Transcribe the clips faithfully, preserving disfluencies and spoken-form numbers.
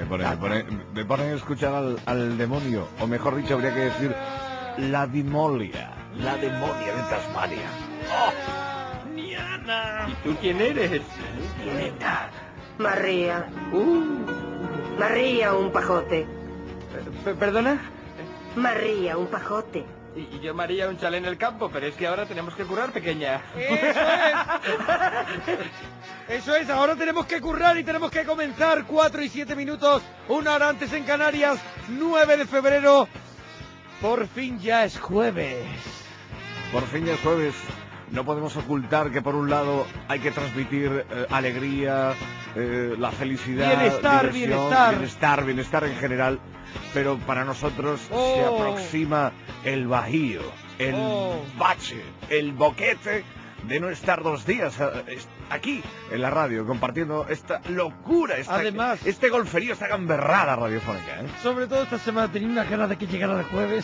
pone, me pone, me pone a escuchar al, al demonio, o mejor dicho, habría que decir la dimolia, la demonia de Tasmania. ¡Oh! ¡Niana! ¿Y tú quién eres? Violeta. María. Uh. María, un pajote. P- ¿Perdona? María, un pajote. Y, y yo María un chalé en el campo, pero es que ahora tenemos que curar, pequeña. ¡Eso es! Eso es, ahora tenemos que currar y tenemos que comenzar. Cuatro y siete minutos, una hora antes en Canarias, nueve de febrero. Por fin ya es jueves. Por fin ya es jueves. No podemos ocultar que por un lado hay que transmitir eh, alegría, eh, la felicidad, Bienestar, diversión, bienestar. bienestar, bienestar en general, pero para nosotros Oh. se aproxima el bajío, el Oh. bache, el boquete de no estar dos días eh, es- aquí en la radio compartiendo esta locura, esta, Además- este golferío, esta gamberrada radiofónica, ¿eh? Sobre todo esta semana tenía unas ganas de que llegara el jueves.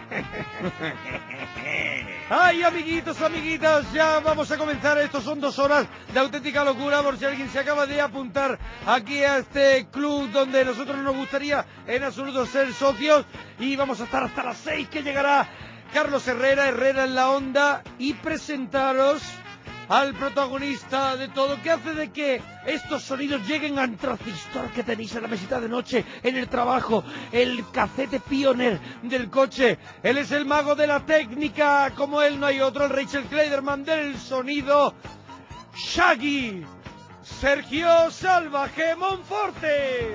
Ay, amiguitos, amiguitas, ya vamos a comenzar. Estos son dos horas de auténtica locura, por si alguien se acaba de apuntar aquí a este club donde nosotros no nos gustaría en absoluto ser socios. Y vamos a estar hasta las seis, que llegará Carlos Herrera, Herrera en la onda, y presentaros al protagonista de todo, que hace de que estos sonidos lleguen al transistor que tenéis en la mesita de noche, en el trabajo, el cacete pioner del coche. Él es el mago de la técnica, como él no hay otro, el Rachel Kleiderman del sonido, Shaggy, Sergio Salvaje Monforte.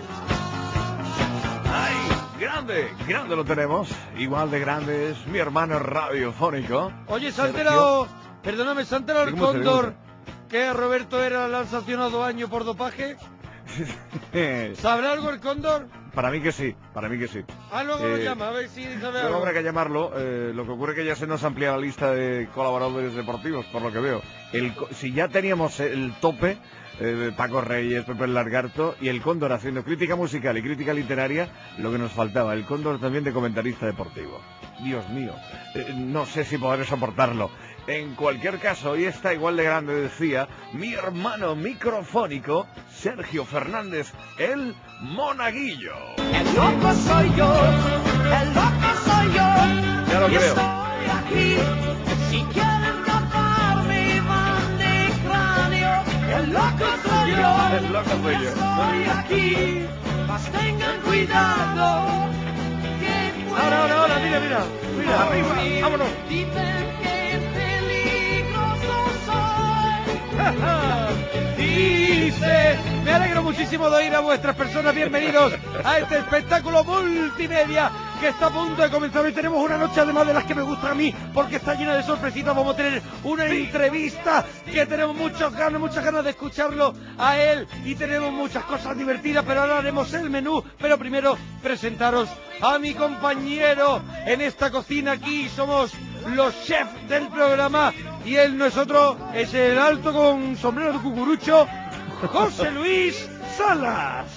¡Ay! Grande, grande lo tenemos. Igual de grande es mi hermano radiofónico. Oye, se ha Sergio. enterado, perdóname, se ha enterado el Dígame usted, Cóndor dígame que a Roberto Era le han sancionado año por dopaje. ¿Sabrá algo el Cóndor? Para mí que sí, para mí que sí. Ah, luego lo Eh, llama, a ver si sabe Luego algo. habrá que llamarlo. Eh, lo que ocurre es que ya se nos amplía la lista de colaboradores deportivos, por lo que veo. El, co- si ya teníamos el tope, eh, Paco Reyes, Pepe el Largarto y el Cóndor haciendo crítica musical y crítica literaria, lo que nos faltaba, el Cóndor también de comentarista deportivo. Dios mío, eh, no sé si podré soportarlo. En cualquier caso, hoy está igual de grande, decía, mi hermano microfónico, Sergio Fernández, el Monaguillo. El loco soy yo, el loco soy yo. Ya lo y creo. estoy aquí. Si quieren rapar mi cráneo, el loco soy yo. El loco soy y yo. Estoy aquí. Mas tengan cuidado. Que Ahora, ahora, ahora, mira, mira. Mira, Arriba, vámonos. Dicen que peligroso soy. Dice, me alegro muchísimo de oír a vuestras personas. Bienvenidos a este espectáculo multimedia que está a punto de comenzar. Hoy tenemos una noche además de las que me gustan a mí, porque está llena de sorpresitas. Vamos a tener una entrevista que tenemos muchas ganas, muchas ganas de escucharlo a él, y tenemos muchas cosas divertidas, pero ahora haremos el menú. Pero primero presentaros a mi compañero en esta cocina. Aquí somos los chefs del programa, y él no es otro, es el alto con sombrero de cucurucho, José Luis Salas.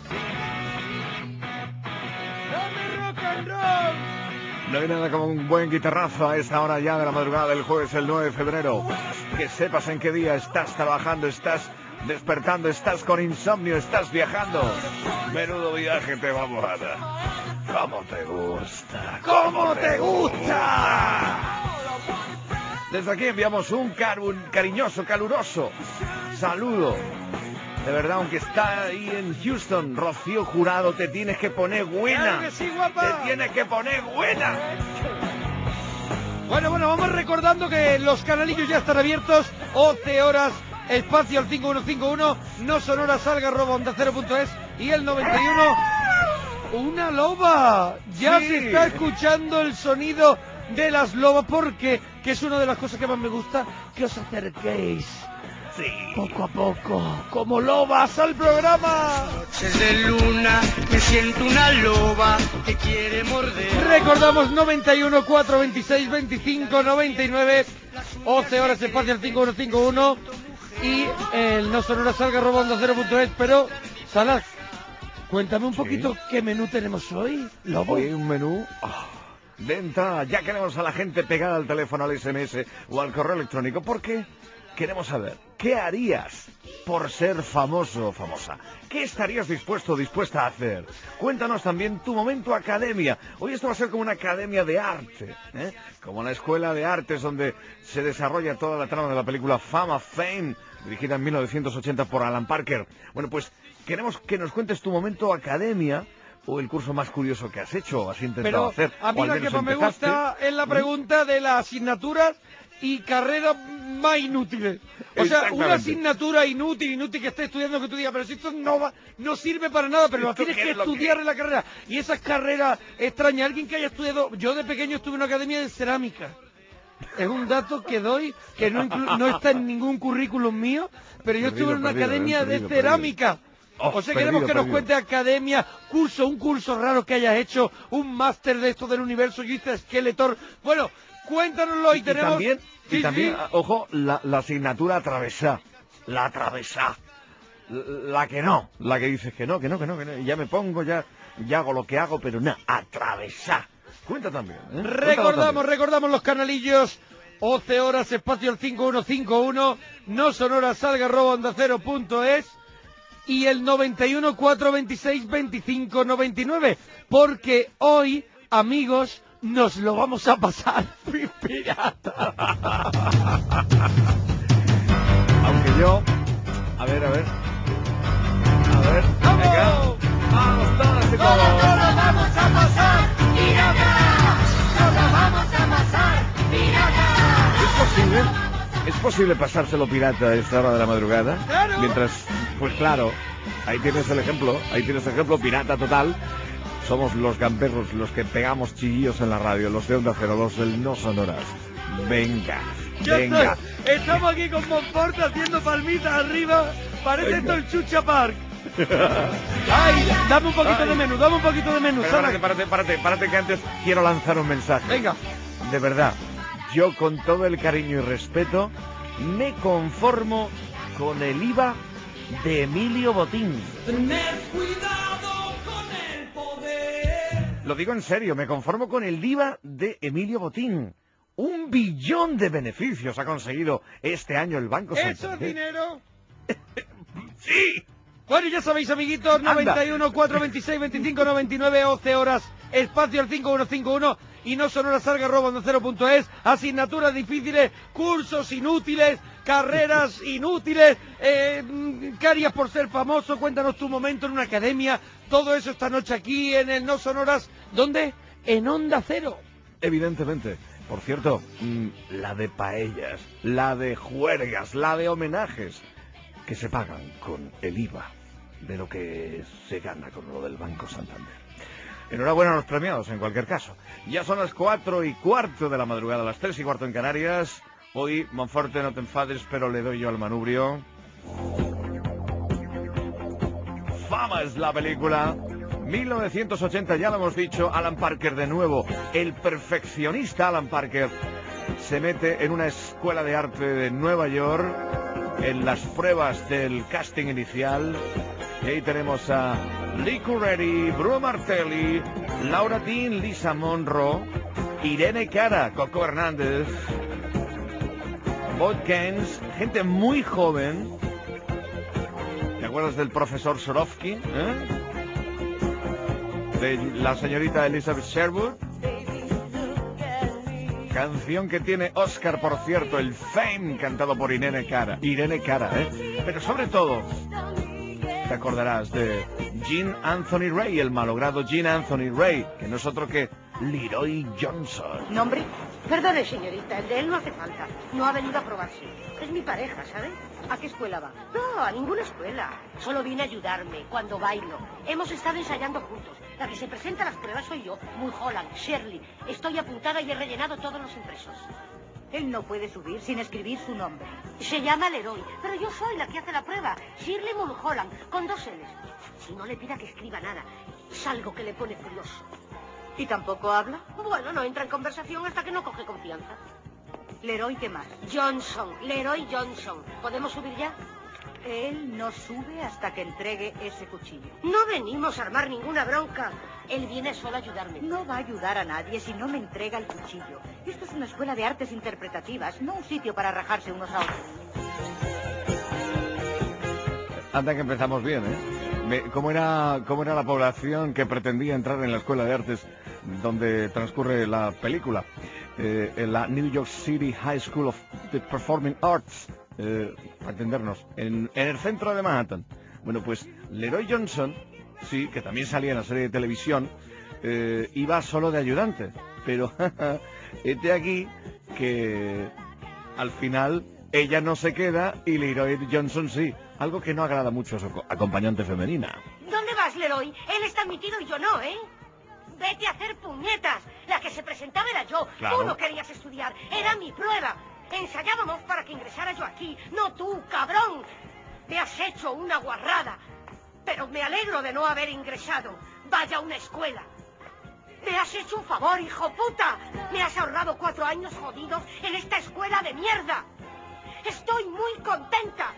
¡Dame rock and roll! No hay nada como un buen guitarrazo a esta hora ya de la madrugada del jueves, el nueve de febrero. Que sepas en qué día estás trabajando, estás despertando, estás con insomnio, estás viajando. Menudo viaje te vamos a dar. ¿Cómo te gusta? ¿Cómo te gusta? Desde aquí enviamos un, car un cariñoso, caluroso saludo. De verdad, aunque está ahí en Houston, Rocío Jurado, te tienes que poner buena. ¡Claro que sí, guapa! Te tienes que poner buena. Bueno, bueno, vamos recordando que los canalillos ya están abiertos. once horas, espacio al cinco uno cinco uno, no sonora salga arroba onda cero punto es, y el noventa y uno. ¡Una loba! Ya Sí. se está escuchando el sonido de las lobas, porque que es una de las cosas que más me gusta, que os acerquéis Sí. poco a poco, como lobas, al programa. Noches de luna, me siento una loba que quiere morder. Recordamos noventa y uno, cuatro veintiséis, veinticinco, noventa y nueve, once horas, espacio al cinco uno cinco uno, y el no sonora salga arroba onda cero punto es. Pero, Salas, cuéntame un Sí. poquito qué menú tenemos hoy, Lobo. Hoy hay un menú ah, de entrada. Ya queremos a la gente pegada al teléfono, al S M S o al correo electrónico. ¿Por qué? queremos saber, ¿qué harías por ser famoso o famosa? ¿Qué estarías dispuesto o dispuesta a hacer? Cuéntanos también tu momento academia. Hoy esto va a ser como una academia de arte, ¿eh? Como la escuela de artes donde se desarrolla toda la trama de la película Fama, Fame, dirigida en mil novecientos ochenta por Alan Parker. Bueno, pues queremos que nos cuentes tu momento academia o el curso más curioso que has hecho o has intentado Pero hacer. a mí o al lo que menos más me empezaste. gusta es la pregunta de las asignaturas y carreras más inútiles. O sea, una Exactamente. asignatura inútil, inútil que estés estudiando que tú digas, pero si esto no va, no sirve para nada, pero lo ¿Esto tienes qué que es lo que estudiar es? en la carrera. Y esas carreras extrañas, alguien que haya estudiado, yo de pequeño estuve en una academia de cerámica. Es un dato que doy, que no, inclu- no está en ningún currículum mío, pero yo Perdido, estuve en una perdido, academia eh, de perdido, cerámica. Oh, O sea, perdido, queremos que nos perdido. cuente academia, curso, un curso raro que hayas hecho, un máster de esto del universo, yo hice Skeletor. Bueno, cuéntanoslo y, Y tenemos... también, y Sí, también sí. ah, ojo, la, la asignatura atravesá. La atravesá. L- La que no, la que dices que no, que no, que no, que no. Y ya me pongo, ya, ya hago lo que hago, pero no, atravesá. Cuenta también, ¿eh? Cuéntalo Recordamos, también. recordamos los canalillos. once horas, espacio el cinco uno cinco uno, no son horas, salga arroba onda cero punto es y el noventa y uno, cuatrocientos veintiséis, veinticinco noventa y nueve. Porque hoy, amigos, nos lo vamos a pasar pirata. Aunque yo, a ver, a ver. A ver, ¡Vamos! venga. Vamos todos y ¡Todos todos. nos vamos a pasar pirata! ¡Nos lo vamos a pasar pirata! ¿Es posible? ¿Es posible pasárselo pirata a esta hora de la madrugada? ¡Claro! Mientras, pues claro, ahí tienes el ejemplo, ahí tienes el ejemplo, pirata total. Somos los gamberros los que pegamos chillillos en la radio, los de Onda Cero, los del No Sonoras. Venga, Ya venga. estoy. Estamos aquí con Monforte haciendo palmitas arriba. Parece esto el Chucha Park. Ay, dame un poquito Ay. de menú, dame un poquito de menú. Pero Sara. párate, párate, párate, párate, que antes quiero lanzar un mensaje. Venga. De verdad, yo con todo el cariño y respeto me conformo con el I V A de Emilio Botín. Tener cuidado con el poder. Lo digo en serio, me conformo con el I V A de Emilio Botín. Un billón de beneficios ha conseguido este año el Banco Eso es Santander. dinero. ¡Sí! Bueno, y ya sabéis, amiguitos, noventa y uno, cuatrocientos veintiséis, veinticinco noventa y nueve, once horas, espacio el cinco uno cinco uno y no sonora salga arroba onda cero punto es, asignaturas difíciles, cursos inútiles, carreras inútiles, eh, ¿qué harías por ser famoso? Cuéntanos tu momento en una academia, todo eso esta noche aquí en el No Sonoras, ¿dónde? En Onda Cero. Evidentemente. Por cierto, mm, la de paellas, la de juergas, la de homenajes, que se pagan con el I V A de lo que se gana con lo del Banco Santander. Enhorabuena a los premiados, en cualquier caso. Ya son las cuatro y cuarto de la madrugada, las tres y cuarto en Canarias. Hoy, Monforte, no te enfades, pero le doy yo al manubrio. Fama es la película. mil novecientos ochenta, ya lo hemos dicho, Alan Parker de nuevo. El perfeccionista Alan Parker se mete en una escuela de arte de Nueva York en las pruebas del casting inicial. Y ahí tenemos a Lee Curreri, Bruno Martelli, Laura Dean, Lisa Monroe, Irene Cara, Coco Hernández, Boyd Gaines, gente muy joven. ¿Te acuerdas del profesor Sorovsky? ¿Eh? De la señorita Elizabeth Sherwood. Canción que tiene Oscar, por cierto, el Fame, cantado por Irene Cara. Irene Cara, ¿eh? Pero sobre todo, te acordarás de Gene Anthony Ray, el malogrado Gene Anthony Ray, que no es otro que Leroy Johnson. ¿Nombre? Perdone, señorita, el de él no hace falta. No ha venido a probarse. Es mi pareja, ¿sabe? ¿A qué escuela va? No, a ninguna escuela. Solo viene a ayudarme cuando bailo. Hemos estado ensayando juntos. La que se presenta a las pruebas soy yo, Mulholland, Shirley. Estoy apuntada y he rellenado todos los impresos. Él no puede subir sin escribir su nombre. Se llama Leroy, pero yo soy la que hace la prueba. Shirley Mulholland, con dos L's. Si no le pida que escriba nada, es algo que le pone furioso. ¿Y tampoco habla? Bueno, no entra en conversación hasta que no coge confianza. Leroy, ¿qué más? Johnson, Leroy Johnson. ¿Podemos subir ya? Él no sube hasta que entregue ese cuchillo. No venimos a armar ninguna bronca. Él viene solo a ayudarme. No va a ayudar a nadie si no me entrega el cuchillo. Esto es una escuela de artes interpretativas, no un sitio para rajarse unos a otros. Anda que empezamos bien, ¿eh? Me- ¿Cómo era, cómo era la población que pretendía entrar en la Escuela de Artes donde transcurre la película? Eh, en la New York City High School of the Performing Arts, eh, para entendernos, en, en el centro de Manhattan. Bueno, pues Leroy Johnson, sí, que también salía en la serie de televisión, eh, iba solo de ayudante, pero este aquí que al final ella no se queda y Leroy Johnson sí, algo que no agrada mucho a su co- acompañante femenina. ¿Dónde vas, Leroy? Él está admitido y yo no, ¿eh? Vete a hacer puñetas. La que se presentaba era yo. Claro. Tú no querías estudiar. Era mi prueba. Ensayábamos para que ingresara yo aquí. No tú, cabrón. Me has hecho una guarrada. Pero me alegro de no haber ingresado. Vaya a una escuela. Me has hecho un favor, hijo puta. Me has ahorrado cuatro años jodidos en esta escuela de mierda. Estoy muy contenta.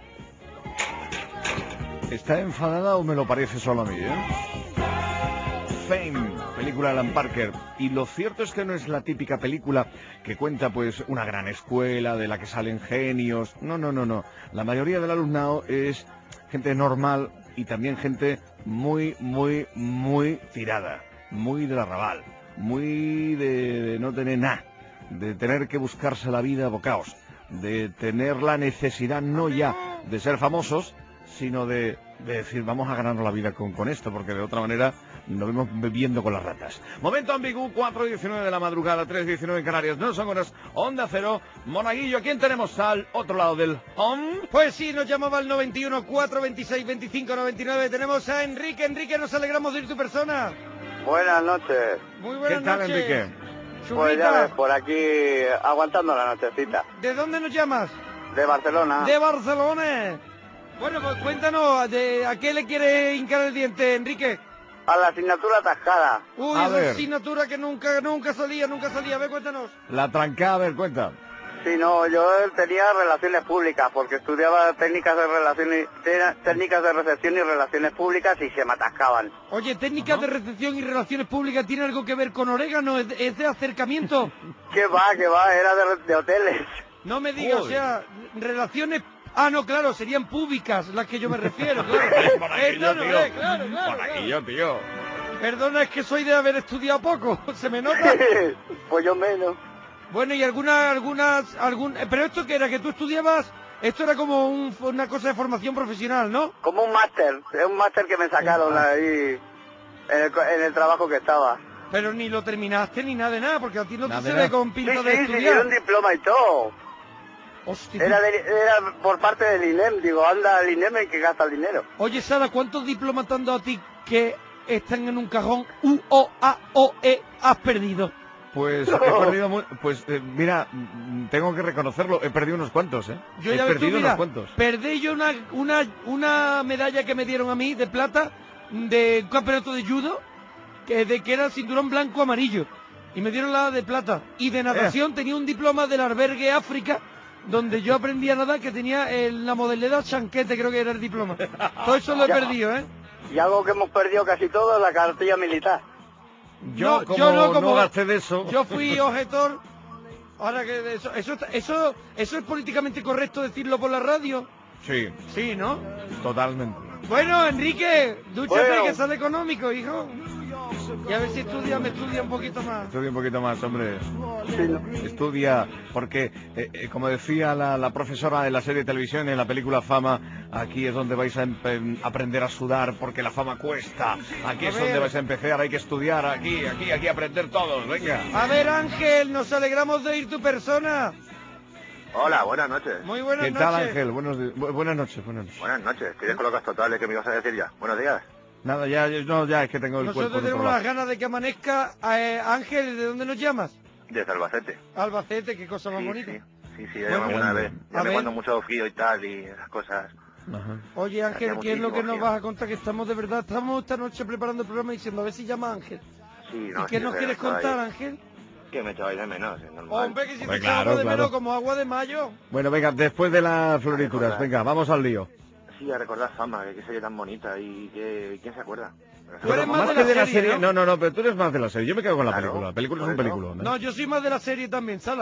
¿Está enfadada o me lo parece solo a mí, eh? Fame, película de Alan Parker. Y lo cierto es que no es la típica película que cuenta pues una gran escuela de la que salen genios. No, no, no, no. La mayoría del alumnado es gente normal y también gente muy, muy, muy tirada. Muy del arrabal. Muy de, de no tener nada. De tener que buscarse la vida a bocaos. De tener la necesidad no ya de ser famosos, sino de, de decir, vamos a ganarnos la vida con, con esto, porque de otra manera nos vemos bebiendo con las ratas. Momento ambiguo, cuatro diecinueve de la madrugada, tres diecinueve en Canarias, no son horas, Onda Cero. Monaguillo, ¿a quién tenemos al otro lado del home? Pues sí, nos llamaba al noventa y uno, cuatro veintiséis, veinticinco noventa y nueve. Tenemos a Enrique. Enrique, nos alegramos de ir tu persona. Buenas noches. Muy buenas ¿Qué tal, noches. Enrique? Pues ya Churrita, ves, por aquí aguantando la nochecita. ¿de dónde nos llamas? De Barcelona. De Barcelona. Bueno, pues cuéntanos, de, ¿a qué le quiere hincar el diente, Enrique? A la asignatura atascada. Uy, A esa ver. asignatura que nunca, nunca salía, nunca salía. A ver, cuéntanos. La trancada, a ver, cuenta. Sí, no, yo tenía relaciones públicas porque estudiaba técnicas de relaciones, te- técnicas de recepción y relaciones públicas y se me atascaban. Oye, técnicas de recepción y relaciones públicas, ¿tiene algo que ver con orégano? ¿Es, es de acercamiento? ¿Qué va, qué va? Era de, de hoteles. No me digas, o Joder. sea, relaciones... Ah, no, claro, serían públicas las que yo me refiero, claro. Eh, no, no, eh, claro, claro, Monaguillo, tío. claro. Perdona, es que soy de haber estudiado poco, se me nota. Pues yo menos. Bueno, y algunas, algunas, algún... eh, Pero esto que era, que tú estudiabas, esto era como un- una cosa de formación profesional, ¿no? Como un máster. Es un máster que me sacaron ahí en el, co- en el trabajo que estaba. Pero ni lo terminaste ni nada de nada, porque a ti no Nada te de se ve nada. con Sí, pinta sí, de sí, estudiar. dio un diploma y todo. Hostia. Era, de- era por parte del I N E M, digo, anda el I N E M en que gasta el dinero. Oye, Sara, ¿cuántos diplomas te han dado a ti que están en un cajón U O A O E has perdido? Pues he perdido mu- pues eh, mira, mm, tengo que reconocerlo, he perdido unos cuantos, ¿eh? Yo he ya ves tú, perdido mira, unos cuantos. perdí yo una, una, una medalla que me dieron a mí de plata de un campeonato de judo que, de, que era cinturón blanco amarillo y me dieron la de plata. Y de natación tenía un diploma del albergue África donde yo aprendí a nadar que tenía el- la modalidad chanquete, creo que era el diploma. Todo eso lo he Ya. perdido, ¿eh? Y algo que hemos perdido casi todo es la cartilla militar. Yo, No, como yo no, no, como- gasté de eso. Yo fui objetor. Ahora que de eso, eso, eso, eso es políticamente correcto decirlo por la radio. Sí, Sí, ¿no? totalmente. Bueno, Enrique, dúchate Bueno. que sale económico, hijo. Y a ver si estudia, me estudia un poquito más. Estudia un poquito más, hombre. Sí, ¿no? Estudia, porque, eh, eh, como decía la, la profesora en la serie de televisión, en la película Fama, aquí es donde vais a empe- aprender a sudar, porque la fama cuesta. Aquí A es ver. donde vais a empezar, hay que estudiar, aquí, aquí, aquí, aprender todos, venga. A ver, Ángel, nos alegramos de ir tu persona. Hola, buenas noches. Muy buenas ¿Qué noches. tal, Ángel? Buenos di- bu- buenas noches, buenas noches. Buenas noches. Estoy descolocado totales. ¿Qué me ibas a decir ya? Buenos días. Nada, ya, ya- no, ya, es que tengo el Nosotros cuerpo en tenemos otro las lado. ganas de que amanezca. Eh, Ángel, ¿de dónde nos llamas? Desde Albacete. Albacete, qué cosa más Sí, bonita. sí. Sí, sí, ya Bueno, llamé una grande. vez. A Ya me ver. cuando mucho frío y tal y esas cosas. Ajá. Oye, Ángel, Hacía ¿qué es lo que muchísimo nos frío. vas a contar? Que estamos de verdad, estamos esta noche preparando el programa diciendo a ver si llama Ángel. Sí, ¿Y no, qué sí, nos es quieres verdad, contar, estaba Ángel? ahí. Que me echabais de menos, es normal. Hombre, que si Hombre, te echamos claro, de menos claro. como agua de mayo. Bueno, venga, después de las florituras, recordar. venga, vamos al lío. Sí, a recordar Fama, que qué serie tan bonita y que... ¿Quién se acuerda? Pero Tú eres Fama- más de que la serie, ¿no? no, no, no, pero tú eres más de la serie. Yo me quedo con la Claro, película. La película es por un eso. peliculón, ¿eh? No, yo soy más de la serie también, Salas.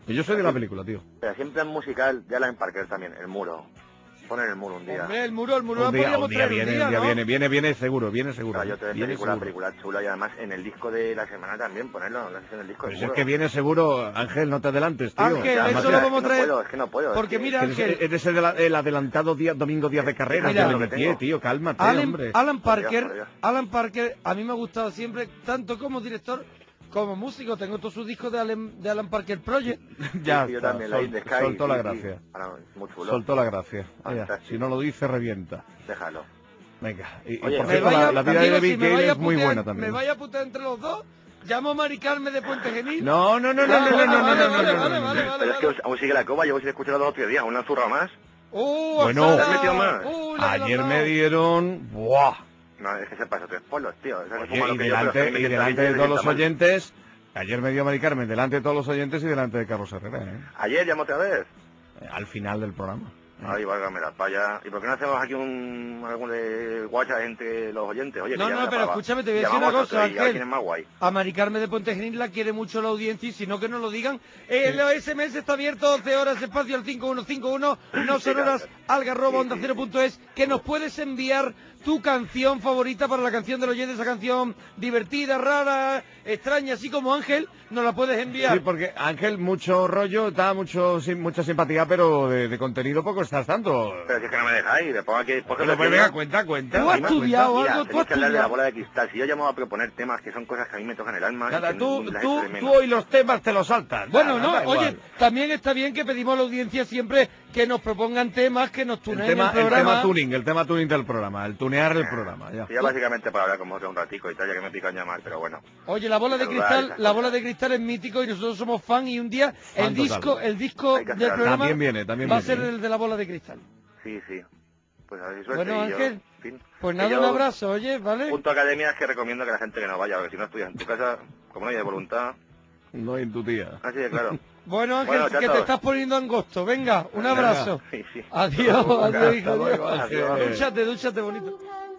Y yo soy de la película, tío. Pero siempre en musical, ya la en Parker también, el muro. Poner el muro un día. Hombre, el muro, el muro Un lo día, podríamos un día traer viene, un día, un día ¿no? viene, viene, viene seguro, viene seguro. Pero yo te Viene película, seguro. película chula y además en el disco de la semana también ponerlo, en la sesión del disco. Pues el es muro. que viene seguro, Ángel, no te adelantes, tío. Ángel, Ya, eso Matías, lo es vamos que a traer. No puedo, es que no puedo. Porque es que- mira, Eres, Ángel, eres el, de la- el adelantado día, domingo días de carrera, Mira, ya lo me que pie, tengo. tío, cálmate, Alan, hombre. Alan Por Dios, por Parker, Dios. Alan Parker, a mí me ha gustado siempre, tanto como director como músico. Tengo todos sus discos de Alan, de Alan Parker Project. Ya Sí, yo está, también, la sol- In the Sky, soltó la sí, sí. gracia. Ahora, muy chulo. Soltó la gracia. Vaya, Fantástico. si no lo dice, revienta. Déjalo. Venga, y, y Oye, por me cierto, vaya- la, la vida digo, de David si me Gale vaya es muy a buena putear- también. Me vaya a putear entre los dos. Llamo a Mari Carmen de Puente Genil. No, no, no, no, Ah, no, no, vale, no, no, vale, no, no, vale, no, vale, no, no. vale, vale, Pero es que vale. aún sigue la coba, llevo sin escucharlo dos o tres días, una zurra más. ¡Uh, Bueno, Oxana! ¿has metido más? ¡Uh, le he Ayer me adelantado! dieron... ¡Buah! No, es que se pasa tres polos, tío. O sea, que Oye, fuma lo y que yo, pero es que a mí delante, me y sienta delante bien y de me todos los sienta mal. oyentes... Ayer me dio Mari Carmen delante de todos los oyentes y delante de Carlos Herrera, ¿eh? Ayer llamó otra vez. Eh, Al final del programa. Ay, válgame la palla. ¿Y por qué no hacemos aquí un algo de WhatsApp entre los oyentes? Oye, No, que no, llame la pero pava. escúchame, te voy a decir Llamamos una otro cosa, y a ver Ángel. quién es más guay. A Mari Carmen de Puente Genil la quiere mucho la audiencia y si no que nos lo digan. El S M S está abierto, once horas, espacio al cinco uno cinco uno, no sonoras, algarroba, onda cero punto es, que nos puedes enviar tu canción favorita para la canción del oyente, esa canción divertida, rara, extraña, así como Ángel, nos la puedes enviar. Sí, porque Ángel, mucho rollo, da mucho, sim- mucha simpatía, pero de, de contenido poco estás tanto. Pero si es que no me dejáis, me pongo aquí... ¿por qué Pero me pues, tiendas? venga, cuenta, cuenta. ¿Tú has venga, estudiado cuenta. Mira, algo? ¿Tú tenéis has que hablar de la estudiado? bola de cristal. Si yo llamo a proponer temas que son cosas que a mí me tocan el alma... y Nada, que tú, ni las tú, echo de tú menos. hoy los temas te los saltas. Bueno, Nada, no, da oye, igual. también está bien que pedimos a la audiencia siempre que nos propongan temas, que nos El tuneen tema, el el programa. tema tuning, el tema tuning del programa, el tunear el programa, ya. Sí, ya básicamente para hablar con vosotros un ratico y tal, ya que me pican llamar, pero bueno. Oye, la bola de Saludar, cristal, esas la cosas. bola de cristal es mítico y nosotros somos fan y un día Fan el total. disco, el disco Hay que del hacer algo. programa También viene, también va a viene, ser ¿eh? el de la bola de cristal. Sí, sí. Pues a ver si suerte. Bueno, y yo, Ángel, en fin. pues Que nada, yo, un abrazo, oye, ¿vale? Punto academia es que recomiendo que la gente que no vaya, porque si no estudias en tu casa, como no hay de voluntad, No en tu tía. así de claro. Bueno, Ángel, Bueno, que te chatos. estás poniendo angosto. Venga, un abrazo. Sí, sí. Adiós, Hasta adiós, hijo, luego, adiós. Ángel. Dúchate, dúchate bonito.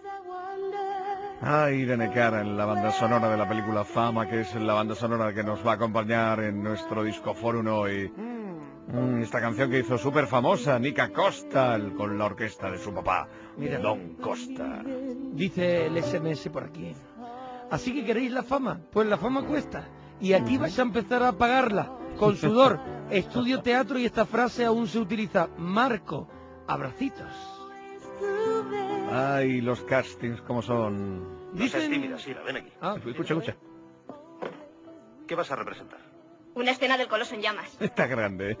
Ay, Irene Cara en la banda sonora de la película Fama, que es la banda sonora que nos va a acompañar en nuestro disco Forum hoy. Mm, esta canción que hizo súper famosa Nica Costa el- con la orquesta de su papá, Mira. Don Costa. Dice el S M S por aquí. Así que queréis la fama, pues la fama cuesta. Y aquí vais a empezar a pagarla con sudor. Estudio teatro y esta frase aún se utiliza. Marco, abracitos. Ay, los castings como son. No seas Dicen- tímida, Sira, ven aquí. Ah, Escucha, escucha. ¿Qué vas a representar? Una escena del Coloso en llamas. Está grande.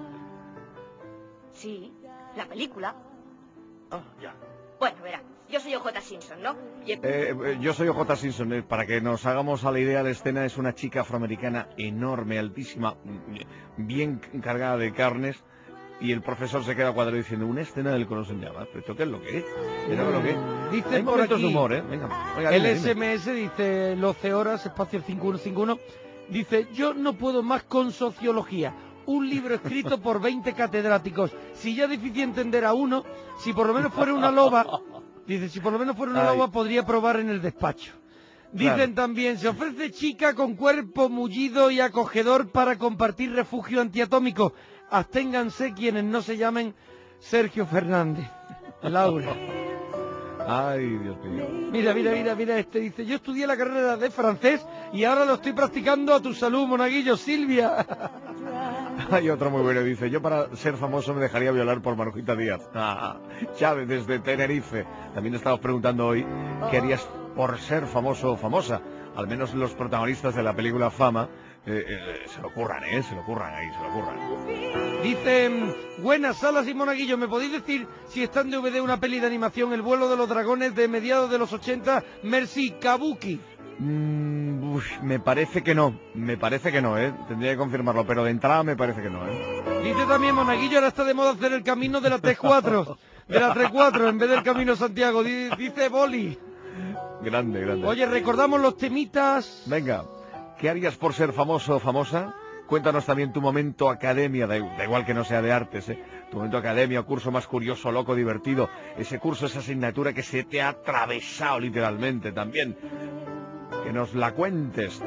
Sí, la película. Ah, ya. Bueno, verá, yo soy O J Simpson, ¿no? Y el- Eh, eh, yo soy O J Simpson, eh, para que nos hagamos a la idea, la escena es una chica afroamericana enorme, altísima, mm, bien cargada de carnes, y el profesor se queda cuadrado diciendo, una escena del Coloso en llamas, ¿pero esto qué es lo que es? ¿Pero qué es lo que es? Dice Hay por momentos aquí, de humor, ¿eh? Venga, venga, el dime, S dime. M S dice doce horas, espacio cinco uno cinco uno. Dice, yo no puedo más con sociología. Un libro escrito por veinte catedráticos. Si ya es difícil entender a uno, si por lo menos fuera una loba, dice, si por lo menos fuera una Ay. loba podría probar en el despacho. Dicen Claro. también, se ofrece chica con cuerpo mullido y acogedor para compartir refugio antiatómico. Absténganse quienes no se llamen Sergio Fernández. Laura. Ay, Dios mío. Mira, mira, mira, mira, este dice, yo estudié la carrera de francés y ahora lo estoy practicando a tu salud, monaguillo, Silvia. Hay otro muy bueno, dice, yo para ser famoso me dejaría violar por Marujita Díaz. Ah, Chávez desde Tenerife. También estamos preguntando hoy, ¿qué harías por ser famoso o famosa? Al menos los protagonistas de la película Fama eh, eh, se lo ocurran, ¿eh? Se lo ocurran ahí, se lo ocurran. Dicen, buenas Salas y monaguillo, ¿me podéis decir si está en D V D una peli de animación, El vuelo de los dragones de mediados de los ochenta, Mercy Kabuki? Mm, uf, me parece que no, me parece que no, ¿eh? Tendría que confirmarlo, pero de entrada me parece que no, ¿eh? Dice también monaguillo, ahora está de moda hacer el camino de la T cuatro, de la T cuatro en vez del camino Santiago, Di- dice Boli. Grande, grande. Oye, recordamos los temitas. Venga, ¿qué harías por ser famoso o famosa? Cuéntanos también tu momento academia, da, da igual que no sea de artes, ¿eh? Tu momento academia, curso más curioso, loco, divertido. Ese curso, esa asignatura que se te ha atravesado literalmente también. Que nos la cuentes.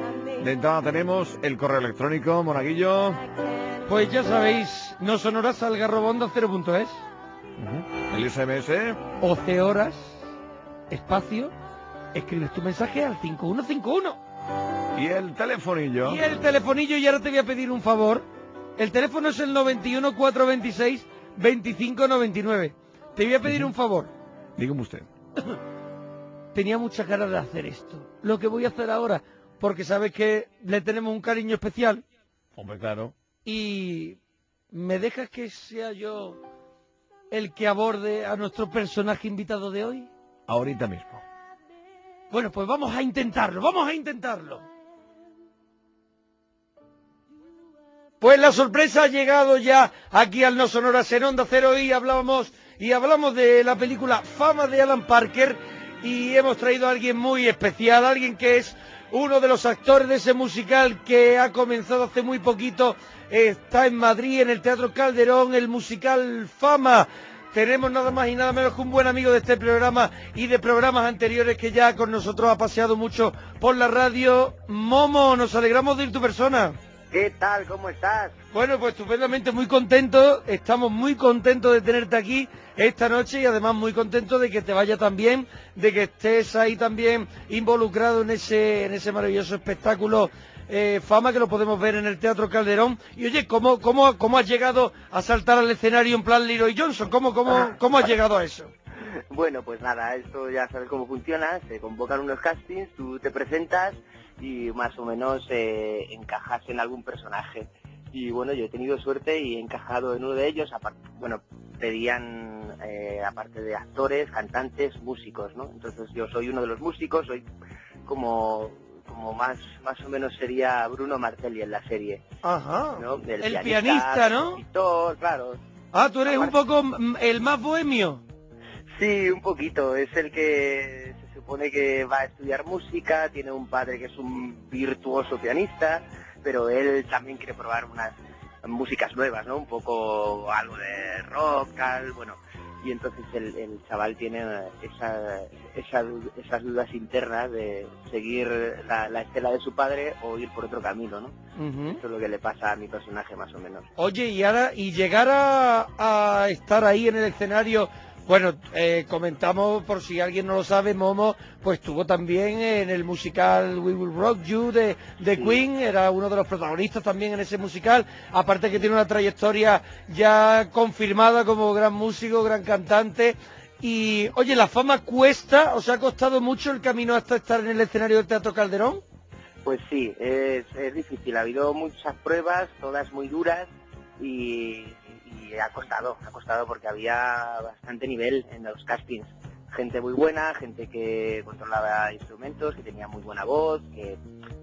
De entrada tenemos el correo electrónico, Monaguillo. Pues ya sabéis, no sonoras algarrobondo cero punto es. Uh-huh. El S M S. once horas, espacio, escribes tu mensaje al cinco uno cinco uno. Y el telefonillo. Y el telefonillo, y ahora te voy a pedir un favor. El teléfono es el noventa y uno, cuatrocientos veintiséis, veinticinco noventa y nueve. Te voy a pedir uh-huh. un favor. Dígame usted. Tenía muchas ganas de hacer esto. Lo que voy a hacer ahora, porque sabes que le tenemos un cariño especial. Hombre, claro. Y me dejas que sea yo el que aborde a nuestro personaje invitado de hoy. Ahorita mismo. Bueno, pues vamos a intentarlo, vamos a intentarlo. Pues la sorpresa ha llegado ya aquí al No Sonoras en Onda Cero y hablábamos y hablamos de la película Fama de Alan Parker y hemos traído a alguien muy especial, alguien que es uno de los actores de ese musical que ha comenzado hace muy poquito, está en Madrid, en el Teatro Calderón, el musical Fama. Tenemos nada más y nada menos que un buen amigo de este programa y de programas anteriores que ya con nosotros ha paseado mucho por la radio. Momo, nos alegramos de ir tu persona. ¿Qué tal? ¿Cómo estás? Bueno, pues estupendamente, muy contentos, estamos muy contentos de tenerte aquí esta noche y además muy contentos de que te vaya tan bien, de que estés ahí también involucrado en ese, en ese maravilloso espectáculo eh, Fama que lo podemos ver en el Teatro Calderón. Y oye, ¿cómo, cómo, cómo has llegado a saltar al escenario en plan Leroy Johnson? ¿Cómo, cómo, cómo has llegado a eso? Bueno, pues nada, esto ya sabes cómo funciona, se convocan unos castings, tú te presentas y más o menos eh, encajas en algún personaje. Y bueno, yo he tenido suerte y he encajado en uno de ellos. Aparte, bueno, pedían, eh, aparte de actores, cantantes, músicos, ¿no? Entonces yo soy uno de los músicos, soy como como más más o menos sería Bruno Martelli en la serie. Ajá, ¿no? el, el pianista, pianista, ¿no? Compositor, claro. Ah, tú eres aparte, un poco el más bohemio. Sí, un poquito, es el que se supone que va a estudiar música, tiene un padre que es un virtuoso pianista, pero él también quiere probar unas músicas nuevas, ¿no? Un poco algo de rock, tal, bueno. Y entonces el, el chaval tiene esa, esa, esas dudas internas de seguir la, la estela de su padre o ir por otro camino, ¿no? Uh-huh. Eso es lo que le pasa a mi personaje más o menos. Oye, y ahora, y llegar a, a estar ahí en el escenario... Bueno, eh, comentamos, por si alguien no lo sabe, Momo pues estuvo también en el musical We Will Rock You de, de sí. Queen, era uno de los protagonistas también en ese musical, aparte que tiene una trayectoria ya confirmada como gran músico, gran cantante. Y, oye, ¿la fama cuesta? ¿Os ha costado mucho el camino hasta estar en el escenario del Teatro Calderón? Pues sí, es, es difícil, ha habido muchas pruebas, todas muy duras, y... y ha costado, ha costado porque había bastante nivel en los castings. Gente muy buena, gente que controlaba instrumentos, que tenía muy buena voz, que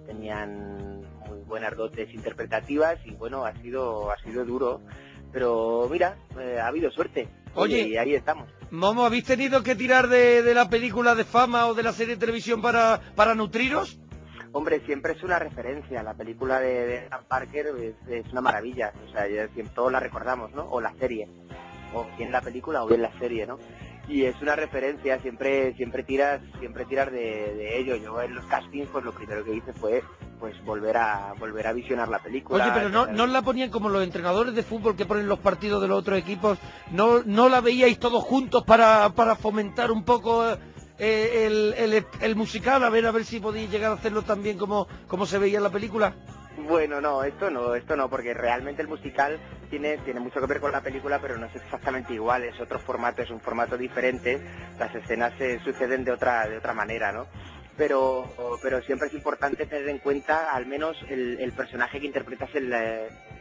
tenían muy buenas dotes interpretativas y bueno, ha sido ha sido duro. Pero mira, eh, ha habido suerte. Oye, y ahí estamos. Momo, ¿habéis tenido que tirar de, de la película de Fama o de la serie de televisión para, para nutriros? Hombre, siempre es una referencia. La película de, de Alan Parker es, es una maravilla. O sea, ya siempre, todos la recordamos, ¿no? O la serie. O bien la película o bien la serie, ¿no? Y es una referencia, siempre siempre tiras siempre tiras de, de ello. Yo en los castings, pues lo primero que hice fue pues volver a volver a visionar la película. Oye, pero no, no la ponían como los entrenadores de fútbol que ponen los partidos de los otros equipos. ¿No, no la veíais todos juntos para, para fomentar un poco... Eh, el, el, el musical, a ver a ver si podéis llegar a hacerlo también como, como se veía en la película? Bueno, no, esto no, esto no, porque realmente el musical tiene, tiene mucho que ver con la película, pero no es exactamente igual, es otro formato, es un formato diferente, las escenas se suceden de otra, de otra manera, ¿no? Pero, pero siempre es importante tener en cuenta al menos el, el personaje que interpretas en la,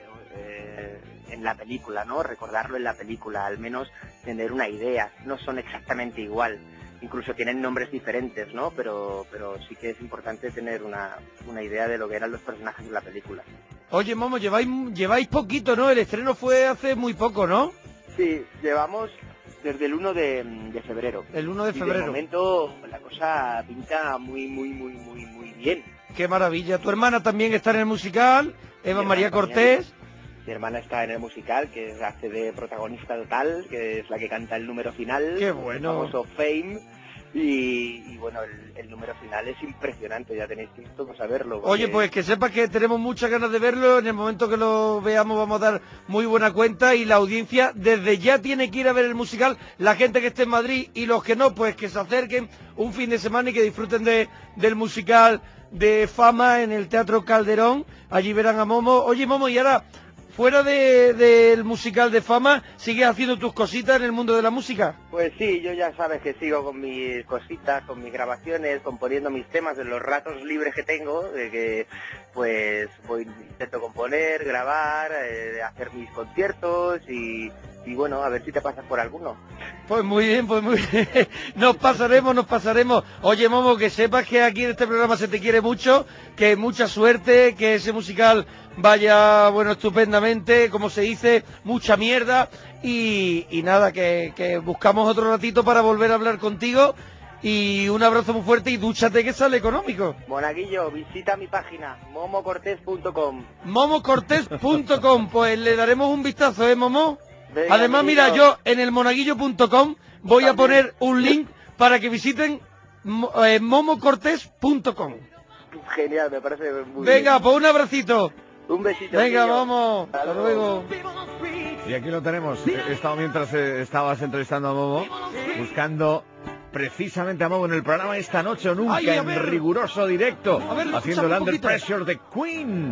eh, en la película, ¿no? Recordarlo en la película, al menos tener una idea, no son exactamente igual. Incluso tienen nombres diferentes, ¿no? Pero pero sí que es importante tener una, una idea de lo que eran los personajes de la película. Oye, Momo, lleváis lleváis poquito, ¿no? El estreno fue hace muy poco, ¿no? Sí, llevamos desde el uno de, de febrero. El uno de febrero. Y de momento la cosa pinta muy, muy, muy, muy, muy bien. Qué maravilla. Tu hermana también está en el musical, Eva María Cortés. Mi hermana está en el musical, que hace de protagonista total, que es la que canta el número final. ¡Qué bueno! El famoso Fame. Y, y bueno, el, el número final es impresionante, ya tenéis que todos saberlo. Oye, pues que sepas que tenemos muchas ganas de verlo, en el momento que lo veamos vamos a dar muy buena cuenta y la audiencia desde ya tiene que ir a ver el musical, la gente que esté en Madrid y los que no, pues que se acerquen un fin de semana y que disfruten de, del musical de Fama en el Teatro Calderón, allí verán a Momo. Oye, Momo, y ahora, fuera de, del musical de Fama, ¿sigues haciendo tus cositas en el mundo de la música? Pues sí, yo ya sabes que sigo con mis cositas, con mis grabaciones, componiendo mis temas en los ratos libres que tengo, de que pues voy intento componer, grabar, eh, hacer mis conciertos y, y bueno, a ver si te pasas por alguno. Pues muy bien, pues muy bien. Nos pasaremos, nos pasaremos. Oye, Momo, que sepas que aquí en este programa se te quiere mucho, que mucha suerte, que ese musical vaya, bueno, estupendamente, como se dice, mucha mierda. Y, y nada, que, que buscamos otro ratito para volver a hablar contigo. Y un abrazo muy fuerte y dúchate que sale económico. Monaguillo, visita mi página, momo cortés punto com. momo cortés punto com, pues le daremos un vistazo, ¿eh, Momo? Venga, Además, amiguito. mira, yo en el monaguillo punto com voy a También. poner un link para que visiten mo- eh, momo cortés punto com. Genial, me parece muy Venga, bien. pues un abracito. Un besito. Venga, niño. vamos. Hasta Hasta luego. luego. Y aquí lo tenemos. He estado mientras eh, estabas entrevistando a Momo, buscando precisamente a Momo en el programa Esta Noche o Nunca, Ay, a en ver. riguroso directo, A ver, lo haciendo el escuchamos un Under poquito. Pressure de Queen.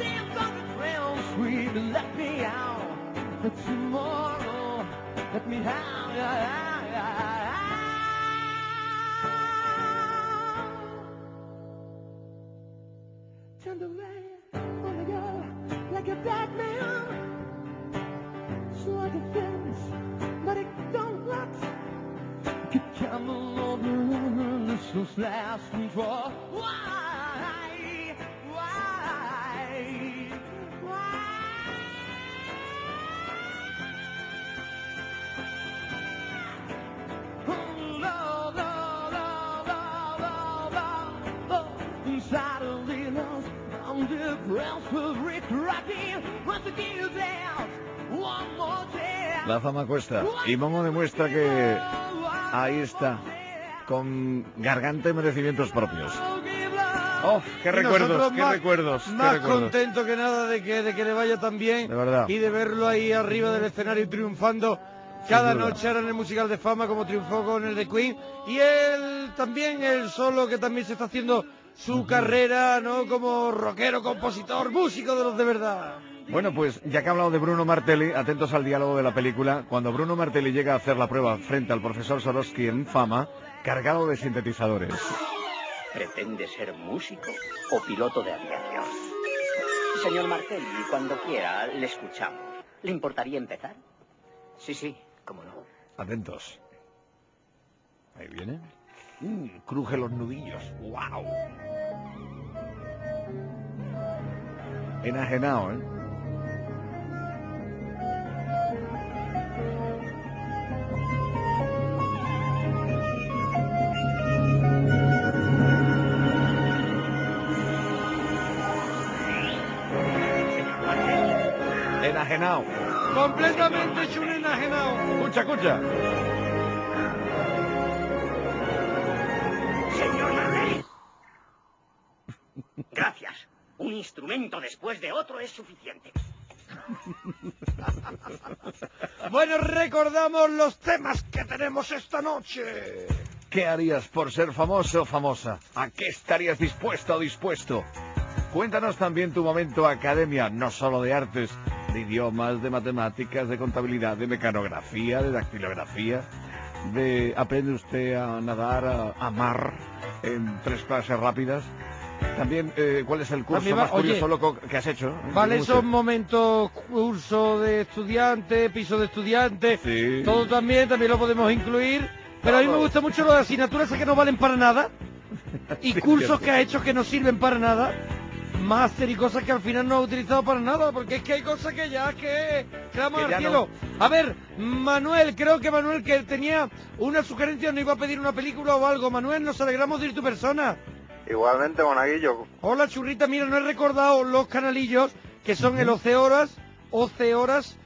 La fama cuesta y Momo demuestra que ahí está, con garganta y merecimientos propios. ¡Oh, qué Y recuerdos, nosotros qué más, recuerdos, qué más recuerdos! contento que nada de que, de que le vaya tan bien. De verdad. Y de verlo ahí arriba del escenario triunfando cada duda. noche ahora en el musical de Fama como triunfó con el de Queen. Y él también, él solo, que también se está haciendo su carrera, ¿no? Como rockero, compositor, músico de los de verdad. Bueno, pues ya que he hablado de Bruno Martelli, atentos al diálogo de la película, cuando Bruno Martelli llega a hacer la prueba frente al profesor Swarovski en Fama, cargado de sintetizadores. ¿Pretende ser músico o piloto de aviación? Señor Martelli, cuando quiera, le escuchamos. ¿Le importaría empezar? Sí, sí, cómo no. Atentos. Ahí viene. Mm, cruje los nudillos. ¡Wow! Enajenado, ¿eh? Enajenado. Completamente hecho un enajenado. Escucha, escucha. Señor Martelli. Gracias. Un instrumento después de otro es suficiente. Bueno, recordamos los temas que tenemos esta noche. ¿Qué harías por ser famoso o famosa? ¿A qué estarías dispuesto o dispuesto? Cuéntanos también tu momento academia, no solo de artes, de idiomas, de matemáticas, de contabilidad, de mecanografía, de dactilografía, de aprende usted a nadar, a amar en tres clases rápidas. También, eh, ¿cuál es el curso También va- más curioso oye, loco que has hecho? Vale, Mucho. esos momentos, curso de estudiante, piso de estudiante, Sí. todo también, también lo podemos incluir. Pero a mí me Todo. gusta mucho lo de asignaturas que no valen para nada y Sí, cursos cierto. que ha hecho que no sirven para nada. Máster y cosas que al final no ha utilizado para nada, porque es que hay cosas que ya que claman Que al ya cielo. A ver, Manuel, creo que Manuel que tenía una sugerencia, no iba a pedir una película o algo. Manuel, nos alegramos de ir tu persona. Igualmente, Monaguillo. Hola, churrita, mira, no he recordado los canalillos, que son el Oce Horas, Oce Horas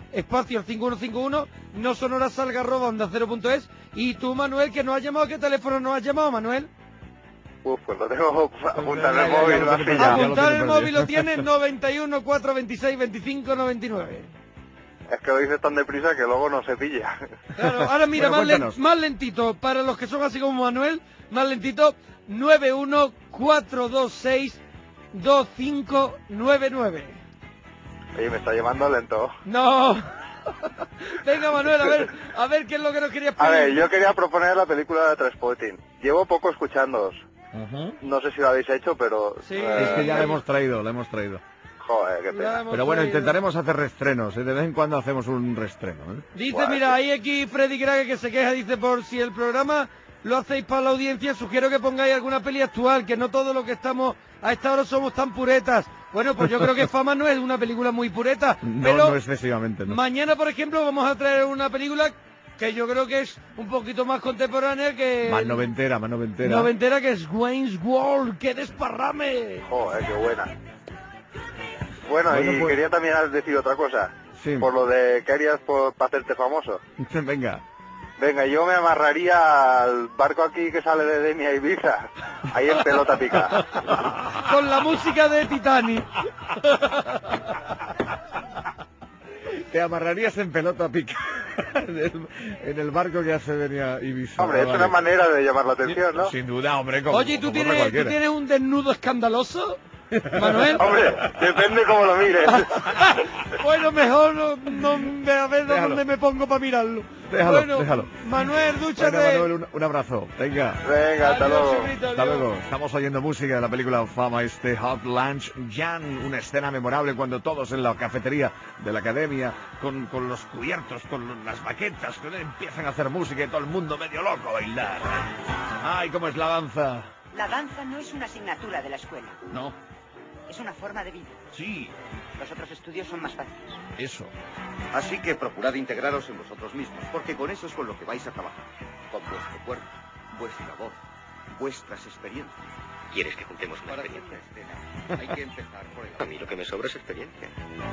espacio al cinco uno cinco uno, no sonora salga arroba onda cero punto es. Y tú, Manuel, que nos has llamado, ¿qué teléfono nos has llamado, Manuel? Uf, pues lo tengo apuntado en ya, el ya, móvil, ya lo lo has tiene pillado. perdido. Apuntar el perdido. móvil lo tienes noventa y uno, cuatrocientos veintiséis, veinticinco noventa y nueve. Es que lo dices tan deprisa que luego no se pilla. Claro, ahora mira, Bueno, más, len- cuéntanos. más lentito, para los que son así como Manuel, más lentito, nueve uno cuatro dos seis dos cinco nueve nueve. Oye, me está llevando lento. No. Venga, Manuel, a ver, a ver qué es lo que nos querías A pedir. ver, yo quería proponer la película de Trainspotting. Llevo poco escuchándoos. Ujú. No sé si lo habéis hecho, pero... Sí. eh, Es que ya la hemos traído, la hemos traído. Joder, qué La pena. hemos Pero bueno, traído. intentaremos hacer restrenos, ¿eh? De vez en cuando hacemos un restreno, ¿eh? Dice, Buah, mira, sí. ahí aquí Freddy Grage que se queja, dice, por si el programa lo hacéis para la audiencia, sugiero que pongáis alguna peli actual, que no todo lo que estamos a esta hora somos tan puretas. Bueno, pues yo creo que Fama no es una película muy pureta, No, pero no excesivamente, no. mañana, por ejemplo, vamos a traer una película que yo creo que es un poquito más contemporánea que... Más noventera, más noventera. Noventera, que es Wayne's World. ¡Qué desparrame! Joder, qué buena. Bueno, Bueno, y pues- quería también decir otra cosa. Sí. Por lo de que harías por, para hacerte famoso. Venga. Venga, yo me amarraría al barco aquí que sale de Denia Ibiza. Ahí en pelota pica. Con la música de Titanic. Te amarrarías en pelota pica en el, en el barco que hace venía Ibiza. Hombre, es Vale. una manera de llamar la atención, ¿no? Sin duda, hombre. Como, Oye, ¿y tú como otra tienes, ¿tú cualquiera. tienes un desnudo escandaloso, Manuel? Hombre, depende cómo lo mires. Bueno, mejor no, no- a ver Déjalo. dónde me pongo para mirarlo. Déjalo, bueno, déjalo. Manuel, dúchate. Bueno, Manuel, un, un abrazo. Venga. Venga, hasta Adiós, luego. señorita, Hasta adiós. luego. Estamos oyendo música de la película Fama, este Hot Lunch Jan, una escena memorable cuando todos en la cafetería de la academia, con, con los cubiertos, con las baquetas, que empiezan a hacer música y todo el mundo medio loco a bailar. Ay, ¿cómo es la danza? La danza no es una asignatura de la escuela, No, es una forma de vida. sí, Los otros estudios son más fáciles. eso. Así que procurad integraros en vosotros mismos, porque con eso es con lo que vais a trabajar. Con vuestro cuerpo, vuestra voz, vuestras experiencias. ¿Quieres que juntemos una Para hacer experiencia? una escena, hay que empezar por el... A mí lo que me sobra es experiencia.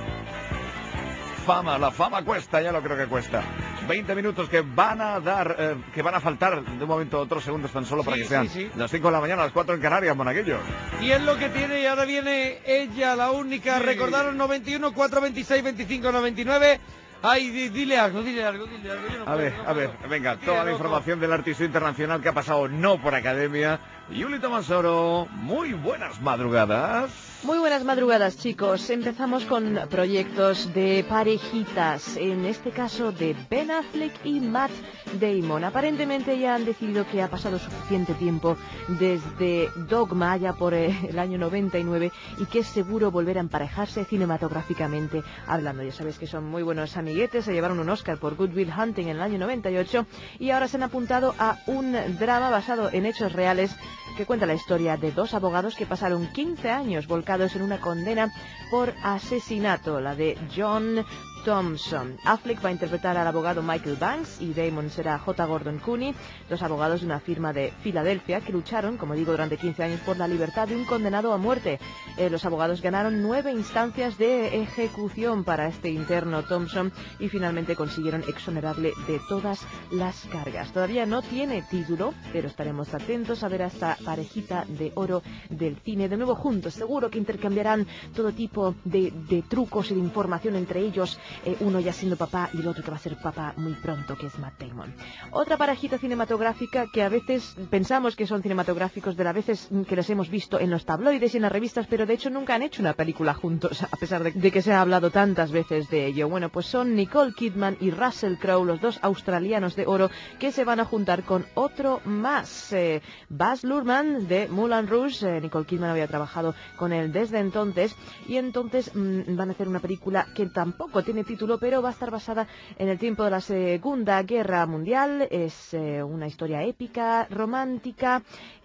Fama, la fama cuesta, ya lo creo que cuesta. veinte minutos que van a dar, eh, que van a faltar de un momento a otro, segundos tan solo para Sí, que sean sí, sí. las cinco de la mañana, las cuatro en Canarias, monaguillo. Y es lo que tiene, y ahora viene ella, la única. Sí. Recordaron noventa y uno, cuatrocientos veintiséis, veinticinco noventa y nueve. Ay, di- dile algo, dile algo, dile algo. Yo no A puedo, ver, no a ver, puedo. venga, Tía, toda la loco. información del artista internacional que ha pasado no por academia. Yuli Tomasoro, muy buenas madrugadas. Muy buenas madrugadas, chicos. Empezamos con proyectos de parejitas, en este caso de Ben Affleck y Matt Damon. Aparentemente ya han decidido que ha pasado suficiente tiempo desde Dogma, ya por eh, el año noventa y nueve, y que es seguro volver a emparejarse cinematográficamente hablando. Ya sabéis que son muy buenos amiguetes, se llevaron un Oscar por Good Will Hunting en el año noventa y ocho, y ahora se han apuntado a un drama basado en hechos reales que cuenta la historia de dos abogados que pasaron quince años volcados en una condena por asesinato, la de John Thompson. Affleck va a interpretar al abogado Michael Banks y Damon será J. Gordon Cooney, dos abogados de una firma de Filadelfia que lucharon, como digo, durante quince años por la libertad de un condenado a muerte. Eh, los abogados ganaron nueve instancias de ejecución para este interno Thompson y finalmente consiguieron exonerarle de todas las cargas. Todavía no tiene título, pero estaremos atentos a ver a esta parejita de oro del cine de nuevo juntos. Seguro que intercambiarán todo tipo de, de trucos y de información entre ellos, eh, uno ya siendo papá y el otro que va a ser papá muy pronto, que es Matt Damon. Otra parejita cinematográfica que a veces pensamos que son cinematográficos, de las veces que les hemos visto en los tabloides y en las revistas, pero de hecho nunca han hecho una película juntos, a pesar de, de que se ha hablado tantas veces de ello. Bueno, pues son Nicole Kidman y Russell Crowe, los dos australianos de oro, que se van a juntar con otro más, eh, Baz Luhrmann de Moulin Rouge. eh, Nicole Kidman había trabajado con él desde entonces, y entonces mmm, van a hacer una película que tampoco tiene título, pero va a estar basada en el tiempo de la Segunda Guerra Mundial. Es eh, una historia épica, romántica,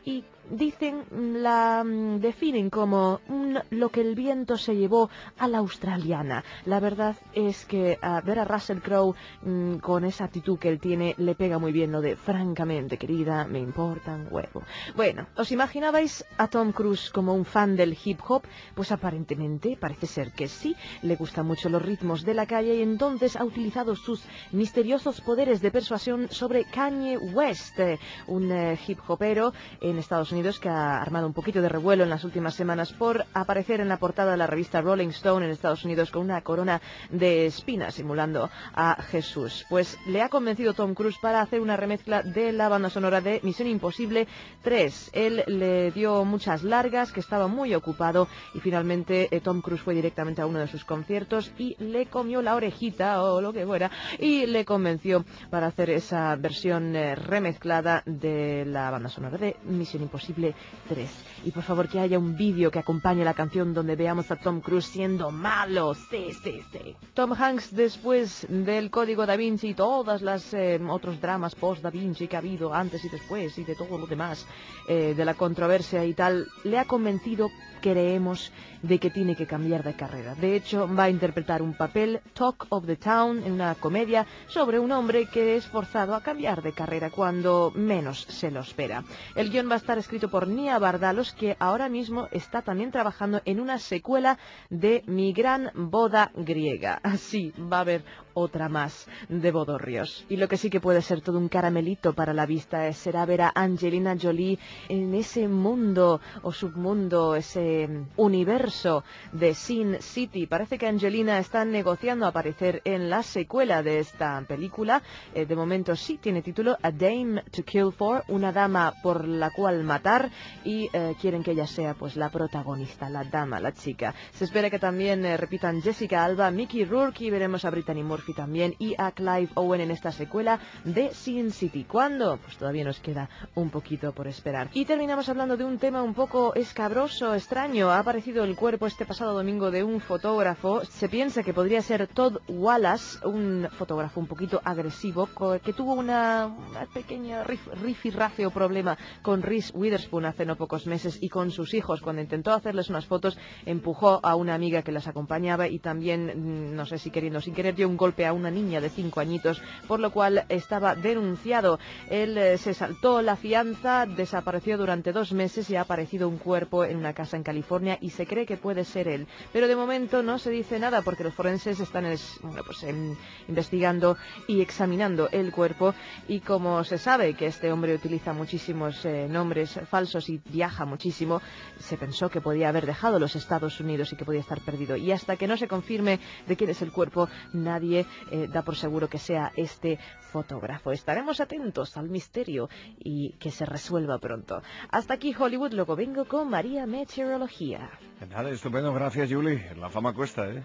y dicen, la mm, definen como un, lo que el viento se llevó a la australiana. La verdad es que a ver a Russell Crowe mm, con esa actitud que él tiene le pega muy bien lo de francamente querida, me importa un huevo. Bueno, ¿os imaginabais a Tom Cruise como un fan del hip hop? Pues aparentemente parece ser que sí, le gustan mucho los ritmos de la calle y entonces ha utilizado sus misteriosos poderes de persuasión sobre Kanye West, eh, un eh, hip hopero en Estados Unidos que ha armado un poquito de revuelo en las últimas semanas por aparecer en la portada de la revista Rolling Stone en Estados Unidos con una corona de espinas simulando a Jesús. Pues le ha convencido Tom Cruise para hacer una remezcla de la banda sonora de Misión Imposible tres. Él le dio muchas largas, que estaba muy ocupado, y finalmente eh, Tom Cruise fue directamente a uno de sus conciertos y le comió la orejita o lo que fuera y le convenció para hacer esa versión eh, remezclada de la banda sonora de Misión Imposible tres. Y por favor que haya un vídeo que acompañe la canción donde veamos a Tom Cruise siendo malo. Sí, sí, sí. Tom Hanks, después del Código Da Vinci y todas las eh, otros dramas post Da Vinci que ha habido antes y después y de todo lo demás, eh, de la controversia y tal, le ha convencido, creemos, de que tiene que cambiar de carrera. De hecho, va a interpretar un papel, Talk of the Town, en una comedia sobre un hombre que es forzado a cambiar de carrera cuando menos se lo espera. El guión va a estar escrito por Nia Vardalos, que ahora mismo está también trabajando en una secuela de Mi Gran Boda Griega. Así va a haber otra más de bodorrios. Y lo que sí que puede ser todo un caramelito para la vista es, será ver a Angelina Jolie en ese mundo o submundo, ese universo de Sin City. Parece que Angelina está negociando aparecer en la secuela de esta película. Eh, de momento sí tiene título A Dame to Kill For, una dama por la cual matar, y eh, quieren que ella sea pues la protagonista, la dama, la chica. Se espera que también eh, repitan Jessica Alba, Mickey Rourke, y veremos a Brittany Murphy también y a Clive Owen en esta secuela de Sin City. ¿Cuándo? Pues todavía nos queda un poquito por esperar. Y terminamos hablando de un tema un poco escabroso, extraño. Ha aparecido el cuerpo este pasado domingo de un fotógrafo. Se piensa que podría ser Todd Wallace, un fotógrafo un poquito agresivo que tuvo una, una pequeña rif, rifirrafe o problema con Reese Witherspoon hace no pocos meses y con sus hijos. Cuando intentó hacerles unas fotos, empujó a una amiga que las acompañaba y también, no sé si queriendo o sin querer, dio un golpe a una niña de cinco añitos, por lo cual estaba denunciado. Él eh, se saltó la fianza, desapareció durante dos meses y ha aparecido un cuerpo en una casa en California y se cree que puede ser él. Pero de momento no se dice nada porque los forenses están es, bueno, pues, en, investigando y examinando el cuerpo, y como se sabe que este hombre utiliza muchísimos eh, nombres falsos y viaja muchísimo, se pensó que podía haber dejado los Estados Unidos y que podía estar perdido. Y hasta que no se confirme de quién es el cuerpo, nadie eh, da por seguro que sea este fotógrafo. Estaremos atentos al misterio y que se resuelva pronto. Hasta aquí Hollywood, luego vengo con María Meteorología. Nada, estupendo, gracias Julie. La fama cuesta, ¿eh?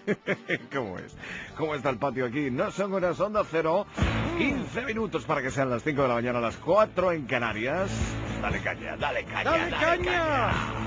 ¿Cómo es? ¿Cómo está el patio aquí? No son horas Onda Cero, quince minutos para que sean las cinco de la mañana, las cuatro en Canarias. Dale caña, dale caña, dale, dale caña. caña.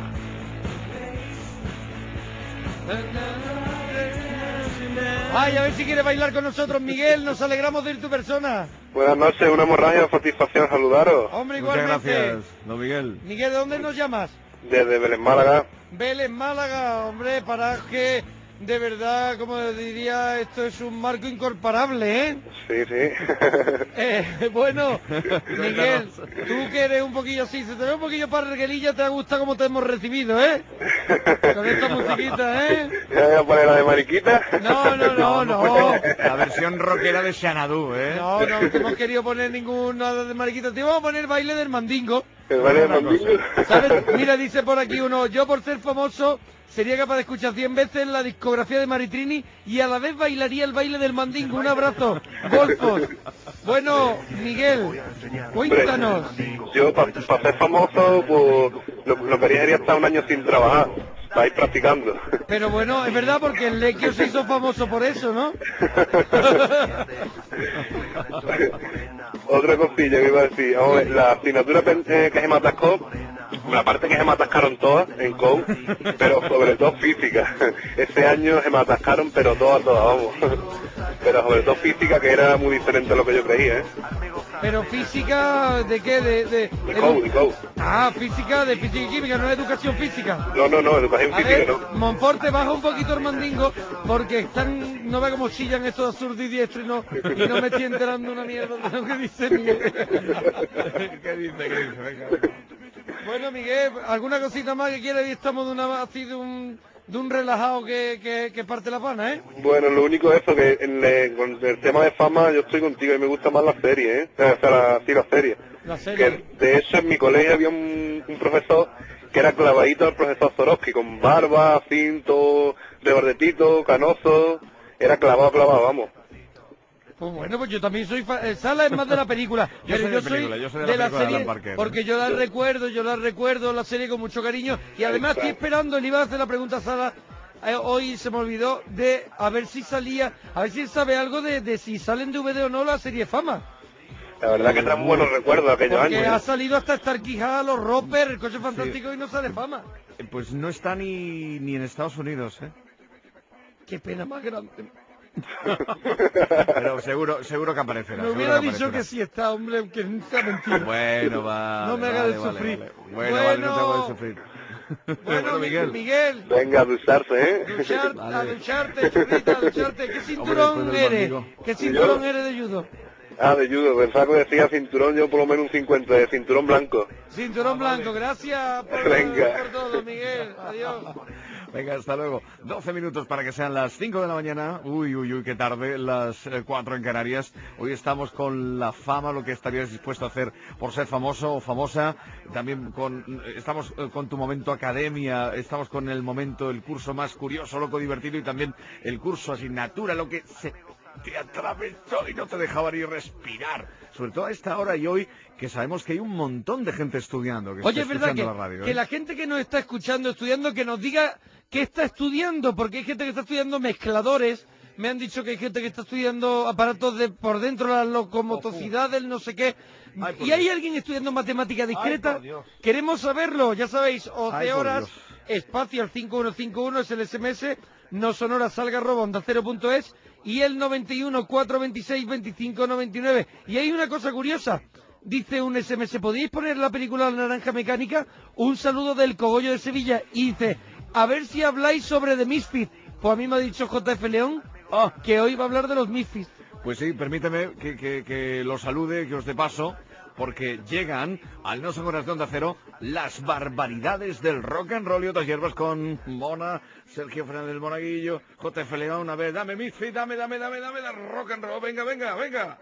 Ay, a ver si quiere bailar con nosotros, Miguel. Nos alegramos de ir tu persona. Buenas noches, una hemorragia, satisfacción saludaros. Hombre, Muchas igualmente. gracias, don Miguel. Miguel, ¿de dónde nos llamas? Desde Vélez, Málaga. Vélez, Málaga, hombre, paraje, de verdad, como diría, esto es un marco incomparable, ¿eh? Sí, sí. eh bueno, Miguel, tú que eres un poquillo así, se te ve un poquillo parguelilla, te gusta cómo te hemos recibido, ¿eh? Con esta musiquita, ¿eh? ¿Ya voy a poner la de Mariquita? No, no, no, no. La versión rockera de Xanadu, ¿eh? No, no, te hemos querido poner ningún nada de Mariquita, te íbamos a poner baile del mandingo. ¿El baile del mandingo? ¿Sabes? Mira, dice por aquí uno, yo por ser famoso sería capaz de escuchar cien veces la discografía de Maritrini y a la vez bailaría el baile del mandingo. Un abrazo, golfos. Bueno, Miguel, cuéntanos. Yo, para pa ser famoso, pues lo, lo que haría sería estar un año sin trabajar, para ir practicando. Pero bueno, es verdad, porque el Lequio se hizo famoso por eso, ¿no? Otra cosilla que iba a decir, oh, la asignatura eh, que se me atascó, la parte que se me atascaron todas en C O U, pero sobre todo física. Ese año se me atascaron, pero todas, todas, vamos. Pero sobre todo física, que era muy diferente a lo que yo creía, ¿eh? Pero física, ¿de qué? De, de, De code, de code. Ah, física, de física y química, no educación física. No, no, no, educación A física ver, no. Monforte, baja un poquito el mandingo, porque están, no ve cómo chillan estos zurdos y diestros y no, y no me estoy enterando una mierda de lo que dice Miguel. ¿Qué dice? ¿Qué dice? Venga, venga. Bueno, Miguel, ¿alguna cosita más que quieras? Y estamos de una, así de un, de un relajado que, que, que parte la pana, ¿eh? Bueno, lo único es eso, que en el, con el tema de fama yo estoy contigo y me gusta más la serie, ¿eh? O sea, la, sí, la serie. La serie. Que de hecho en mi colegio había un, un profesor que era clavadito al profesor Zorowski, con barba, cinto, rebordetito, canoso, era clavado, clavado, vamos. Pues bueno, pues yo también soy fan. Sala es más de la película, Yo pero soy yo de soy película, yo soy de de la la película de serie, Alan Parker, ¿eh? porque yo la recuerdo, yo la recuerdo la serie con mucho cariño y además estoy esperando, le iba a hacer la pregunta a Sala, eh, hoy se me olvidó de a ver si salía, a ver si él sabe algo de, de si salen de D V D o no la serie Fama. La verdad que traen buenos recuerdos aquellos Porque años. ha ¿eh? salido hasta Star Quijada, los Roper, el coche fantástico y no sale Fama. Eh, Pues no está ni, ni en Estados Unidos, ¿eh? Qué pena más grande. Pero seguro, seguro que aparecerá. Me seguro hubiera que dicho aparecerá. que sí está, hombre, aunque sea mentira. Bueno, vale. No me haga vale, de vale, sufrir. vale. Bueno, vale, no te hago de sufrir. Bueno, Miguel. Miguel. Venga, a ducharse, ¿eh? Duchar, Vale. a ducharte, churrita, a ducharte. ¿Qué cinturón después del eres? bandido. ¿Qué cinturón eres de judo? Ah, de judo, pensaba que decía cinturón, yo por lo menos un cincuenta, de cinturón blanco. Cinturón blanco. Gracias por, Venga. por todo, Miguel. Adiós. Venga, hasta luego. doce minutos para que sean las cinco de la mañana. Uy, uy, uy, qué tarde. Las eh, cuatro en Canarias. Hoy estamos con la fama, lo que estarías dispuesto a hacer por ser famoso o famosa. También con, estamos eh, con tu momento academia. Estamos con el momento, el curso más curioso, loco, divertido y también el curso asignatura, lo que se te atravesó y no te dejaba ni respirar. Sobre todo a esta hora y hoy, que sabemos que hay un montón de gente estudiando, que Oye, está es verdad que, escuchando la radio. que ¿eh? la gente que nos está escuchando, estudiando, que nos diga qué está estudiando, porque hay gente que está estudiando mezcladores. Me han dicho que hay gente que está estudiando aparatos de por dentro, la locomotocidad del no sé qué. Ay, por ¿Y hay Dios. alguien estudiando matemática discreta? Ay, por Dios. Queremos saberlo, ya sabéis, Ay, once por horas, Dios. espacio al cinco uno cinco uno es el S M S, no sonora salga arroba onda cero punto es y el noventa y uno, cuatrocientos veintiséis, veinticinco noventa y nueve. Y hay una cosa curiosa. Dice un S M S, ¿podéis poner la película La Naranja Mecánica? Un saludo del Cogollo de Sevilla. Y dice, a ver si habláis sobre The Misfits. Pues a mí me ha dicho J F León oh, que hoy va a hablar de los Misfits. Pues sí, permíteme que, que, que los salude, que os de paso, porque llegan al No Son Horas de Onda Cero las barbaridades del rock and roll y otras hierbas con Mona, Sergio Fernández del Monaguillo, J F León, a ver, dame Misfits, dame, dame, dame, dame, dame rock and roll, venga, venga, venga.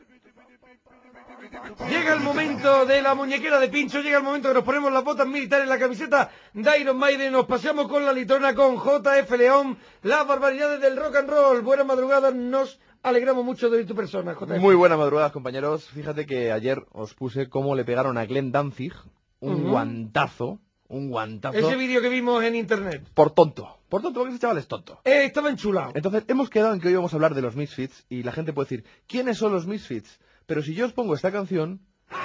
Llega el momento de la muñequera de Pincho, llega el momento que nos ponemos las botas militares, la camiseta de Iron Maiden, nos paseamos con la litrona con J F León, las barbaridades del rock and roll. Buenas madrugadas, nos alegramos mucho de oír tu persona, J F. Muy buenas madrugadas, compañeros. Fíjate que ayer os puse cómo le pegaron a Glenn Danzig un Ujú. guantazo, un guantazo. Ese vídeo que vimos en internet. Por tonto, por tonto, porque ese chaval es tonto. Eh, estaba enchulado. Entonces, hemos quedado en que hoy vamos a hablar de los Misfits y la gente puede decir, ¿quiénes son los Misfits? Pero si yo os pongo esta canción...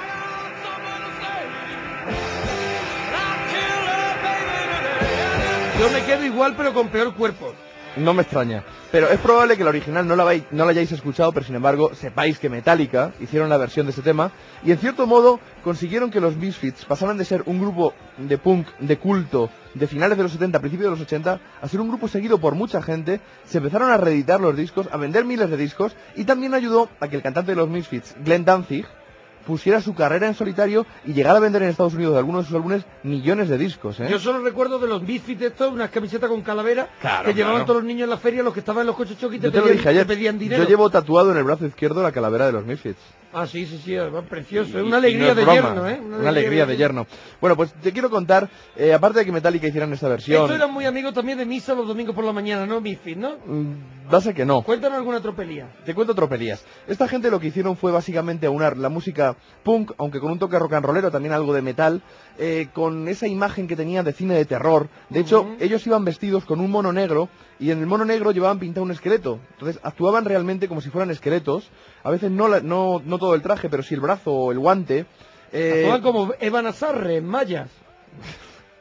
Yo me quedo igual, pero con peor cuerpo. No me extraña. Pero es probable que la original no la, vais, no la hayáis escuchado, pero sin embargo sepáis que Metallica hicieron la versión de ese tema y en cierto modo consiguieron que los Misfits pasaran de ser un grupo de punk, de culto, de finales de los setenta, principios de los ochenta, a ser un grupo seguido por mucha gente. Se empezaron a reeditar los discos, a vender miles de discos y también ayudó a que el cantante de los Misfits, Glenn Danzig, pusiera su carrera en solitario y llegara a vender en Estados Unidos de algunos de sus álbumes millones de discos, ¿eh? Yo solo recuerdo de los Misfits estos, unas camisetas con calavera Claro, que llevaban claro. todos los niños en la feria, los que estaban en los coches choques y te, Yo te lo pedían, dije ayer, te pedían dinero. yo llevo tatuado en el brazo izquierdo la calavera de los Misfits. Ah, sí, sí, sí, además precioso. Y- Es una y alegría no es de broma, yerno, ¿eh? Una, alegría de yerno. Bueno, pues te quiero contar, eh, aparte de que Metallica hicieran esta versión... Estos eran muy amigos también de misa los domingos por la mañana, ¿no, Misfits, no? Mm, va a ser que no. Cuéntanos alguna tropelía. Te cuento tropelías. Esta gente lo que hicieron fue básicamente aunar la música punk, aunque con un toque rock and rollero, también algo de metal, eh, con esa imagen que tenían de cine de terror. De hecho, Ujú. ellos iban vestidos con un mono negro y en el mono negro llevaban pintado un esqueleto. Entonces actuaban realmente como si fueran esqueletos. A veces no, la- no, no todo el traje, pero sí el brazo o el guante. Eh, Actuaban como Evan Azarre, en mayas.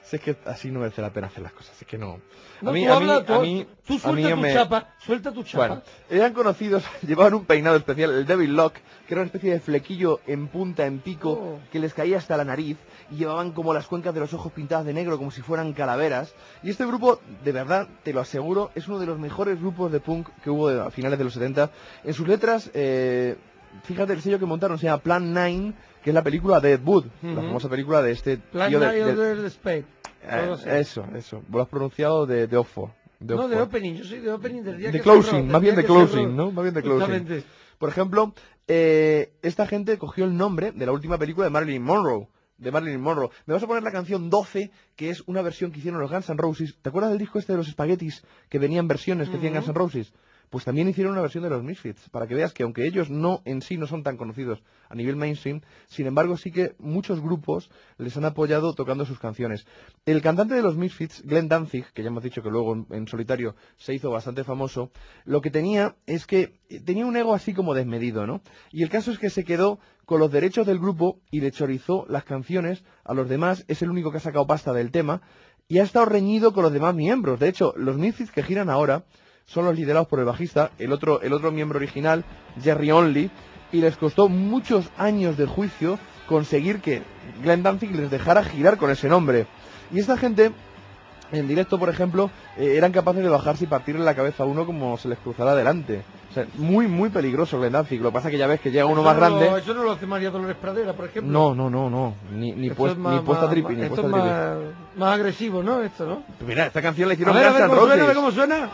Si es que así no merece la pena hacer las cosas, es que no. No, a mí, tú a mí, habla, tú, a mí, tú a mí suelta tu me- chapa, suelta tu chapa. Bueno, eran conocidos, llevaban un peinado especial, el Devil Lock, que era una especie de flequillo en punta, en pico, Oh. que les caía hasta la nariz, y llevaban como las cuencas de los ojos pintadas de negro, como si fueran calaveras. Y este grupo, de verdad, te lo aseguro, es uno de los mejores grupos de punk que hubo de- a finales de los setenta. En sus letras, eh, fíjate, el sello que montaron se llama Plan nine, que es la película de Ed Wood, la Ujú. famosa película de este Plan tío de- Nine de- Under the Spade. eh, Todo así. eso, eso. Lo has pronunciado de, de Oxford. De No, de Oxford. opening, yo soy de opening del día De que closing, cerró, más del bien día de que closing, cerró. ¿no? Más bien de closing. Justamente. Por ejemplo, eh, esta gente cogió el nombre de la última película de Marilyn Monroe. De Marilyn Monroe. Me vas a poner la canción doce, que es una versión que hicieron los Guns N' Roses. ¿Te acuerdas del disco este de los espaguetis que venían versiones que hacían Ujú. Guns N' Roses? Pues también hicieron una versión de los Misfits, para que veas que aunque ellos no en sí no son tan conocidos a nivel mainstream, sin embargo sí que muchos grupos les han apoyado tocando sus canciones. El cantante de los Misfits, Glenn Danzig, que ya hemos dicho que luego en, en solitario se hizo bastante famoso, lo que tenía es que tenía un ego así como desmedido, ¿no? Y el caso es que se quedó con los derechos del grupo y le chorizó las canciones a los demás, es el único que ha sacado pasta del tema, y ha estado reñido con los demás miembros. De hecho, los Misfits que giran ahora son los liderados por el bajista, el otro, el otro miembro original, Jerry Only, y les costó muchos años de juicio conseguir que Glenn Danzig les dejara girar con ese nombre. Y esta gente, en directo, por ejemplo, eh, eran capaces de bajarse y partirle la cabeza a uno como se les cruzara delante. O sea, muy, muy peligroso Glenn Danzig. Lo que pasa es que ya ves que llega uno Eso más no grande. Lo, eso no lo hace María Dolores Pradera, por ejemplo. No, no, no, no. Ni, ni, Esto pues, es más, ni puesta más- tripi, ni esto puesta es tripi. más, más agresivo, ¿no? Esto, ¿no? Mira, esta canción la A hicieron ver, a Guns ver N' cómo suena, a ver Roses. cómo suena.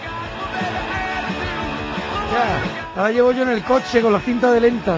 Ya, ahora llevo yo en el coche con la cinta de lentas.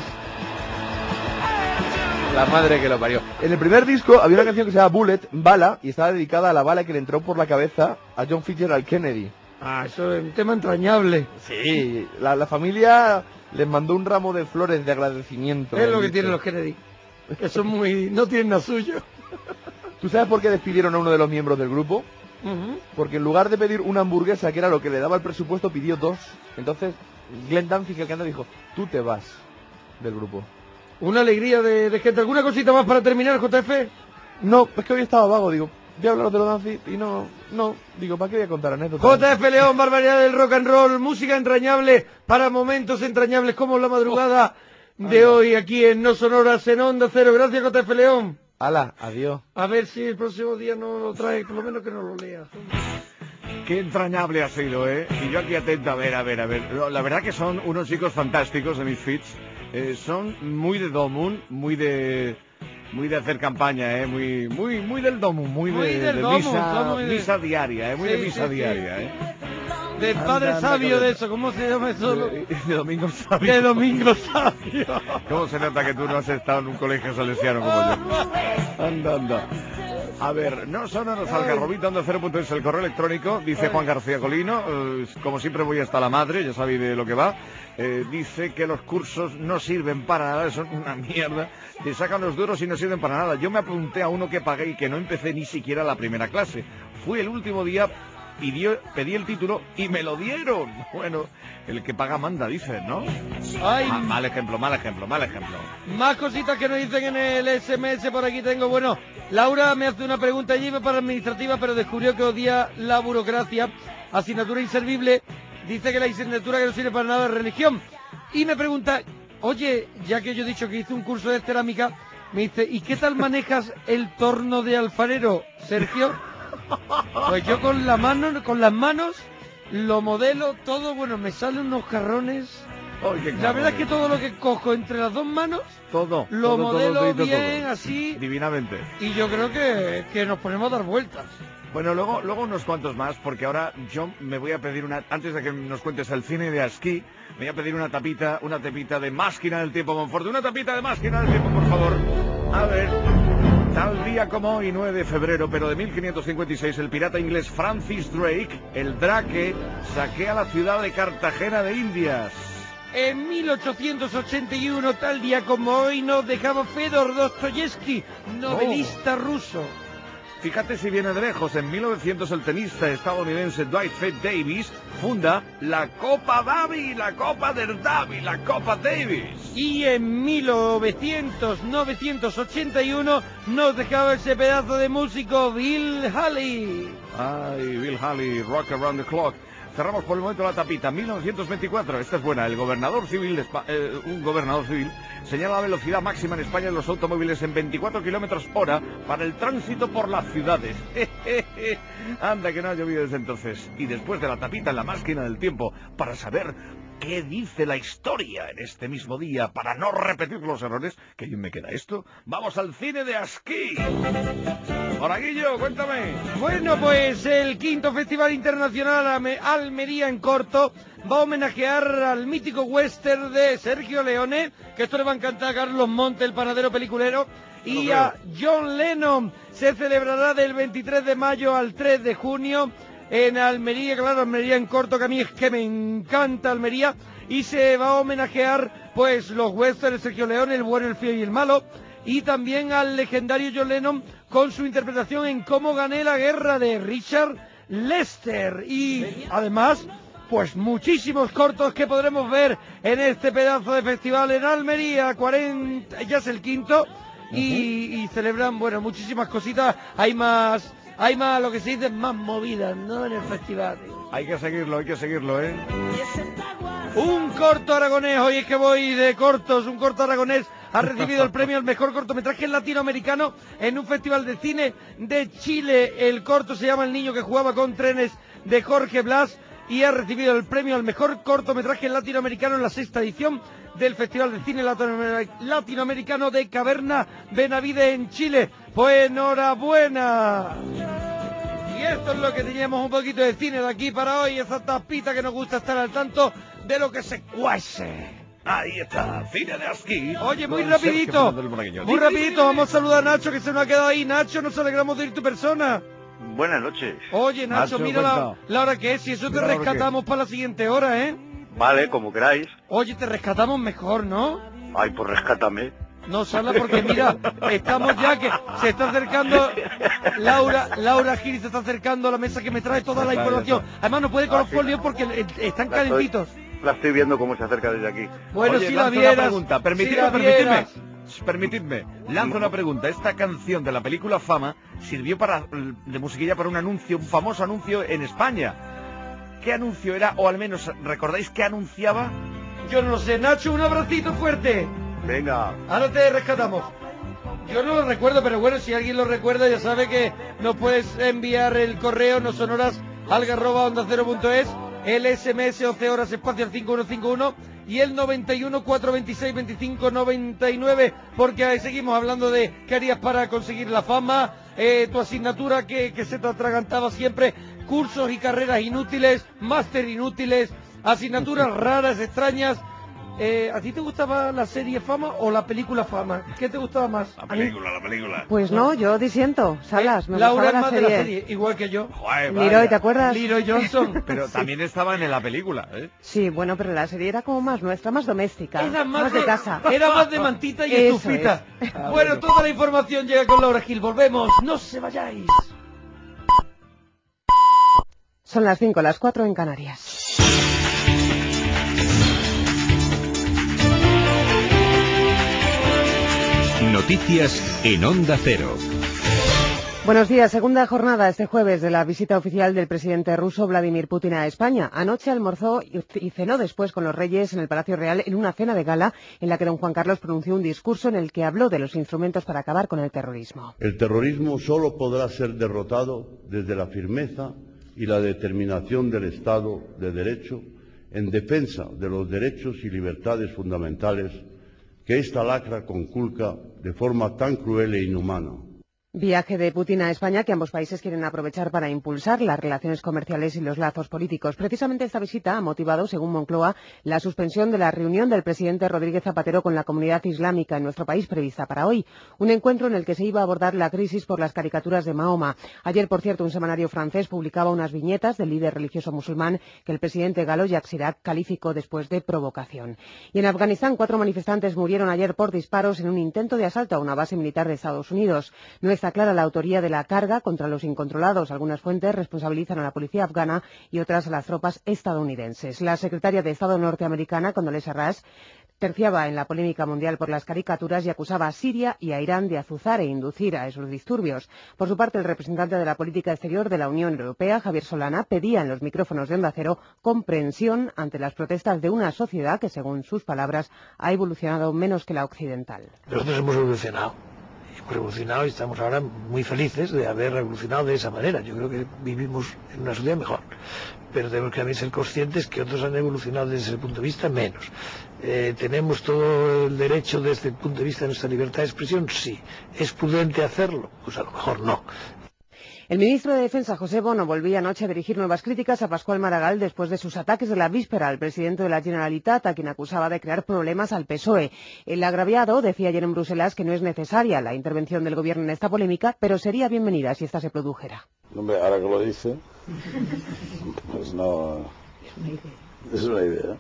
La madre que lo parió. En el primer disco había una canción que se llama Bullet, Bala, y estaba dedicada a la bala que le entró por la cabeza a John Fitzgerald Kennedy. Ah, eso es un tema entrañable. Sí, la, la familia les mandó un ramo de flores de agradecimiento. Es lo que dicho. tienen los Kennedy. Que son muy... no tienen nada suyo. ¿Tú sabes por qué despidieron a uno de los miembros del grupo? Ujú. Porque en lugar de pedir una hamburguesa, que era lo que le daba el presupuesto, pidió dos. Entonces, Glenn Danzig, el cantante, dijo, tú te vas del grupo. Una alegría de, de gente. ¿Alguna cosita más para terminar, J F? No, es que hoy estaba vago, digo, voy a hablar de los Danzig y no, no, digo, ¿para qué voy a contar anécdotas? J F León, barbaridad del rock and roll, música entrañable para momentos entrañables como la madrugada de hoy aquí en No Sonoras en Onda Cero. Gracias, J F León. Hala, adiós. A ver si el próximo día no lo trae, por lo menos que no lo lea. Qué entrañable ha sido, ¿eh? Y yo aquí atento, a ver, a ver, a ver. No, la verdad que son unos chicos fantásticos de Misfits. Eh, son muy de Domun, muy de... Muy de hacer campaña, ¿eh? Muy, muy, muy del Domun, muy, Muy de, del de Domun, misa, son muy de- misa diaria, ¿eh? Muy Sí, de misa sí, sí. diaria, ¿eh? De Anda, padre anda, sabio con de el- eso, ¿cómo se llama eso? De, de Domingo Sabio. De Domingo Sabio. ¿Cómo se nota que tú no has estado en un colegio salesiano como yo? Anda, anda. A ver, no sonoros algarrobito, onda cero punto es el correo electrónico, dice Juan García Colino, eh, como siempre voy hasta la madre, ya sabéis de lo que va, eh, dice que los cursos no sirven para nada, son una mierda, te sacan los duros y no sirven para nada. Yo me apunté a uno que pagué y que no empecé ni siquiera la primera clase, fui el último día, pidió, pedí el título y me lo dieron. Bueno, el que paga manda, dicen, ¿no? Ay. Ma- mal ejemplo, mal ejemplo, mal ejemplo. Más cositas que nos dicen en el S M S, por aquí tengo, bueno, Laura me hace una pregunta allí para administrativa, pero descubrió que odia la burocracia, asignatura inservible, dice que la asignatura que no sirve para nada es religión, y me pregunta, oye, ya que yo he dicho que hice un curso de cerámica, me dice, ¿y qué tal manejas el torno de alfarero, Sergio? Pues yo con la mano, con las manos, lo modelo todo, bueno, me salen unos jarrones. Ay, qué La verdad es que cabrones. todo lo que cojo entre las dos manos Todo, lo todo, modelo todo, todo, bien, todo. así, Divinamente. y yo creo que, que nos ponemos a dar vueltas. Bueno, luego, luego unos cuantos más, porque ahora yo me voy a pedir una, antes de que nos cuentes el cine de Asquí, me voy a pedir una tapita, una tapita de Máquina del Tiempo, Monforte, una tapita de Máquina del Tiempo, por favor. A ver, tal día como hoy, nueve de febrero, pero de mil quinientos cincuenta y seis, el pirata inglés Francis Drake, el Drake, saquea la ciudad de Cartagena de Indias. En mil ochocientos ochenta y uno, tal día como hoy, nos dejaba Fedor Dostoyevsky, novelista ruso. Fíjate si viene de lejos. En mil novecientos el tenista estadounidense Dwight Fate Davis funda la Copa Davis, la Copa del Davis, la Copa Davis. Y en mil novecientos ochenta y uno nos dejaba ese pedazo de músico Bill Haley. Ay, Bill Haley, Rock Around the Clock. Cerramos por el momento la tapita. mil novecientos veinticuatro, esta es buena. El gobernador civil, de Espa eh, un gobernador civil, señala la velocidad máxima en España de los automóviles en veinticuatro kilómetros hora para el tránsito por las ciudades. Anda, que no ha llovido desde entonces. Y después de la tapita en la máquina del tiempo, para saber qué dice la historia en este mismo día, para no repetir los errores, que bien me queda esto, vamos al cine de Asquí. Hola, Guillo, cuéntame. Bueno, pues el quinto Festival Internacional Almería en Corto va a homenajear al mítico western de Sergio Leone, que esto le va a encantar a Carlos Monte, el panadero peliculero, y a John Lennon. Se celebrará del veintitrés de mayo al tres de junio en Almería, claro, Almería en Corto, que a mí es que me encanta Almería, y se va a homenajear pues los westerns de Sergio Leone, el bueno, el feo y el malo, y también al legendario John Lennon con su interpretación en Cómo gané la guerra de Richard Lester. Y además, pues muchísimos cortos que podremos ver en este pedazo de festival en Almería. cuarenta, ya es el quinto, y, y celebran, bueno, muchísimas cositas. Hay más, hay más, lo que se dice, más movidas, ¿no?, en el festival. Hay que seguirlo, hay que seguirlo, ¿eh? Un corto aragonés, hoy es que voy de cortos, un corto aragonés ha recibido el premio al mejor cortometraje latinoamericano en un festival de cine de Chile. El corto se llama El niño que jugaba con trenes, de Jorge Blas, y ha recibido el premio al mejor cortometraje latinoamericano en la sexta edición del Festival de Cine Latinoamericano de Caverna Benavide en Chile. Pues enhorabuena. Y esto es lo que teníamos, un poquito de cine de aquí para hoy, esa tapita que nos gusta estar al tanto de lo que se cuece. Ahí está, cine de Asquí. Oye, muy rapidito, muy rapidito, vamos a saludar a Nacho, que se nos ha quedado ahí. Nacho, nos alegramos de ir tu persona. Buenas noches. Oye, Nacho, Nacho mira la, la hora que es, y eso te mira rescatamos para la siguiente hora, ¿eh? Vale, como queráis. Oye, te rescatamos mejor, ¿no? Ay, pues rescátame. No, Sala, porque mira, estamos ya que se está acercando Laura, Laura Gil se está acercando a la mesa que me trae toda la información. Además no puede con los folios porque están la calentitos. Estoy, la estoy viendo cómo se acerca desde aquí. Bueno, Oye, si la vieras, pregunta. Permitidme, si la permitidme, permitidme, lanzo una pregunta. Esta canción de la película Fama sirvió para de musiquilla para un anuncio, un famoso anuncio en España. ¿Qué anuncio era? O al menos, ¿recordáis qué anunciaba? Yo no lo sé. Nacho, un abracito fuerte. Venga. Ahora te rescatamos. Yo no lo recuerdo, pero bueno, si alguien lo recuerda ya sabe que nos puedes enviar el correo no sonoras alga arroba onda cero punto es, el S M S once horas espacio al cinco uno cinco uno y el noventa y uno, cuatrocientos veintiséis, veinticinco noventa y nueve, porque ahí seguimos hablando de qué harías para conseguir la fama, eh, tu asignatura que, que se te atragantaba siempre, cursos y carreras inútiles, máster inútiles, asignaturas raras, extrañas. Eh, ¿A ti te gustaba la serie Fama o la película Fama? ¿Qué te gustaba más? La película, la película. Pues no, yo disiento, Salas, me Laura es gustaba más la de serie. la serie, igual que yo. Joder, Leroy, ¿te acuerdas? Leroy Johnson. Pero Sí. también estaban en la película, ¿eh? Sí, bueno, pero la serie era como más nuestra, más doméstica, Era más, más de casa. Era más de mantita y Eso estufita. es. Ah, bueno, toda la información llega con Laura Gil. Volvemos, no se vayáis. Son las cinco, las cuatro en Canarias. Noticias en Onda Cero. Buenos días. Segunda jornada este jueves de la visita oficial del presidente ruso Vladimir Putin a España. Anoche almorzó y cenó después con los reyes en el Palacio Real en una cena de gala en la que don Juan Carlos pronunció un discurso en el que habló de los instrumentos para acabar con el terrorismo. El terrorismo solo podrá ser derrotado desde la firmeza y la determinación del Estado de Derecho en defensa de los derechos y libertades fundamentales que esta lacra conculca de forma tan cruel e inhumana. Viaje de Putin a España que ambos países quieren aprovechar para impulsar las relaciones comerciales y los lazos políticos. Precisamente esta visita ha motivado, según Moncloa, la suspensión de la reunión del presidente Rodríguez Zapatero con la comunidad islámica en nuestro país prevista para hoy. Un encuentro en el que se iba a abordar la crisis por las caricaturas de Mahoma. Ayer, por cierto, un semanario francés publicaba unas viñetas del líder religioso musulmán que el presidente galo Jacques Chirac calificó después de provocación. Y en Afganistán, cuatro manifestantes murieron ayer por disparos en un intento de asalto a una base militar de Estados Unidos. No está está clara la autoría de la carga contra los incontrolados. Algunas fuentes responsabilizan a la policía afgana y otras a las tropas estadounidenses. La secretaria de Estado norteamericana, Condoleezza Rice, terciaba en la polémica mundial por las caricaturas y acusaba a Siria y a Irán de azuzar e inducir a esos disturbios. Por su parte, el representante de la política exterior de la Unión Europea, Javier Solana, pedía en los micrófonos de Onda Cero comprensión ante las protestas de una sociedad que, según sus palabras, ha evolucionado menos que la occidental. Nosotros hemos evolucionado. Hemos evolucionado y estamos ahora muy felices de haber evolucionado de esa manera. Yo creo que vivimos en una sociedad mejor. Pero tenemos que también ser conscientes que otros han evolucionado desde ese punto de vista menos. Eh, ¿Tenemos todo el derecho desde el punto de vista de nuestra libertad de expresión? Sí. ¿Es prudente hacerlo? Pues a lo mejor no. El ministro de Defensa, José Bono, volvía anoche a dirigir nuevas críticas a Pascual Maragall después de sus ataques de la víspera al presidente de la Generalitat, a quien acusaba de crear problemas al P S O E. El agraviado decía ayer en Bruselas que no es necesaria la intervención del gobierno en esta polémica, pero sería bienvenida si esta se produjera. Hombre, ahora que lo dice, pues no... Es una idea.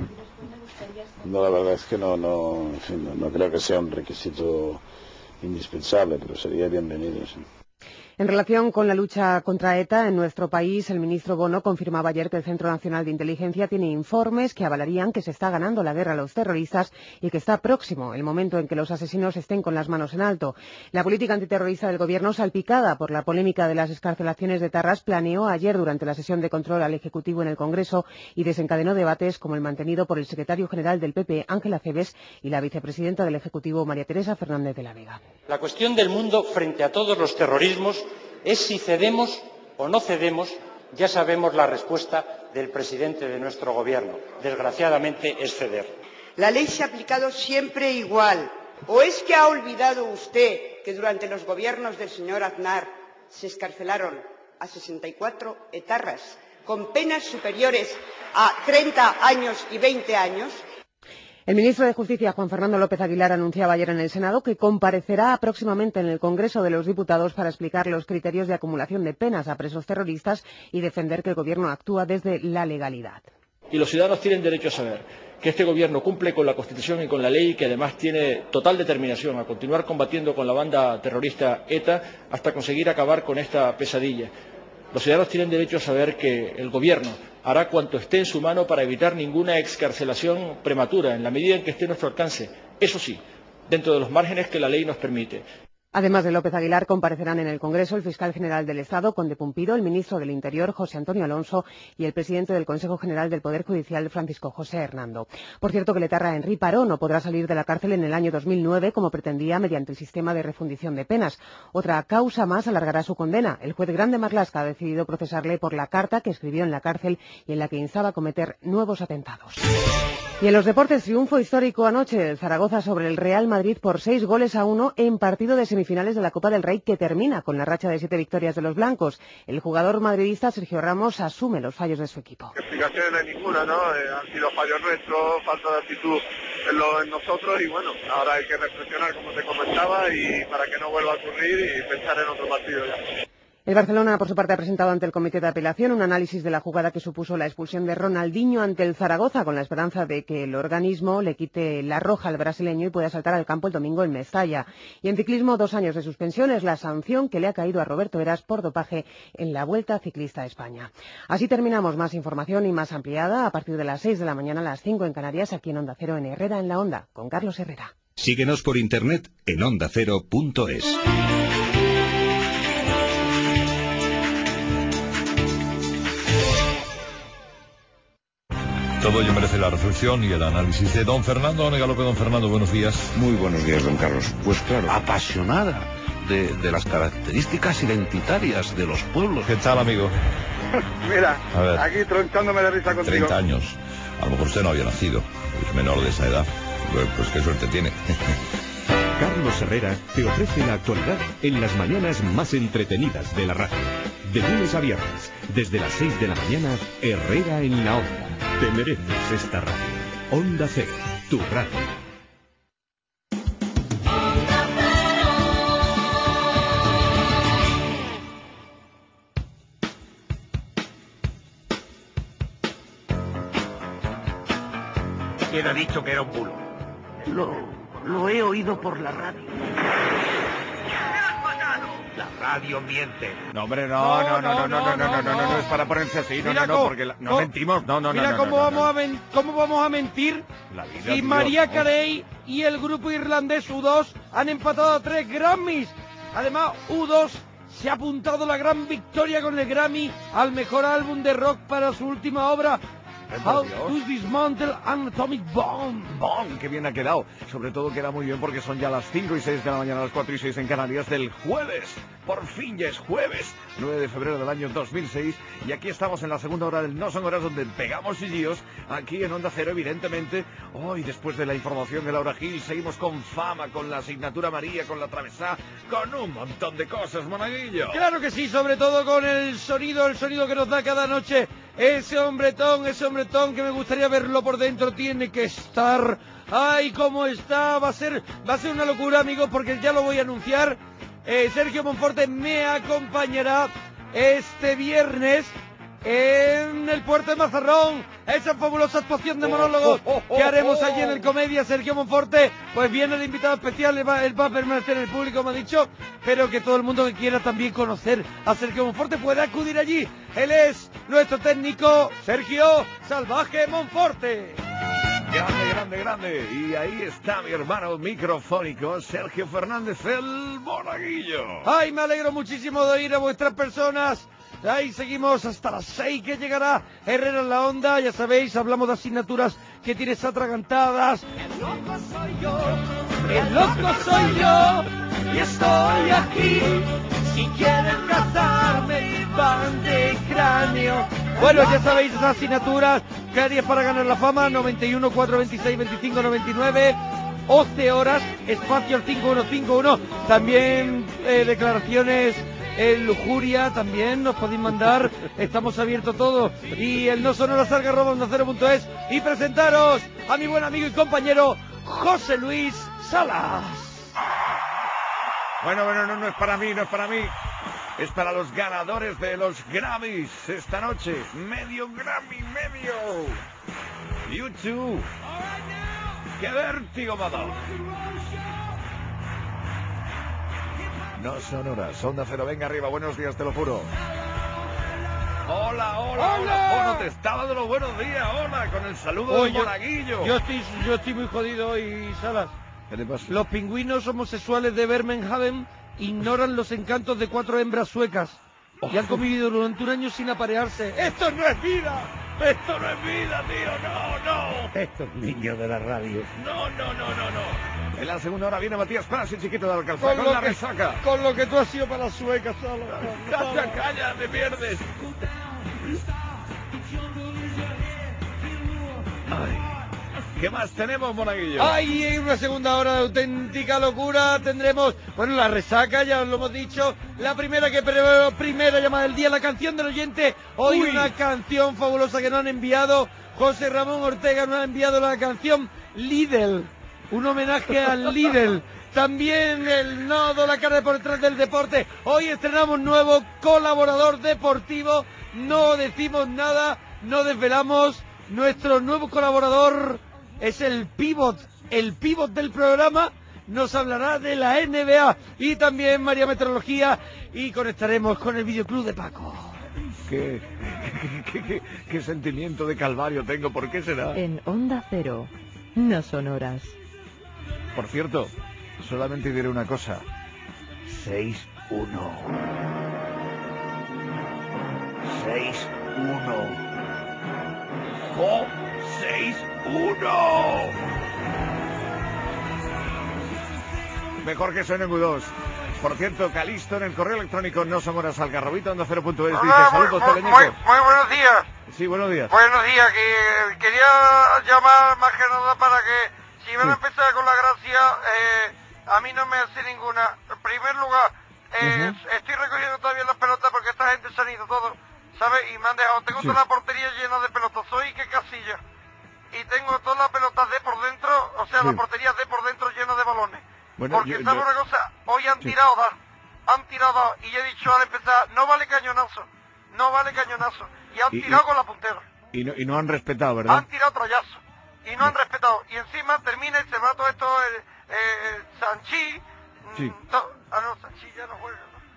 No, la verdad es que no, no, en fin, no, no creo que sea un requisito indispensable, pero sería bienvenido, sí. En relación con la lucha contra ETA en nuestro país, el ministro Bono confirmaba ayer que el Centro Nacional de Inteligencia tiene informes que avalarían que se está ganando la guerra a los terroristas y que está próximo el momento en que los asesinos estén con las manos en alto. La política antiterrorista del Gobierno, salpicada por la polémica de las excarcelaciones de Tarras, planeó ayer durante la sesión de control al Ejecutivo en el Congreso y desencadenó debates como el mantenido por el secretario general del P P, Ángel Acebes, y la vicepresidenta del Ejecutivo, María Teresa Fernández de la Vega. La cuestión del mundo frente a todos los terrorismos es si cedemos o no cedemos. Ya sabemos la respuesta del presidente de nuestro Gobierno. Desgraciadamente es ceder. La ley se ha aplicado siempre igual. ¿O es que ha olvidado usted que durante los gobiernos del señor Aznar se excarcelaron a sesenta y cuatro etarras con penas superiores a treinta años y veinte años? El ministro de Justicia, Juan Fernando López Aguilar, anunciaba ayer en el Senado que comparecerá próximamente en el Congreso de los Diputados para explicar los criterios de acumulación de penas a presos terroristas y defender que el Gobierno actúa desde la legalidad. Y los ciudadanos tienen derecho a saber que este Gobierno cumple con la Constitución y con la ley y que además tiene total determinación a continuar combatiendo con la banda terrorista ETA hasta conseguir acabar con esta pesadilla. Los ciudadanos tienen derecho a saber que el Gobierno hará cuanto esté en su mano para evitar ninguna excarcelación prematura, en la medida en que esté a nuestro alcance, eso sí, dentro de los márgenes que la ley nos permite. Además de López Aguilar, comparecerán en el Congreso el fiscal general del Estado, Conde Pumpido, el ministro del Interior, José Antonio Alonso, y el presidente del Consejo General del Poder Judicial, Francisco José Hernando. Por cierto, que el etarra Henri Paró no podrá salir de la cárcel en el año dos mil nueve, como pretendía, mediante el sistema de refundición de penas. Otra causa más alargará su condena. El juez Grande Marlaska ha decidido procesarle por la carta que escribió en la cárcel y en la que instaba a cometer nuevos atentados. Y en los deportes, triunfo histórico anoche del Zaragoza sobre el Real Madrid por seis goles a uno en partido de semifinales de la Copa del Rey, que termina con la racha de siete victorias de los blancos. El jugador madridista Sergio Ramos asume los fallos de su equipo. Explicación no hay ninguna, ¿no? Eh, han sido fallos nuestros, falta de actitud en, lo, en nosotros y bueno, ahora hay que reflexionar, como te comentaba, y para que no vuelva a ocurrir y pensar en otro partido ya. El Barcelona, por su parte, ha presentado ante el Comité de Apelación un análisis de la jugada que supuso la expulsión de Ronaldinho ante el Zaragoza, con la esperanza de que el organismo le quite la roja al brasileño y pueda saltar al campo el domingo en Mestalla. Y en ciclismo, dos años de suspensión es la sanción que le ha caído a Roberto Heras por dopaje en la Vuelta Ciclista a España. Así terminamos. Más información y más ampliada a partir de las seis de la mañana a las cinco en Canarias, aquí en Onda Cero, en Herrera en la Onda, con Carlos Herrera. Síguenos por internet en onda cero punto es. Todo ello merece la reflexión y el análisis de don Fernando Onega López. Don Fernando, buenos días. Muy buenos días, don Carlos. Pues claro, apasionada de, de las características identitarias de los pueblos. ¿Qué tal, amigo? Mira, aquí tronchándome de risa contigo. treinta años. A lo mejor usted no había nacido. Es menor de esa edad. Pues, pues qué suerte tiene. Carlos Herrera te ofrece la actualidad en las mañanas más entretenidas de la radio. De lunes a viernes, desde las seis de la mañana, Herrera en la Onda. Te mereces esta radio. Onda Cero, tu radio. ¿Quién ha dicho que era un bulo? Lo, lo he oído por la radio. ¿Qué has pasado? La radio miente. No, hombre, no, no, no, no, no, no, no, no, no, no, es para ponerse así, no, no, no, porque la- no mentimos, no, no, no, Mira no, cómo no, no, vamos a men- cómo vamos a mentir La vida, si tío, María no. Carey y el grupo irlandés U dos han empatado a tres Grammys. Además, U dos se ha apuntado la gran victoria con el Grammy al mejor álbum de rock para su última obra, por How Dios. to Dismantle an Atomic Bomb. ¡Bom! ¡Qué bien ha quedado! Sobre todo queda muy bien porque son ya las cinco y seis de la mañana, las cuatro y seis en Canarias del jueves. Por fin ya es jueves, nueve de febrero del año dos mil seis. Y aquí estamos en la segunda hora del No Son Horas, donde pegamos chillidos. Aquí en Onda Cero, evidentemente. Hoy, después de la información de Laura Gil, seguimos con Fama, con la asignatura María, con la Travesá, con un montón de cosas, Monaguillo. Claro que sí, sobre todo con el sonido, el sonido que nos da cada noche ese hombretón, ese hombretón que me gustaría verlo por dentro, tiene que estar. Ay, cómo está, va a ser, va a ser una locura, amigos, porque ya lo voy a anunciar. Eh, Sergio Monforte me acompañará este viernes en el puerto de Mazarrón, esa fabulosa actuación de monólogos Oh, oh, oh, que haremos oh. allí en el Comedia. Sergio Monforte, pues viene de invitado especial, él va, él va a permanecer en el público, me ha dicho, pero que todo el mundo que quiera también conocer a Sergio Monforte puede acudir allí. Él es nuestro técnico, Sergio Salvaje Monforte. Grande, grande, grande. Y ahí está mi hermano microfónico, Sergio Fernández, el Monaguillo. Ay, me alegro muchísimo de oír a vuestras personas. Ahí seguimos hasta las seis que llegará Herrera en la Onda. Ya sabéis, hablamos de asignaturas que tienes atragantadas. El loco soy yo, El loco soy yo y estoy aquí. Si quieren cazarme, van de cráneo. Bueno, ya sabéis esas asignaturas. ¿Qué harías para ganar la fama? noventa y uno, cuatro veintiséis, veinticinco, noventa y nueve. once horas, espacio al cinco uno cinco uno. También eh, declaraciones en lujuria, también nos podéis mandar. Estamos abiertos todo. Y el no sonora salga arroba onda cero punto es. Y presentaros a mi buen amigo y compañero José Luis Salas. Bueno, bueno, no, no es para mí, no es para mí. Es para los ganadores de los Grammys esta noche. Medio Grammy, medio. YouTube. ¡Qué vértigo, madame! No son horas. Onda Cero, venga arriba. Buenos días, te lo juro. Hola, hola, hola. Bueno, te estaba de los buenos días. Hola, con el saludo Oh, del yo- Monaguillo. Yo estoy, yo estoy muy jodido hoy, Salas. ¿Qué te pasa? Los pingüinos homosexuales de Birmingham ignoran los encantos de cuatro hembras suecas y han convivido durante un año sin aparearse. ¡Esto no es vida! ¡Esto no es vida, tío! ¡No, no! Estos niños de la radio. No, no, no, no, no. En la segunda hora viene Matías Pras y Chiquito de Alcalzá con, lo la que, resaca. con lo que tú has sido para las suecas, Salas. Calla, calla, te pierdes. Ay. ¿Qué más tenemos, Monaguillo? Ay, en una segunda hora de auténtica locura tendremos, bueno, la resaca, ya os lo hemos dicho, la primera que pre- primera llamada del día, la canción del oyente. Hoy Uy. una canción fabulosa que nos han enviado. José Ramón Ortega nos ha enviado la canción Lidl, un homenaje al Lidl. También el nodo, la cara de por detrás del deporte. Hoy estrenamos nuevo colaborador deportivo. No decimos nada, no desvelamos. Nuestro nuevo colaborador es el pivot, el pivot del programa. Nos hablará de la N B A y también María Meteorología, y conectaremos con el videoclub de Paco. ¿Qué, qué, qué, qué sentimiento de calvario tengo? ¿Por qué será? En Onda Cero, no son horas. Por cierto, solamente diré una cosa. seis uno. seis uno. ¡Oh! seis uno. Mejor que suene en U dos. Por cierto, Calisto en el correo electrónico no son horas algarrobito onda cero punto es. Dice Hola, muy, saludos, muy, teleñeco. muy, muy buenos días. Sí, buenos días. Buenos días, que quería llamar más que nada para que si van a empezar con la gracia, eh, a mí no me hace ninguna. En primer lugar, eh, estoy recogiendo todavía las pelotas porque esta gente se han ido todos, ¿sabes? Y me han dejado, tengo Sí. toda la portería llena de pelotas, soy que casilla. Y tengo todas las pelotas de por dentro, o sea, Sí. las porterías de por dentro llenas de balones. Bueno, Porque, yo- ¿sabes yo- una cosa? Hoy han Sí. tirado dos, han tirado dos, y yo he dicho al empezar, no vale cañonazo, no vale cañonazo. Y han Y- tirado y- con la puntera. Y no, y no han respetado, ¿verdad? Han tirado troyazo y no han respetado. Y encima termina y se va todo esto, el, eh, Sanchi. Sí. to- ah, no, Sanchi ya no juega. ¿no?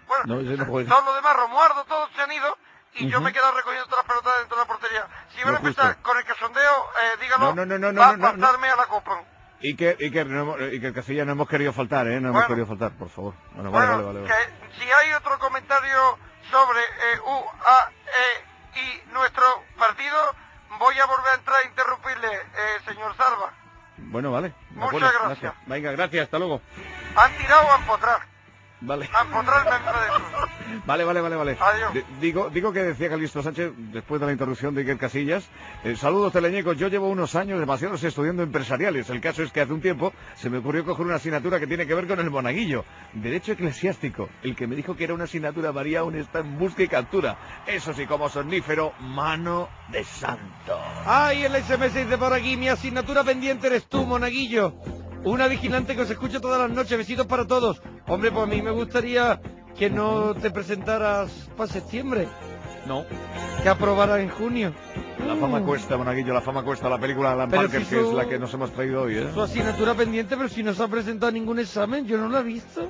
Bueno, No, ese no juega. todos los demás, Romualdo, todos se han ido y yo Ujú. me he quedado recogiendo todas las pelotas dentro de la portería. Si van a No, empezar justo. con el cachondeo, eh, dígalo, No, no, no, no, no, va no, no, a pasarme a la copa. Iker, Iker, no hemos, Iker Casillas, no hemos querido faltar, ¿eh? No hemos querido faltar, por favor. Bueno, vale, Bueno, vale, vale. vale. que si hay otro comentario sobre eh, U, A, E y nuestro partido, voy a volver a entrar a interrumpirle, eh, señor Salva. Bueno, vale. de Muchas acuerdo, gracias. Venga, gracias, hasta luego. Han tirado a empotrar. Vale. A empotrar el meme de eso. Vale, vale, vale, vale. Adiós. De- digo, digo que decía Calixto Sánchez, después de la interrupción de Iker Casillas, eh, saludos teleñecos, yo llevo unos años demasiados estudiando empresariales. El caso es que hace un tiempo se me ocurrió coger una asignatura que tiene que ver con el monaguillo, Derecho Eclesiástico. El que me dijo que era una asignatura María aún está en busca y captura. Eso sí, como somnífero, mano de santo. Ay, el S M S dice por aquí, mi asignatura pendiente eres tú, monaguillo. Una vigilante que os escucha todas las noches, besitos para todos. Hombre, pues a mí me gustaría que no te presentaras para septiembre. No. Que aprobaras en junio. La fama cuesta, monaguillo, la fama cuesta. La película de Alan Pero Parker, si que es su- la que nos hemos traído hoy, ¿eh? Su asignatura pendiente, pero si no se ha presentado ningún examen, yo no lo he visto.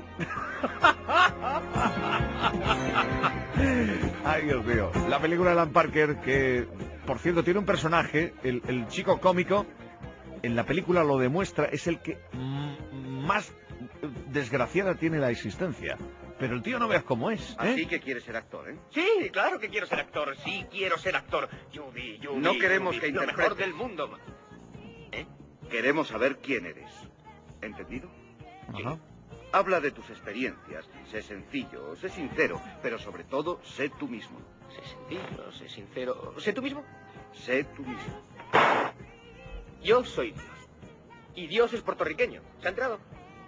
Ay, Dios mío. La película de Alan Parker, que, por cierto, tiene un personaje, el, el chico cómico, en la película lo demuestra, es el que mm, más desgraciada tiene la existencia. Pero el tío no veas cómo es, ¿eh? Así que quieres ser actor, ¿eh? Sí, claro que quiero ser actor. Sí, quiero ser actor. Judy, Judy, No queremos Judy, que lo interpretes. mejor del mundo. ¿Eh? Queremos saber quién eres. ¿Entendido? Ajá. Habla de tus experiencias. Sé sencillo, sé sincero, pero sobre todo, sé tú mismo. Sé sencillo, sé sincero. ¿Sé tú mismo? Sé tú mismo. Yo soy Dios. Y Dios es puertorriqueño. ¿Se ha entrado?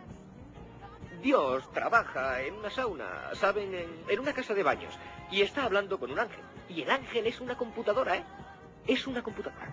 Dios trabaja en una sauna, ¿saben? En, en una casa de baños. Y está hablando con un ángel. Y el ángel es una computadora, ¿eh? Es una computadora.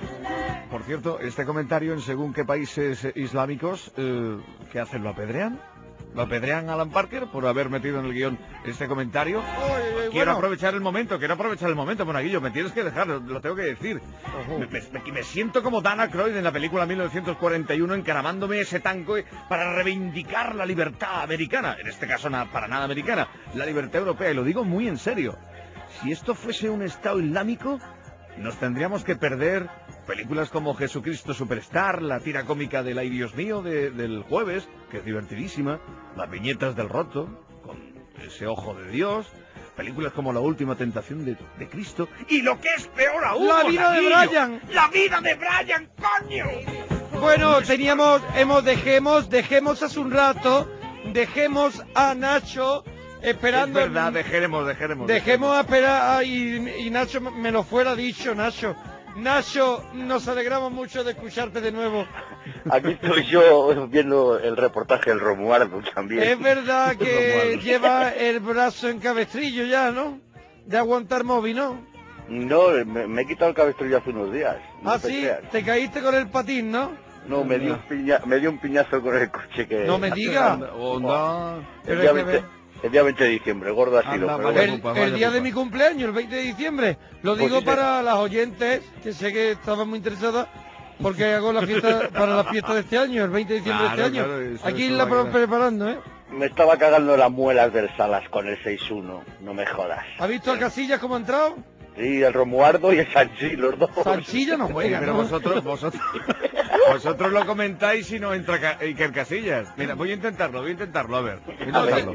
Por cierto, este comentario en según qué países eh, islámicos, eh, ¿qué hacen? ¿Lo apedrean? ¿Lo apedrean a Alan Parker por haber metido en el guión este comentario? Quiero bueno. aprovechar el momento, quiero aprovechar el momento, monaguillo, me tienes que dejar, lo, lo tengo que decir. Me, me- me siento como Dan Aykroyd en la película mil novecientos cuarenta y uno encaramándome ese tanque para reivindicar la libertad americana, en este caso na- para nada americana, la libertad europea, y lo digo muy en serio. Si esto fuese un Estado islámico, nos tendríamos que perder películas como Jesucristo Superstar, la tira cómica del Ay Dios mío de- del jueves, que es divertidísima, las viñetas del roto, con ese ojo de Dios, películas como La última tentación de, de Cristo, y lo que es peor aún, ¡La vida de monaguillo, Brian! ¡La vida de Brian, coño! Bueno, teníamos, hemos, dejemos, dejemos hace un rato, dejemos a Nacho esperando. Es verdad, dejaremos, dejaremos. Dejemos a esperar, y, y Nacho me lo fuera dicho, Nacho. Nacho, nos alegramos mucho de escucharte de nuevo. Aquí estoy yo viendo el reportaje del Romualdo también. Es verdad que lleva el brazo en cabestrillo ya, ¿no? De aguantar móvil, ¿no? No, me, me he quitado el cabestrillo hace unos días. No Ah, te sí, creas. te caíste con el patín, ¿no? No, me dio, un piña- me dio un piñazo con el coche que... No me diga. Onda. El Pero día, es que veinte, el día veinte de diciembre, gordo ha sido. Anda, pero vaya bueno. pupa, El día de mi cumpleaños, el veinte de diciembre. Lo Pues digo sí, para las oyentes, que sé que estaban muy interesadas, porque hago la fiesta para la fiesta de este año, el veinte de diciembre Claro, de este año. claro, eso- Aquí eso la va a pro- quedar. preparando, ¿eh? Me estaba cagando las muelas del Salas con el seis uno, no me jodas. ¿Ha visto a Casillas cómo ha entrado? Sí, el Romualdo y el Sanchi, los dos. Sanchilla no juega, Pero ¿no? vosotros, vosotros, vosotros lo comentáis y no entra Ca- Iker Casillas. Mira, voy a intentarlo, voy a intentarlo, a ver. Voy a intentarlo.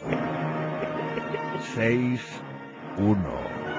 seis uno.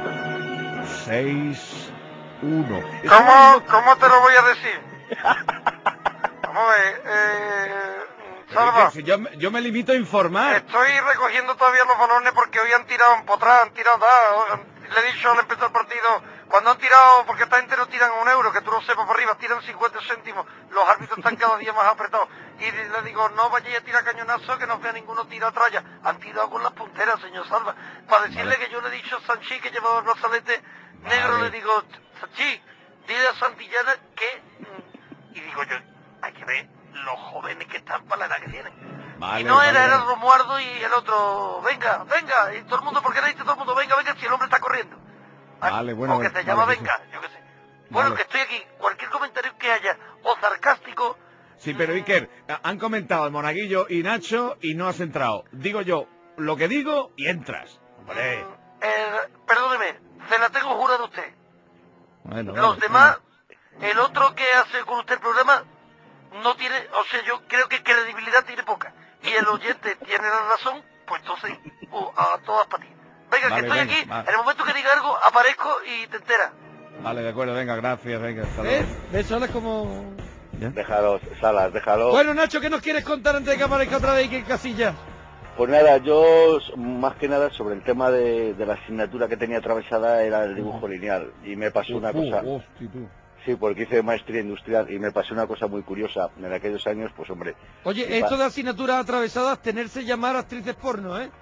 seis uno. ¿Cómo, ¿Cómo te lo voy a decir? Vamos a ver, eh... Salva, Si yo, me- yo me limito a informar. estoy recogiendo todavía los balones porque hoy han tirado en potrán, han tirado nada. Le he dicho al empezar el partido, cuando han tirado, porque esta gente no tiran un euro, que tú lo sepas por arriba, tiran cincuenta céntimos, los árbitros están cada día más apretados. Y le digo, no vayáis a tirar cañonazo, que no vea ninguno tira tralla. Han tirado con las punteras, señor Salva. Para decirle que yo le he dicho a Sanchi, que llevaba el brazalete negro, le digo, Sanchi, dile a Santillana que... mm", y digo yo, hay que ver los jóvenes que están para la edad que tienen. Vale, y no vale, era, era el vale. Romualdo y el otro, venga, venga, y todo el mundo, ¿por qué le dice todo el mundo, venga, venga, si el hombre está corriendo? Vale, bueno, o que vale, se llama vale, sí, venga, yo qué sé. Bueno, Vale. que estoy aquí, cualquier comentario que haya, o sarcástico, Sí, pero Iker, han comentado el Monaguillo y Nacho y no has entrado. Digo yo, lo que digo y entras. Hombre. Eh, perdóneme, se la tengo jurada a usted. Bueno, Los vale, demás, el otro que hace con usted el programa, no tiene, o sea, yo creo que credibilidad tiene poca. Y el oyente tiene la razón, pues entonces, uh, a todas patillas. Venga, Vale, que estoy venga, aquí, vale. en el momento que diga algo, aparezco y te enteras. Vale, de acuerdo, venga, gracias, venga, hasta ¿Ves? luego. ¿Ves? Ahora es como... Déjalos, Salas, déjalos. Bueno, Nacho, ¿qué nos quieres contar antes de que aparezca otra vez y que Casillas? Pues nada, yo más que nada sobre el tema de, de la asignatura que tenía atravesada era el dibujo lineal. Y me pasó una Uh, cosa... hostia, tú. Sí, porque hice maestría industrial y me pasó una cosa muy curiosa. En aquellos años, pues hombre... Oye, mi pa- esto de asignaturas atravesadas, tenerse llamar actrices porno, ¿eh?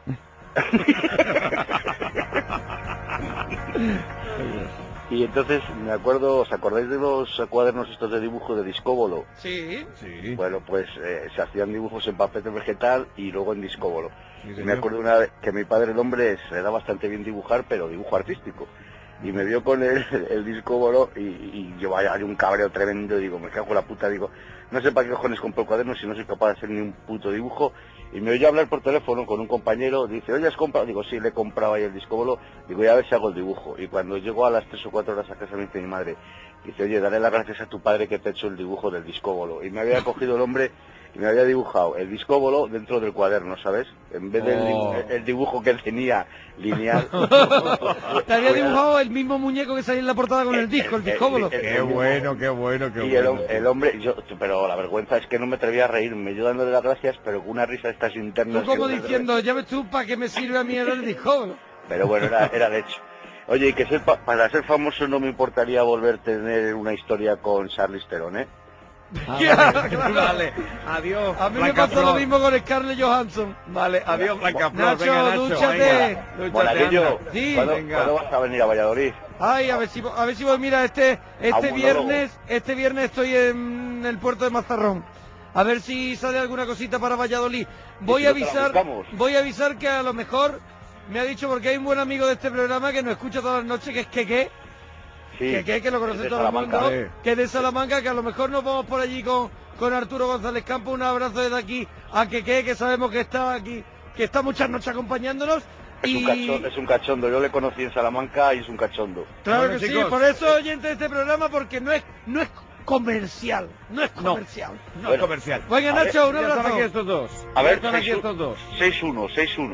Y entonces me acuerdo, ¿os acordáis de los cuadernos estos de dibujo de discóbolo? Sí. Sí. Bueno, pues eh, se hacían dibujos en papel vegetal y luego en discóbolo. Sí, Y señor. me acuerdo una vez que mi padre, el hombre, se le da bastante bien dibujar, pero dibujo artístico. Y me vio con el, el discóbolo y, y yo vaya, hay un cabreo tremendo, y digo, me cago en la puta, digo, no sé para qué cojones compro el cuaderno si no soy capaz de hacer ni un puto dibujo. Y me oyó hablar por teléfono con un compañero, dice, oye, ¿has comprado? Digo, sí, le he comprado ahí el discóbolo, digo, ya a ver si hago el dibujo. Y cuando llegó a las tres o cuatro horas a casa me dice mi madre, dice, oye, dale las gracias a tu padre que te ha hecho el dibujo del discóbolo. Y me había cogido el hombre y me había dibujado el discóbolo dentro del cuaderno, ¿sabes? En vez del dibujo, Oh. el dibujo que tenía lineal. Te había dibujado el mismo muñeco que salía en la portada con el disco, el discóbolo. el- el- Qué bueno, qué bueno, qué Y el, bueno. hom- el hombre, yo, pero la vergüenza es que no me atrevía a reírme, yo dándole las gracias, pero con una risa de estas internas. Tú como que- diciendo, ya ves tú, ¿para qué me sirve a mí el discóbolo? Pero bueno, era, era de hecho. Oye, y que ser pa- para ser famoso no me importaría volver a tener una historia con Charlize Theron, ¿eh? Ah, Ya, vale, claro. vale, adiós. A mí me Blanca pasó lo Flor. mismo con Scarlett Johansson. Vale, adiós, Blanca Flor. Nacho, Venga, Nacho, dúchate. venga. Dúchate, Monaguillo, anda. Sí. ¿cuándo, Venga. ¿cuándo vas a venir a Valladolid? Ay, a ver si, a ver si voy, mira, este, este monólogo. viernes, este viernes estoy en el puerto de Mazarrón. A ver si sale alguna cosita para Valladolid. Voy si a no te la avisar, buscamos? voy a avisar que a lo mejor me ha dicho, porque hay un buen amigo de este programa que nos escucha todas las noches, que es Keke, Sí, Keke, que lo es conoce de todo el mundo, Salamanca. Sí. que es de Salamanca, que a lo mejor nos vamos por allí con, con Arturo González Campo. Un abrazo desde aquí a Keke, que sabemos que está aquí, que está muchas noches acompañándonos. Es, un Y cacho- es un cachondo, yo le conocí en Salamanca y es un cachondo. claro Bueno, que sí, chicos, por eso oyente de este programa, porque no es, no es comercial, no es No. comercial. No es Bueno. comercial. Venga, A ver, Nacho, un Ya están abrazo. aquí estos dos. A Ya ver, están aquí seis- estos dos. seis uno, seis uno.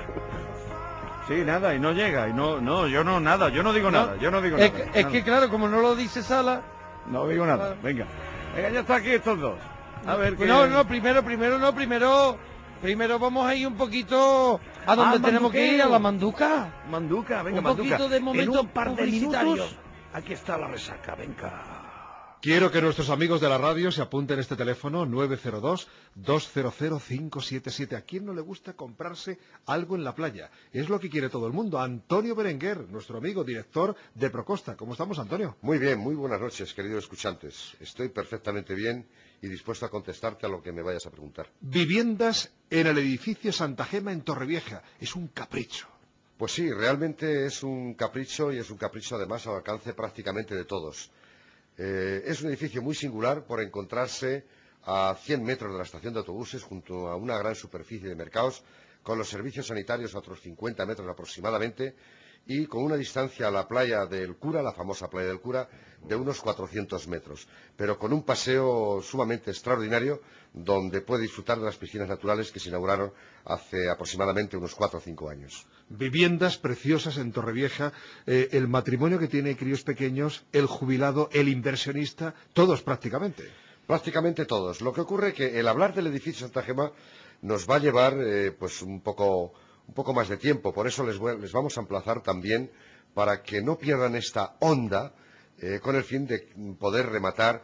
Sí, nada, y no llega, y no, no, yo no, nada, yo no digo No, nada, yo no digo es, nada. que, es nada. que claro, como no lo dice Sala, No digo nada, venga. Venga, ya están aquí estos dos. A ver qué... no, no, primero, primero no, primero, primero vamos a ir un poquito a donde Ah, tenemos que ir, a la manduca. Manduca, venga, Un Manduca. poquito de momento En un par de publicitario. minutos, aquí está la resaca, venga. Quiero que nuestros amigos de la radio se apunten este teléfono nueve cero dos, dos cero cero, cinco siete siete. ¿A quién no le gusta comprarse algo en la playa? Es lo que quiere todo el mundo. Antonio Berenguer, nuestro amigo director de Procosta. ¿Cómo estamos, Antonio? Muy bien, muy buenas noches, queridos escuchantes. Estoy perfectamente bien y dispuesto a contestarte a lo que me vayas a preguntar. Viviendas en el edificio Santa Gema en Torrevieja. Es un capricho. Pues sí, realmente es un capricho y es un capricho además al alcance prácticamente de todos. Eh, es un edificio muy singular por encontrarse a cien metros de la estación de autobuses junto a una gran superficie de mercados con los servicios sanitarios a otros cincuenta metros aproximadamente y con una distancia a la playa del Cura, la famosa playa del Cura, de unos cuatrocientos metros, pero con un paseo sumamente extraordinario donde puede disfrutar de las piscinas naturales que se inauguraron hace aproximadamente unos cuatro o cinco años. Viviendas preciosas en Torrevieja, eh, el matrimonio que tiene críos pequeños, el jubilado, el inversionista, todos prácticamente. Prácticamente todos. Lo que ocurre es que el hablar del edificio Santa Gema nos va a llevar eh, pues un poco, un poco más de tiempo. Por eso les, voy- les vamos a emplazar también para que no pierdan esta onda eh, con el fin de poder rematar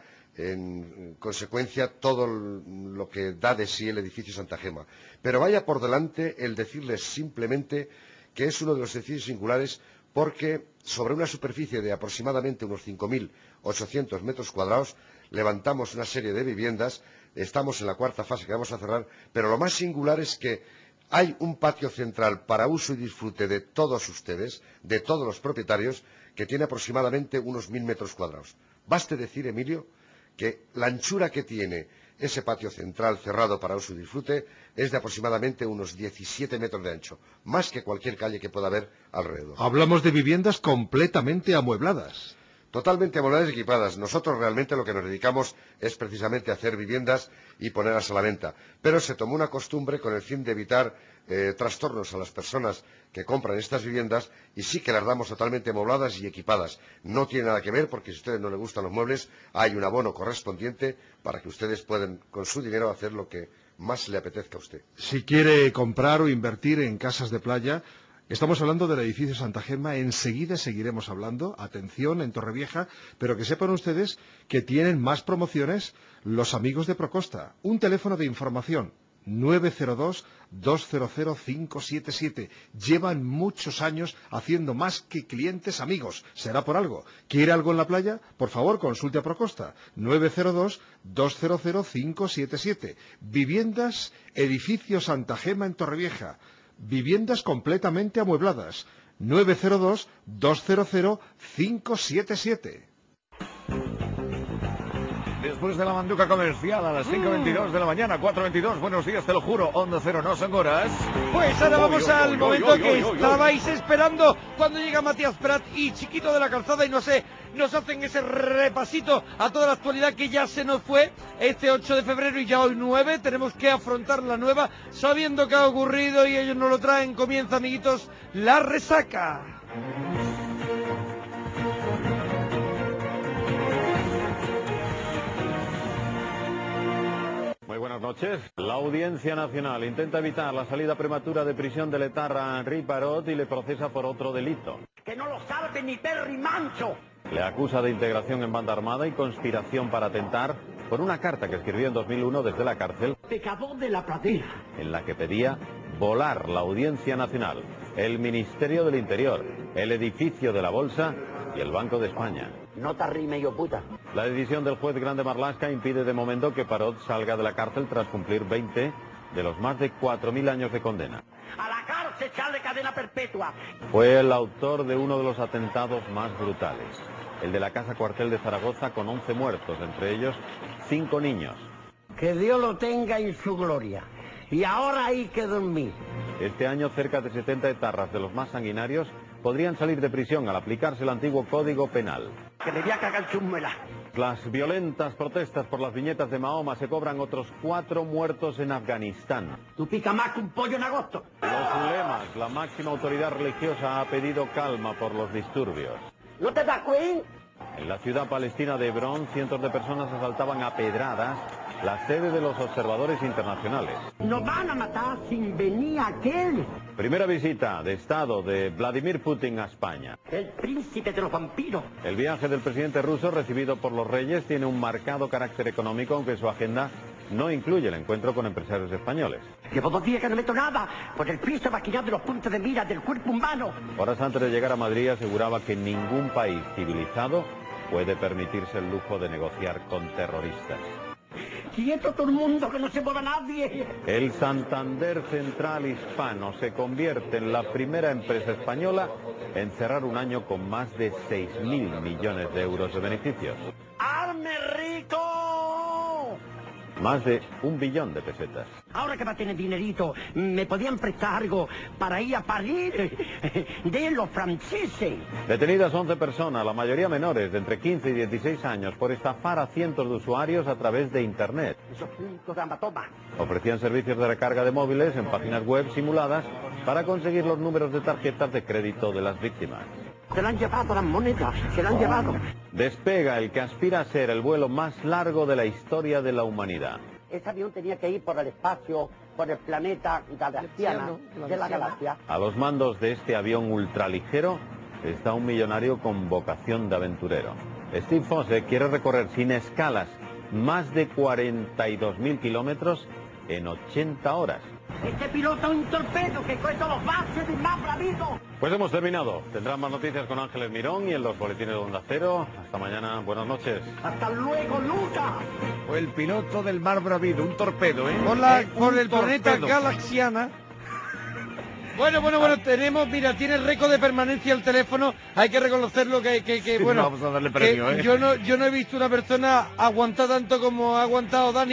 en consecuencia todo lo que da de sí el edificio Santa Gema. Pero vaya por delante el decirles simplemente que es uno de los edificios singulares porque sobre una superficie de aproximadamente unos cinco mil ochocientos metros cuadrados levantamos una serie de viviendas, estamos en la cuarta fase que vamos a cerrar, pero lo más singular es que hay un patio central para uso y disfrute de todos ustedes, de todos los propietarios, que tiene aproximadamente unos mil metros cuadrados. Baste decir, Emilio, que la anchura que tiene Ese patio central cerrado para uso y disfrute es de aproximadamente unos diecisiete metros de ancho, más que cualquier calle que pueda haber alrededor. Hablamos de viviendas completamente amuebladas. Totalmente amuebladas y equipadas. Nosotros realmente lo que nos dedicamos es precisamente a hacer viviendas y ponerlas a la venta. Pero se tomó una costumbre con el fin de evitar eh, trastornos a las personas que compran estas viviendas y sí que las damos totalmente amuebladas y equipadas. No tiene nada que ver porque si a ustedes no les gustan los muebles, hay un abono correspondiente para que ustedes puedan con su dinero hacer lo que más le apetezca a usted. Si quiere comprar o invertir en casas de playa, estamos hablando del edificio Santa Gema, enseguida seguiremos hablando, atención, en Torrevieja, pero que sepan ustedes que tienen más promociones los amigos de Procosta. Un teléfono de información, nueve cero dos, dos cero cero, cinco siete siete. Llevan muchos años haciendo más que clientes amigos, será por algo. ¿Quiere algo en la playa? Por favor, consulte a Procosta, nueve cero dos, dos cero cero, cinco siete siete. Viviendas, edificio Santa Gema en Torrevieja. Viviendas completamente amuebladas. nueve cero dos, dos cero cero, cinco siete siete. Después de la manduca comercial a las cinco veintidós de la mañana, cuatro veintidós, buenos días, te lo juro, Onda Cero, no son horas. Pues ahora vamos Oy, oy, al oy, momento oy, que oy, oy, estabais esperando cuando llega Matías Prat y Chiquito de la Calzada y no sé, nos hacen ese repasito a toda la actualidad que ya se nos fue este ocho de febrero y ya hoy nueve, tenemos que afrontar la nueva sabiendo que ha ocurrido y ellos nos lo traen. Comienza, amiguitos, la resaca. Muy buenas noches. La Audiencia Nacional intenta evitar la salida prematura de prisión del etarra Henri Parot y le procesa por otro delito. ¡Que no lo salve ni Perry Mancho! Le acusa de integración en banda armada y conspiración para atentar por una carta que escribió en dos mil uno desde la cárcel, Pecador de la pradera. en la que pedía volar la Audiencia Nacional, el Ministerio del Interior, el edificio de la Bolsa y el Banco de España. No te rime, yo puta. La decisión del juez Grande Marlaska impide de momento que Parot salga de la cárcel tras cumplir veinte de los más de cuatro mil años de condena. A la cárcel, echarle cadena perpetua. Fue el autor de uno de los atentados más brutales, el de la Casa Cuartel de Zaragoza, con once muertos, entre ellos cinco niños. Que Dios lo tenga en su gloria. Y ahora hay que dormir. Este año cerca de setenta etarras de los más sanguinarios podrían salir de prisión al aplicarse el antiguo Código Penal. Que le voy a cagar chumela. Las violentas protestas por las viñetas de Mahoma se cobran otros cuatro muertos en Afganistán. Tú pica más que un pollo en agosto. Los ulemas, la máxima autoridad religiosa, ha pedido calma por los disturbios. ¿No te das cuenta? En la ciudad palestina de Hebrón, cientos de personas asaltaban a pedradas la sede de los observadores internacionales. Nos van a matar sin venir aquel. Primera visita de Estado de Vladimir Putin a España. El príncipe de los vampiros. El viaje del presidente ruso, recibido por los reyes, tiene un marcado carácter económico, aunque su agenda no incluye el encuentro con empresarios españoles. Llevo dos días que no meto nada por el piso maquinado de los puntos de mira del cuerpo humano. Horas antes de llegar a Madrid aseguraba que ningún país civilizado puede permitirse el lujo de negociar con terroristas. Quieto todo el mundo, que no se mueva nadie. El Santander Central Hispano se convierte en la primera empresa española en cerrar un año con más de seis mil millones de euros de beneficios. ¡Arme rico! Más de un billón de pesetas. Ahora que va a tener dinerito, ¿me podían prestar algo para ir a París de los franceses? Detenidas once personas, la mayoría menores de entre quince y dieciséis años, por estafar a cientos de usuarios a través de Internet. Esos puntos de amatoma. Ofrecían servicios de recarga de móviles en páginas web simuladas para conseguir los números de tarjetas de crédito de las víctimas. Se la han llevado las monedas, se la han llevado. Despega el que aspira a ser el vuelo más largo de la historia de la humanidad. Ese avión tenía que ir por el espacio, por el planeta galaxiano de la galaxia. A los mandos de este avión ultraligero está un millonario con vocación de aventurero. Steve Fosse quiere recorrer sin escalas más de cuarenta y dos mil kilómetros en ochenta horas. Este piloto es un torpedo que coge todos los bases del más bravito. Pues hemos terminado. Tendrán más noticias con Ángeles Mirón y en los boletines de Onda Cero. Hasta mañana. Buenas noches. Hasta luego, Luca. Fue el piloto del Mar Bravido, un torpedo, ¿eh? Por, la, Eh, por un el planeta torpedo. Galaxiana. Bueno, bueno, bueno, tenemos, mira, tiene récord de permanencia el teléfono, hay que reconocerlo que, que, que Sí, bueno, vamos a darle premio, que ¿eh? yo no, yo no he visto una persona aguantar tanto como ha aguantado Dani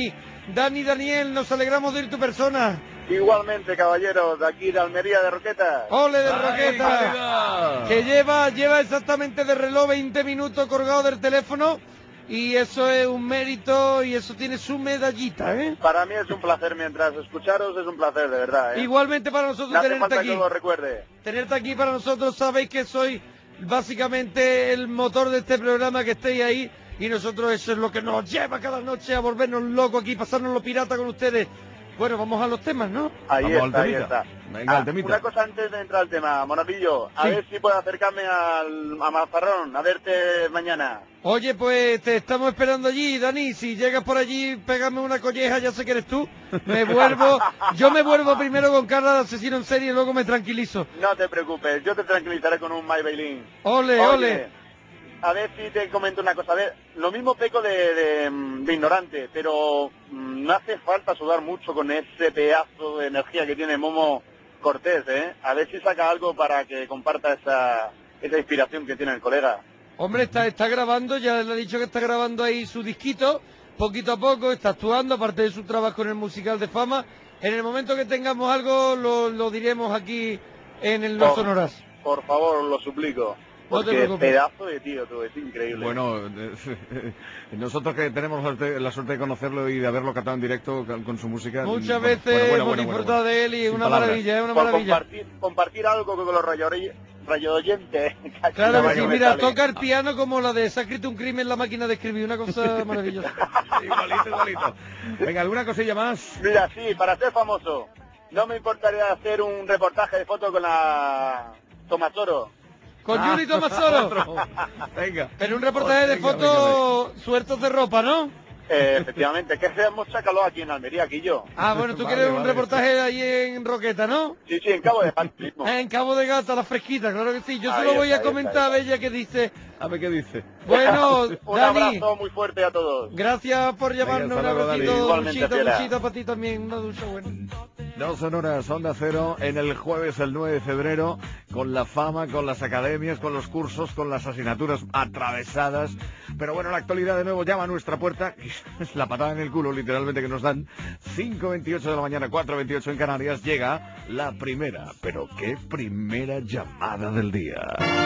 Dani Daniel, nos alegramos de ir tu persona. Igualmente, caballeros, de aquí de Almería de Roqueta. ¡Ole de ¡Ay, Roqueta! calidad! Que lleva, lleva exactamente de reloj veinte minutos colgado del teléfono y eso es un mérito y eso tiene su medallita, ¿eh? Para mí es un placer, mientras escucharos es un placer, de verdad, ¿eh? Igualmente para nosotros No hace tenerte falta aquí. que os lo recuerde. Tenerte aquí para nosotros, sabéis que soy básicamente el motor de este programa, que estéis ahí, y nosotros eso es lo que nos lleva cada noche a volvernos locos aquí, pasarnos los piratas con ustedes. Bueno, vamos a los temas, ¿no? Ahí Vamos está, al ahí temita. está. Venga, Ah, al temita. una cosa antes de entrar al tema, Monavillo, a Sí. ver si puedo acercarme al, a Mazarrón, a verte mañana. Oye, pues te estamos esperando allí, Dani. Si llegas por allí, pégame una colleja, ya sé que eres tú. Me vuelvo, yo me vuelvo primero con cara de asesino en serie y luego me tranquilizo. No te preocupes, yo te tranquilizaré con un My Bailín. Ole, Oye, ole. A ver si te comento una cosa. A ver, lo mismo peco de, de, de ignorante, pero mm, no hace falta sudar mucho con ese pedazo de energía que tiene Momo Cortés, ¿eh? A ver si saca algo para que comparta esa, esa inspiración que tiene el colega. Hombre, está, está grabando, ya le he dicho que está grabando ahí su disquito, poquito a poco, está actuando, aparte de su trabajo en el musical de Fama. En el momento que tengamos algo, lo, lo diremos aquí en el No Por- Sonoras. Por favor, lo suplico. No te Porque preocupes. pedazo de tío, tú, es increíble. Bueno, eh, nosotros que tenemos la suerte, la suerte de conocerlo y de haberlo cantado en directo con, con su música. Muchas bueno, veces bueno, bueno, hemos bueno, disfrutado bueno, de él y es sin una palabras. maravilla, es una Por maravilla. compartir, compartir algo con los rayo rayo oyentes. Claro que sí, mira, toca el piano como la de "Se ha escrito un crimen en la máquina de escribir", una cosa maravillosa. Igualito, igualito. Venga, ¿alguna cosilla más? Mira, sí, para ser famoso, no me importaría hacer un reportaje de foto con la Tomasoro. Con Ah, Yuri Tomasoro. otro. Venga. Pero un reportaje de Venga, fotos sueltos de ropa, ¿no? Eh, efectivamente, que hemos sacado aquí en Almería, aquí yo. Ah, bueno, tú Vale, quieres un vale. reportaje ahí en Roqueta, ¿no? Sí, sí, en Cabo de Gata mismo. En Cabo de Gata, la fresquita, claro que sí. Yo se Ahí lo voy está, a ahí comentar está, a ahí Bella, que dice... A ver qué dice. Bueno, Un Dani, abrazo muy fuerte a todos. gracias por llamarnos. hasta Un luego, Dani. abracito, Igualmente, duchita, fiera. duchita para ti también, una ducha buena. Dos Sonoras, Onda Cero, en el jueves, el nueve de febrero, con la fama, con las academias, con los cursos, con las asignaturas atravesadas. Pero bueno, la actualidad de nuevo llama a nuestra puerta. Es la patada en el culo, literalmente, que nos dan. cinco veintiocho de la mañana, cuatro veintiocho en Canarias, llega la primera, pero qué primera llamada del día.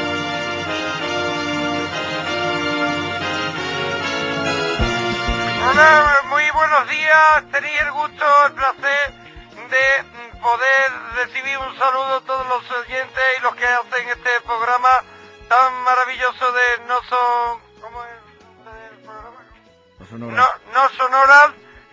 Hola, muy buenos días. Tenéis el gusto, el placer de mm, poder recibir un saludo a todos los oyentes y los que hacen este programa tan maravilloso de No Son... ¿Cómo es el nombre del programa? Dos Sonoras. No, no Sonoras.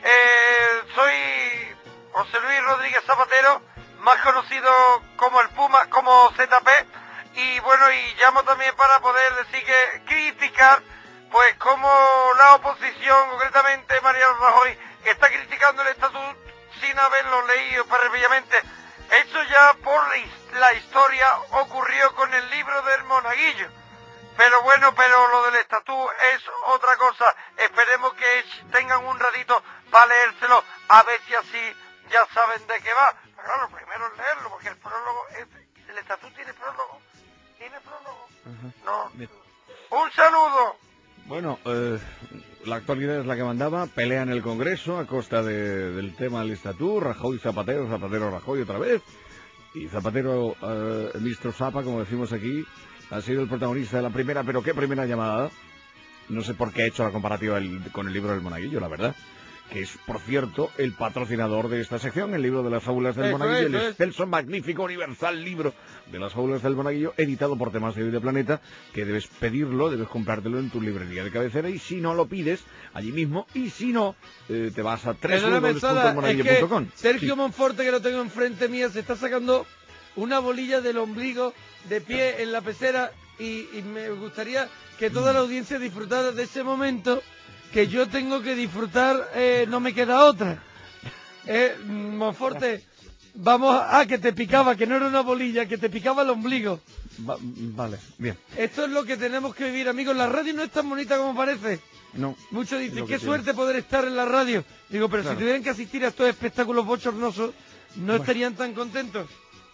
Eh, soy José Luis Rodríguez Zapatero, más conocido como el Puma, como Z P. Y bueno, y llamo también para poder decir que criticar, pues como la oposición, concretamente Mariano Rajoy, está criticando el estatuto sin haberlo leído previamente. Eso ya por la his- la historia ocurrió con el libro del Monaguillo. Pero bueno, pero lo del estatú es otra cosa. Esperemos que tengan un ratito para leérselo, a ver si así ya saben de qué va. Pero claro, primero es leerlo, porque el prólogo es... ¿El estatú tiene prólogo? ¿Tiene prólogo? No. Bien. Un saludo. Bueno, eh, la actualidad es la que mandaba. Pelea en el Congreso a costa de- del tema del estatú. Rajoy, Zapatero, Zapatero, Rajoy otra vez. Y Zapatero, eh, ministro Zapa, como decimos aquí, ha sido el protagonista de la primera, pero ¿qué primera llamada? No sé por qué ha hecho la comparativa el- con el libro del Monaguillo, la verdad. Que es, por cierto, el patrocinador de esta sección, el libro de las fábulas del Eso Monaguillo, es, el eso es. excelso, magnífico, universal libro de las fábulas del Monaguillo, editado por Temas de Hoy de Planeta, que debes pedirlo, debes comprártelo en tu librería de cabecera, y si no lo pides, allí mismo, y si no, eh, te vas a Perdóname, w w w punto Sara, el monaguillo es punto com. que Sergio Monforte, que lo tengo enfrente mía, se está sacando una bolilla del ombligo de pie en la pecera y, y me gustaría que toda la audiencia disfrutara de ese momento que yo tengo que disfrutar, eh, no me queda otra. Eh, Monforte, vamos a... Ah, que te picaba, que no era una bolilla, que te picaba el ombligo. Va- vale, bien. Esto es lo que tenemos que vivir, amigos. La radio no es tan bonita como parece. No. Muchos Es dicen, lo qué que tiene. suerte poder estar en la radio. Digo, pero Claro. si tuvieran que asistir a estos espectáculos bochornosos, ¿no Bueno. estarían tan contentos?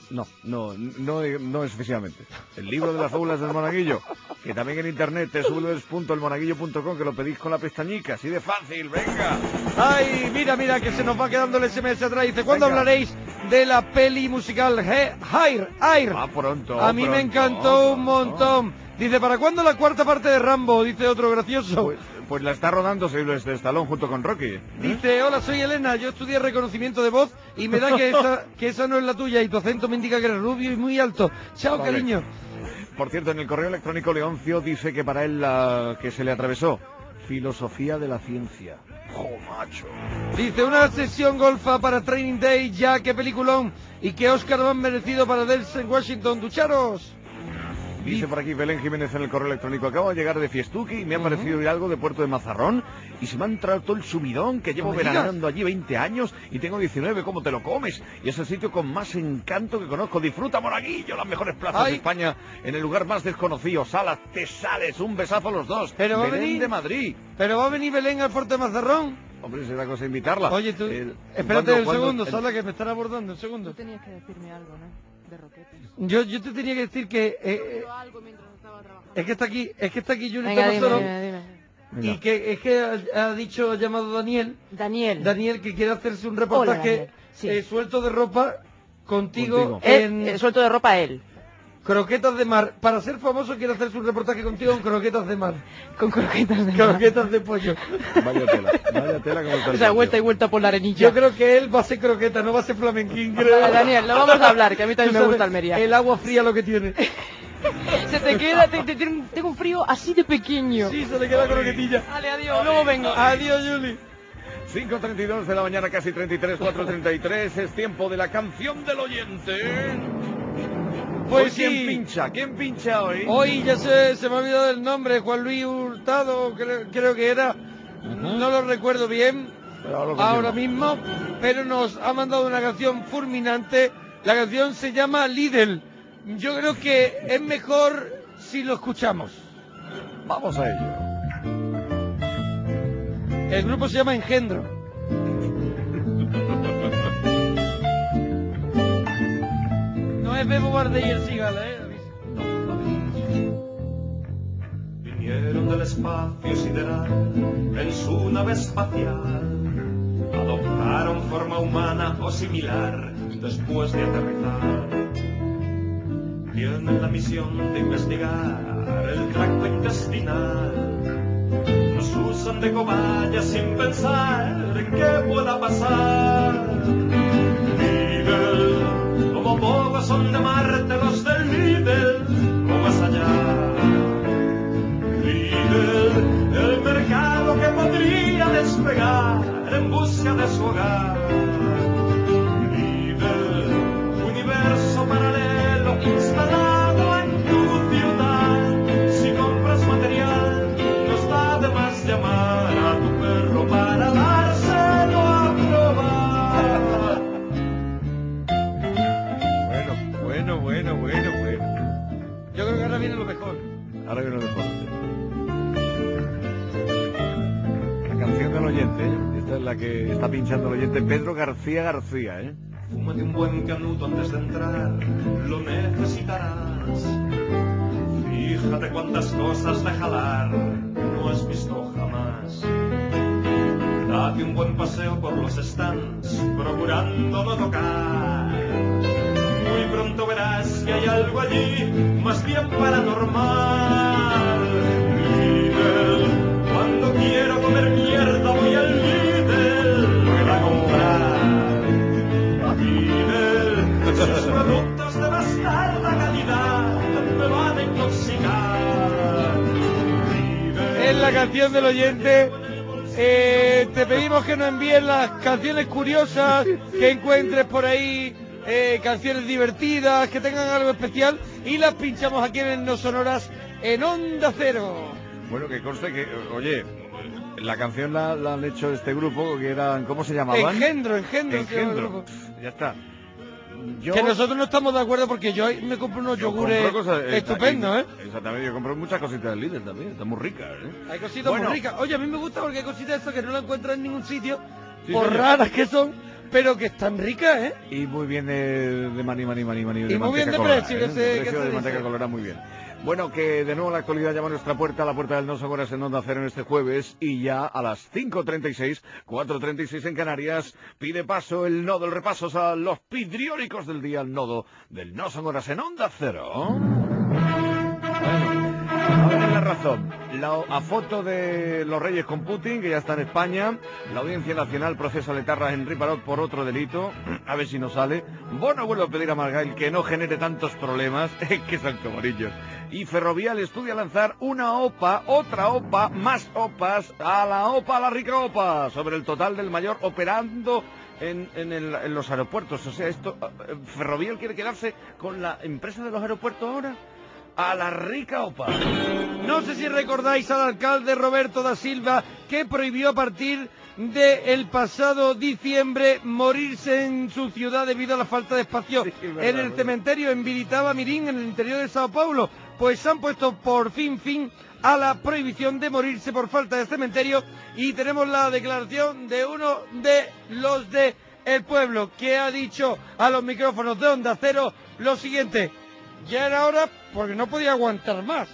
No, no, no, no excesivamente. El libro de las fábulas del monaguillo, que también en internet, doble u doble u doble u punto el monaguillo punto com, que lo pedís con la pestañica, así de fácil, venga. Ay, mira, mira, que se nos va quedando el ese eme ese atrás. Dice, ¿cuándo Venga. hablaréis de la peli musical He- Hair? Hair. Ah, pronto, A mí me pronto, encantó un montón. Dice, ¿para cuándo la cuarta parte de Rambo? Dice otro gracioso. Pues, pues la está rodando Sylvester Stallone junto con Rocky. ¿eh? Dice, hola, soy Elena, yo estudié reconocimiento de voz y me da que esa, que esa no es la tuya y tu acento me indica que eres rubio y muy alto. Chao, Vale. cariño. Por cierto, en el correo electrónico Leoncio dice que para él la que se le atravesó, filosofía de la ciencia. ¡Jo, macho! Dice, una sesión golfa para Training Day, ya, qué peliculón. Y qué Oscar lo han merecido para Denzel Washington. ¡Ducharos! Dice por aquí Belén Jiménez en el correo electrónico, acabo de llegar de Fiestuki y me ha parecido ir algo de Puerto de Mazarrón y se me ha entrado todo el subidón que llevo No me digas. veraneando allí veinte años y tengo diecinueve, ¿cómo te lo comes? Y es el sitio con más encanto que conozco. Disfruta, Monaguillo, las mejores plazas Ay. de España en el lugar más desconocido. Salas, te sales, un besazo a los dos. Pero va a Belén venir- de Madrid. ¿Pero va a venir Belén al Puerto de Mazarrón? Hombre, será cosa invitarla. Oye, tú, Eh, espérate ¿cuándo- un cuándo- segundo, en- Sala, que me están abordando, un segundo. Tú tenías que decirme algo, ¿no? De roquetas. Yo, yo te tenía que decir que... eh, eh, es que está aquí, es que está aquí Julita Venga, dime, Mazzaro, dime, dime. Venga. y que es que ha, ha dicho, ha llamado Daniel, Daniel. Daniel, que quiere hacerse un Hola, reportaje Daniel. Sí. eh, suelto de ropa contigo, Contigo. en Él, eh, suelto de ropa él. croquetas de mar. Para ser famoso quiere hacerse un reportaje contigo en croquetas de mar. Con croquetas de mar. Croquetas de pollo. Vaya tela, vaya tela como está el O sea, sitio. vuelta y vuelta por la arenilla. Yo creo que él va a ser croqueta, no va a ser flamenquín, creo. Vale, Daniel, lo vamos a hablar, que a mí también Tú me sabes, gusta Almería. El agua fría lo que tiene. Se te queda, te, te- tiene un- tengo un frío así de pequeño. Sí, se le queda croquetilla. Vale, adiós, luego vengo. Adiós, Juli. cinco treinta y dos de la mañana, casi treinta y tres, cuatro treinta y tres, es tiempo de la canción del oyente. Pues Hoy, ¿quién sí. pincha? ¿Quién pincha hoy? Hoy ya se, se me ha olvidado el nombre, Juan Luis Hurtado, creo, creo que era. No lo recuerdo bien Pero ahora lo ahora confirmo. mismo, pero nos ha mandado una canción fulminante. La canción se llama Lidl. Yo creo que es mejor si lo escuchamos. Vamos a ello. El grupo se llama Engendro. No es Bebo Barde y el Cigala, ¿eh? Vinieron del espacio sideral en su nave espacial. Adoptaron forma humana o similar después de aterrizar. Tienen la misión de investigar el tracto intestinal. Nos usan de cobayas sin pensar en qué pueda pasar. Lidl, como bobos son de Marte los del Lidl, o más allá. Lidl, el mercado que podría despegar en busca de su hogar. Lidl, universo paralelo instalado en tu ciudad. Si compras material, nos da de más llamar a tu perro para dárselo a probar. Bueno, bueno, bueno, bueno, bueno. Yo creo que ahora viene lo mejor. Ahora viene lo mejor. La canción del oyente, ¿eh? Esta es la que está pinchando el oyente Pedro García García, ¿eh? Fúmate un buen canuto antes de entrar, lo necesitarás. Fíjate cuántas cosas de jalar no has visto jamás. Date un buen paseo por los stands, procurando no tocar. Muy pronto verás que hay algo allí, más bien paranormal. Lidl, cuando quiero comer mierda voy al Lidl a comprar. Lidl, sus productos de bastarda calidad me van a intoxicar. Es la canción del oyente. Eh, te pedimos que nos envíes las canciones curiosas que encuentres por ahí, eh, canciones divertidas, que tengan algo especial, y las pinchamos aquí en No Sonoras en Onda Cero. Bueno, que conste que, oye, la canción la, la han hecho este grupo, que eran, ¿cómo se llamaban? Engendro, engendro, se llama el Engendro. grupo. Ya está. Yo Que nosotros no estamos de acuerdo porque yo me compro unos yo yogures compro cosas, eh, estupendos, ¿eh? Exactamente, yo compro muchas cositas del líder también, están muy ricas, ¿eh? Hay cositas Bueno. muy ricas. Oye, a mí me gusta porque hay cositas estas que no las encuentras en ningún sitio, Sí, por señor. raras que son, pero que están ricas, ¿eh? Y muy bien de, de maní, maní, maní, maní. Y muy bien de colorada, precio, ¿eh? que se, De que precio se de manteca dice. colorada, muy bien. Bueno, que de nuevo la actualidad llama a nuestra puerta, la puerta del No Son Horas en Onda Cero en este jueves, y ya a las cinco treinta y seis, cuatro treinta y seis en Canarias, pide paso el nodo, el repaso a los pidrióricos del día, el nodo del No Son Horas en Onda Cero. A ver, la razón. La, a foto de los Reyes con Putin, que ya está en España. La Audiencia Nacional procesa a Letarra Henry Parot por otro delito. A ver si no sale. Bono vuelve a pedir a Margal que no genere tantos problemas. Que son comorillos. Y Ferrovial estudia lanzar una OPA, otra OPA, más OPAs, a la OPA, a la rica OPA, sobre el total del mayor operando en, en, el, en los aeropuertos. O sea, esto, Ferrovial quiere quedarse con la empresa de los aeropuertos ahora. A la rica OPA. No sé si recordáis al alcalde Roberto da Silva, que prohibió a partir del pasado diciembre morirse en su ciudad debido a la falta de espacio sí, verdad, en el cementerio en Viritava Mirim, en el interior de Sao Paulo. Pues han puesto por fin fin a la prohibición de morirse por falta de cementerio, y tenemos la declaración de uno de los de el pueblo, que ha dicho a los micrófonos de Onda Cero lo siguiente: ya era hora porque no podía aguantar más.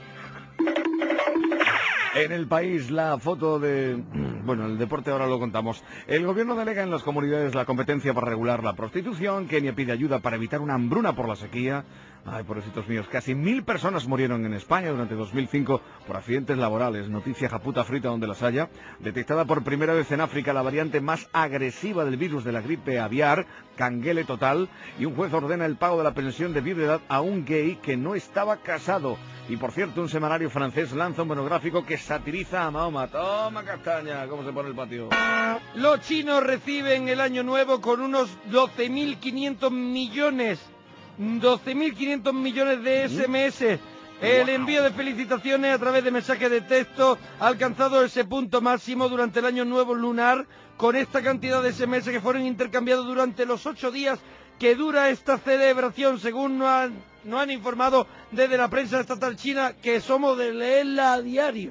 En El País, la foto de... Bueno, el deporte ahora lo contamos. El gobierno delega en las comunidades la competencia para regular la prostitución. Kenia pide ayuda para evitar una hambruna por la sequía. Ay, pobrecitos míos, casi mil personas murieron en España durante dos mil cinco por accidentes laborales. Noticia japuta frita donde las haya. Detectada por primera vez en África la variante más agresiva del virus de la gripe aviar, canguele total. Y un juez ordena el pago de la pensión de viudedad a un gay que no estaba casado. Y por cierto, un semanario francés lanza un monográfico que satiriza a Mahoma. Toma castaña, ¿cómo se pone el patio? Los chinos reciben el año nuevo con unos doce mil quinientos millones. doce mil quinientos millones de ese eme ese. El envío de felicitaciones a través de mensajes de texto ha alcanzado ese punto máximo durante el año nuevo lunar, con esta cantidad de ese eme ese que fueron intercambiados durante los ocho días que dura esta celebración, según nos han, nos han informado desde la prensa estatal china, que somos de leerla a diario.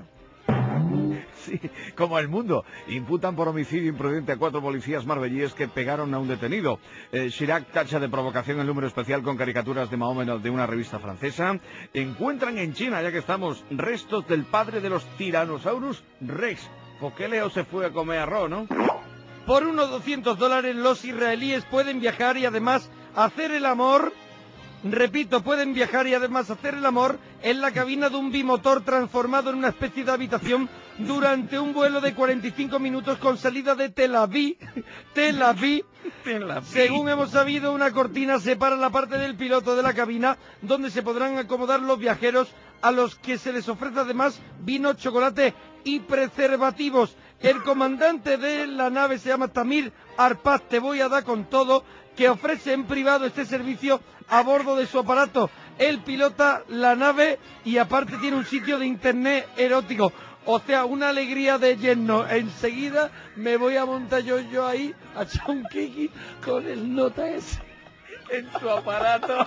Sí, como El Mundo. Imputan por homicidio imprudente a cuatro policías marbellíes que pegaron a un detenido. Eh, Chirac tacha de provocación el número especial con caricaturas de Mahoma de una revista francesa. Encuentran en China, ya que estamos, restos del padre de los Tyrannosaurus Rex. ¿Por qué Leo se fue a comer arroz, no? Por unos doscientos dólares los israelíes pueden viajar y además hacer el amor... Repito, pueden viajar y además hacer el amor en la cabina de un bimotor transformado en una especie de habitación durante un vuelo de cuarenta y cinco minutos con salida de Tel Aviv. Tel Aviv. Tel Aviv. Según hemos sabido, una cortina separa la parte del piloto de la cabina, donde se podrán acomodar los viajeros, a los que se les ofrece además vino, chocolate y preservativos. El comandante de la nave se llama Tamir Arpaz, te voy a dar con todo, que ofrece en privado este servicio a bordo de su aparato. Él pilota la nave y aparte tiene un sitio de internet erótico. O sea, una alegría de yerno. Enseguida me voy a montar yo, yo ahí a echar un kiki con el nota ese en su aparato.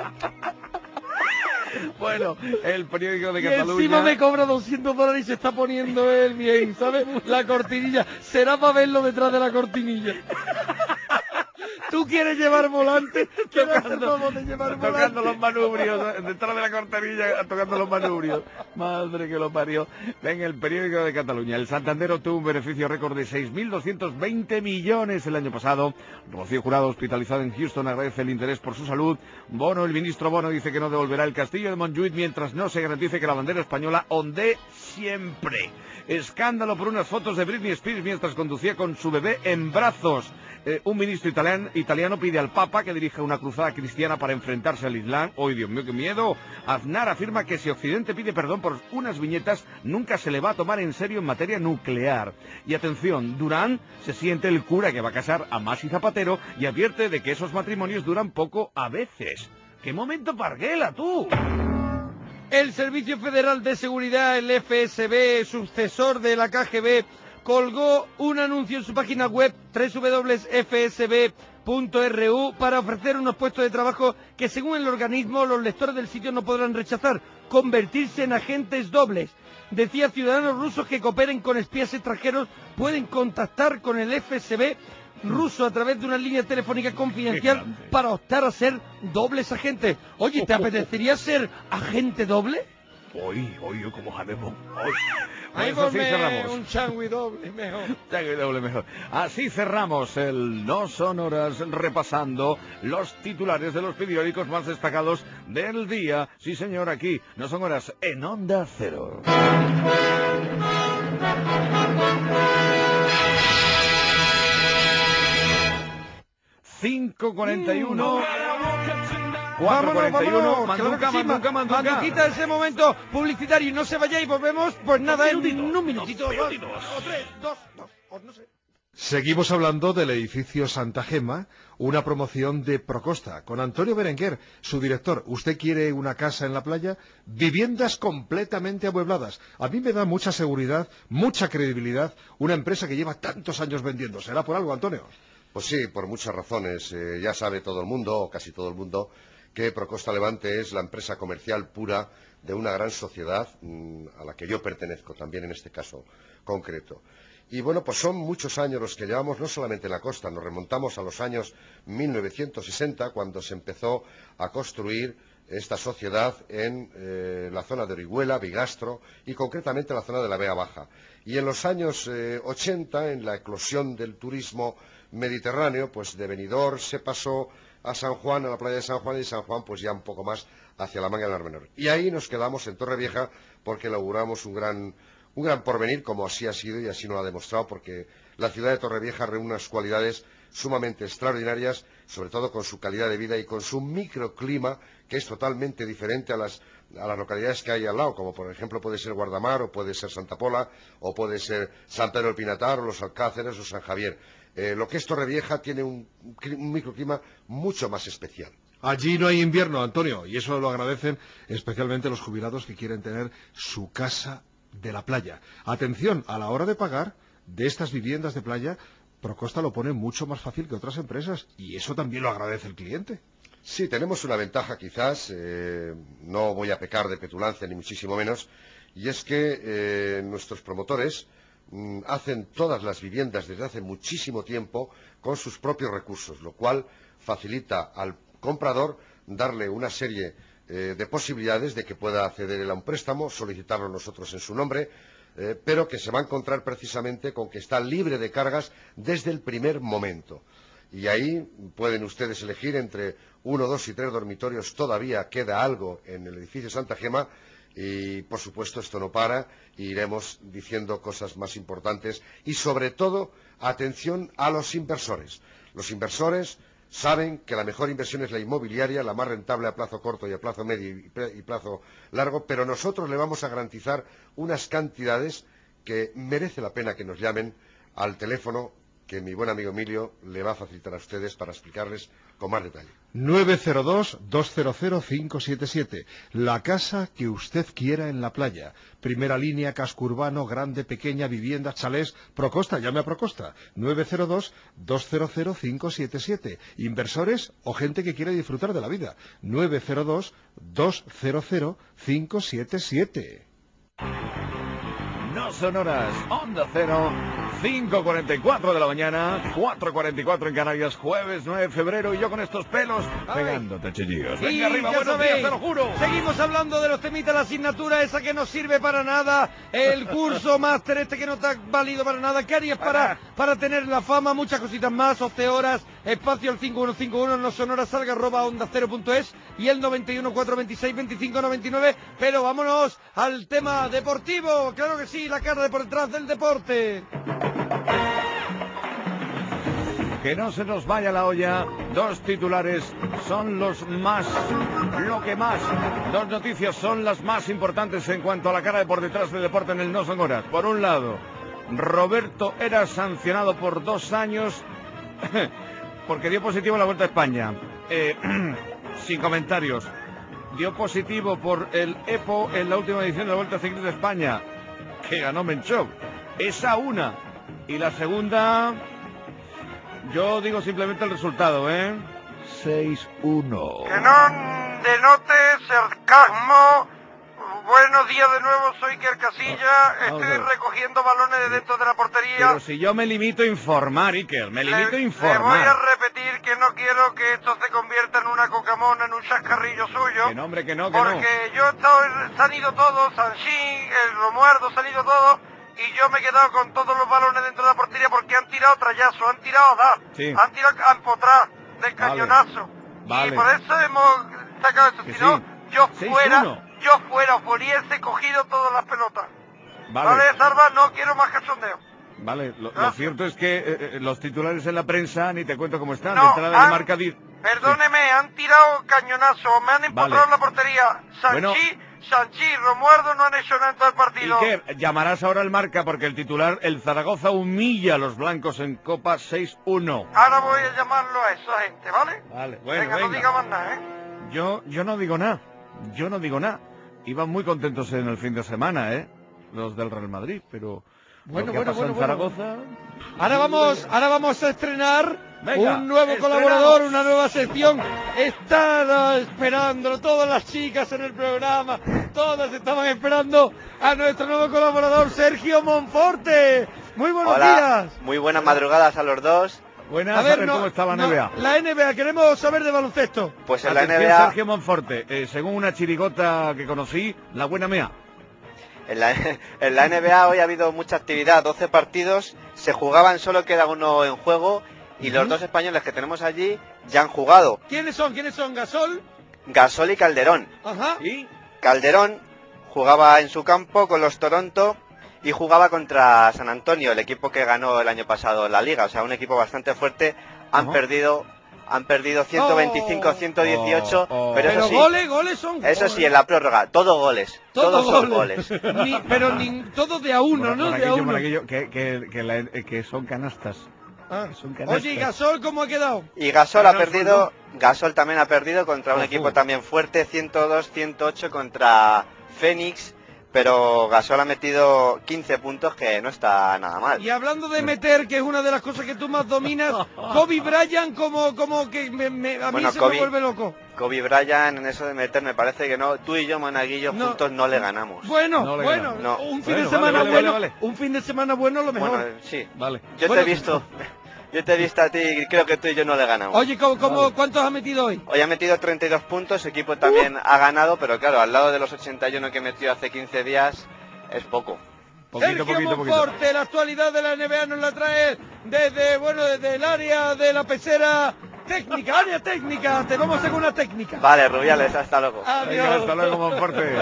Bueno, el periódico de y Cataluña... encima me cobra doscientos dólares y se está poniendo él bien, ¿sabes? La cortinilla. Será para verlo detrás de la cortinilla. ¿Tú quieres llevar volante? ¿Quieres hacer favor de llevar volante? Tocando los manubrios, detrás de la cortinilla, tocando los manubrios. Madre que lo parió. Ven, el periódico de Cataluña. El Santander obtuvo un beneficio récord de seis mil doscientos veinte millones el año pasado. Rocío Jurado, hospitalizado en Houston, agradece el interés por su salud. Bono, el ministro Bono, dice que no devolverá el castillo de Montjuïc mientras no se garantice que la bandera española ondee siempre. Escándalo por unas fotos de Britney Spears mientras conducía con su bebé en brazos. Eh, un ministro italiano, italiano pide al Papa que dirija una cruzada cristiana para enfrentarse al Islam. ¡Ay, Dios mío, qué miedo! Aznar afirma que si Occidente pide perdón por unas viñetas, nunca se le va a tomar en serio en materia nuclear. Y atención, Durán se siente el cura que va a casar a Masi Zapatero y advierte de que esos matrimonios duran poco a veces. ¡Qué momento parguela, tú! El Servicio Federal de Seguridad, el F S B, sucesor de la K G B, colgó un anuncio en su página web doble u doble u doble u punto f s b punto r u para ofrecer unos puestos de trabajo que, según el organismo, los lectores del sitio no podrán rechazar: convertirse en agentes dobles. Decía, ciudadanos rusos que cooperen con espías extranjeros pueden contactar con el F S B ruso a través de una línea telefónica confidencial para optar a ser dobles agentes. Oye, ¿te apetecería ser agente doble? Hoy, hoy, como Jademón. Ahí Eso sí ponme cerramos. un changui doble mejor. Changui doble mejor. Así cerramos el No Son Horas repasando los titulares de los periódicos más destacados del día. Sí, señor, aquí No Son Horas en Onda Cero. cinco cuarenta y uno. cuatro cuarenta y uno, Manduca, Manduca, Manduca. Manduquita, ese momento publicitario y no se vayáis, volvemos, pues nada, en un minutito, dos, o tres, dos, dos, o no sé. Seguimos hablando del edificio Santa Gema, una promoción de Procosta, con Antonio Berenguer, su director. ¿Usted quiere una casa en la playa? Viviendas completamente amuebladas. A mí me da mucha seguridad, mucha credibilidad, una empresa que lleva tantos años vendiendo. ¿Será por algo, Antonio? Pues sí, por muchas razones. Eh, ya sabe todo el mundo, o casi todo el mundo, que Procosta Levante es la empresa comercial pura de una gran sociedad mmm, a la que yo pertenezco también en este caso concreto. Y bueno, pues son muchos años los que llevamos no solamente en la costa, nos remontamos a los años mil novecientos sesenta cuando se empezó a construir esta sociedad en eh, la zona de Orihuela, Bigastro y concretamente en la zona de la Vega Baja. Y en los años eh, ochenta, en la eclosión del turismo mediterráneo, pues de Benidorm se pasó a San Juan, a la playa de San Juan, y San Juan pues ya un poco más hacia la Manga del Mar Menor. Y ahí nos quedamos en Torrevieja porque inauguramos un gran, un gran porvenir, como así ha sido y así nos lo ha demostrado, porque la ciudad de Torrevieja reúne unas cualidades sumamente extraordinarias, sobre todo con su calidad de vida y con su microclima, que es totalmente diferente a las, a las localidades que hay al lado, como por ejemplo puede ser Guardamar, o puede ser Santa Pola, o puede ser San Pedro del Pinatar, o Los Alcáceres, o San Javier. Eh, lo que es Torrevieja tiene un, un microclima mucho más especial. Allí no hay invierno, Antonio, y eso lo agradecen especialmente los jubilados que quieren tener su casa de la playa. Atención, a la hora de pagar de estas viviendas de playa, Procosta lo pone mucho más fácil que otras empresas, y eso también lo agradece el cliente. Sí, tenemos una ventaja quizás, eh, no voy a pecar de petulancia ni muchísimo menos, y es que eh, nuestros promotores mm, hacen todas las viviendas desde hace muchísimo tiempo con sus propios recursos, lo cual facilita al comprador darle una serie eh, de posibilidades de que pueda acceder a un préstamo, solicitarlo nosotros en su nombre, eh, pero que se va a encontrar precisamente con que está libre de cargas desde el primer momento. Y ahí pueden ustedes elegir entre uno, dos y tres dormitorios. Todavía queda algo en el edificio Santa Gema y, por supuesto, esto no para. E iremos diciendo cosas más importantes y, sobre todo, atención a los inversores. Los inversores saben que la mejor inversión es la inmobiliaria, la más rentable a plazo corto y a plazo medio y plazo largo, pero nosotros le vamos a garantizar unas cantidades que merece la pena que nos llamen al teléfono que mi buen amigo Emilio le va a facilitar a ustedes para explicarles con más detalle. nueve cero dos, dos cero cero, cinco siete siete. La casa que usted quiera en la playa. Primera línea, casco urbano, grande, pequeña, vivienda, chalés. Procosta, llame a Procosta. nueve cero dos, dos cero cero, cinco siete siete. Inversores o gente que quiere disfrutar de la vida. nueve cero dos, dos cero cero, cinco siete siete. No Son Horas, Onda Cero, cinco cuarenta y cuatro de la mañana, cuatro cuarenta y cuatro en Canarias, jueves nueve de febrero, y yo con estos pelos pegándote chillillos. Venga, Y arriba, ya buenos sabéis, días, te lo juro. Seguimos hablando de los temitas, la asignatura esa que no sirve para nada, el curso máster este que no te ha valido para nada. ¿Qué harías para, para tener la fama? Muchas cositas más, once horas, espacio el cinco uno cinco uno, no son horas, salga arroba onda cero punto es y el noventa y uno, cuatrocientos veintiséis, veinticinco noventa y nueve. Pero vámonos al tema deportivo, claro que sí, la cara de por detrás del deporte. Que no se nos vaya la olla, dos titulares son los más, lo que más, dos noticias son las más importantes en cuanto a la cara de por detrás del deporte en el No Son Horas. Por un lado, Roberto era sancionado por dos años porque dio positivo en la Vuelta a España. Eh, sin comentarios. Dio positivo por el EPO en la última edición de la Vuelta Ciclista de España, que ganó Menchov. Esa una. Y la segunda, yo digo simplemente el resultado, ¿eh? seis uno. Que no denote sarcasmo buenos días de nuevo, soy Iker Casilla, vamos a estoy ver. recogiendo balones de dentro de la portería. Pero si yo me limito a informar, Iker, me limito a Le voy a informar. repetir que no quiero que esto se convierta en una cocamona, en un chascarrillo suyo. Que no, hombre, que no, que no. Porque yo he estado, en- se han ido todos, Sanchín, el Romuardo, se han ido todos, y yo me he quedado con todos los balones dentro de la portería porque han tirado trayazo, han tirado da, Sí. han tirado a empotrar del Vale. cañonazo. Vale. Y por eso hemos sacado eso, Que si no, sí. yo seis fuera, uno. yo fuera, os hubiese cogido todas las pelotas. Vale. Vale, Salva, no quiero más cachondeo. Vale, lo, lo cierto es que eh, eh, los titulares en la prensa, ni te cuento cómo están, No, de entrada de han- marca... di- Perdóneme, han tirado cañonazo, me han empotrado Vale. en la portería. Sanchi, Bueno. Sanchi, Romuardo no han hecho nada en todo el partido. Iker, llamarás ahora al marca porque el titular, el Zaragoza humilla a los blancos en Copa seis uno. Ahora voy a llamarlo a esa gente, ¿vale? Vale, bueno, venga, venga. no diga más nada, ¿eh? Yo, yo no digo nada, yo no digo nada. Iban muy contentos en el fin de semana, ¿eh? Los del Real Madrid, pero Bueno, lo que bueno, ha pasado bueno, en bueno. Zaragoza... Ahora vamos, ahora vamos a estrenar Venga, un nuevo estrenamos. colaborador, una nueva sección. Están esperando todas las chicas en el programa, todas estaban esperando a nuestro nuevo colaborador, Sergio Monforte. Muy buenos Hola, días. muy buenas madrugadas a los dos. Buenas, A a ver, ver no- cómo está la no, N B A. la N B A, queremos saber de baloncesto. Pues en la Atención, N B A, Sergio Monforte, eh, según una chirigota que conocí, la buena mea. en la, en la N B A hoy ha habido mucha actividad, doce partidos, se jugaban, solo queda uno en juego y los Ujú. dos españoles que tenemos allí ya han jugado, ¿Quiénes son? ¿Quiénes son? ¿Gasol? Gasol y Calderón. Ajá. ¿Y? Calderón jugaba en su campo con los Toronto y jugaba contra San Antonio, el equipo que ganó el año pasado la liga, o sea, un equipo bastante fuerte. Han Ajá. perdido, han perdido ciento veinticinco a ciento dieciocho, Oh, oh. pero eso Pero sí, goles, goles son. eso sí, goles. en la prórroga, todo goles, Todo todos son goles. Ni- pero ni, todo de a uno, ¿no? De a Monaguillo, uno. Monaguillo, que, que, que, la- eh, que son canastas. Ah. Que son canastas. Oye, ¿y Gasol cómo ha quedado? Y Gasol ha Ganó el perdido, Gasol también ha perdido contra un Ojo. equipo también fuerte, ciento dos a ciento ocho contra Phoenix, pero Gasol ha metido quince puntos, que no está nada mal. Y hablando de meter, que es una de las cosas que tú más dominas, Kobe Bryant como, como que me, me- a mí Bueno, se Kobe- me vuelve loco. Kobe Bryant en eso de meter me parece que no, tú y yo, Monaguillo, No. juntos no le ganamos. Bueno, No le bueno, ganamos. No. un fin Bueno, de semana vale, vale, bueno, vale, vale. un fin de semana bueno lo mejor. Bueno, eh, sí, Vale. yo Bueno, te he visto, yo te he visto a ti y creo que tú y yo no le ganamos. Oye, ¿cómo, cómo- Vale. ¿cuántos has metido hoy? Hoy ha metido treinta y dos puntos, su equipo también ha ganado, pero claro, al lado de los ochenta y uno que metió hace quince días, es poco. Poquito, Sergio poquito, poquito. Monforte, la actualidad de la N B A nos la trae desde, bueno, desde el área de la pecera técnica, área técnica. Te vamos a hacer una técnica. Vale, Rubiales, hasta luego. Adiós. Venga, hasta luego, Monforte.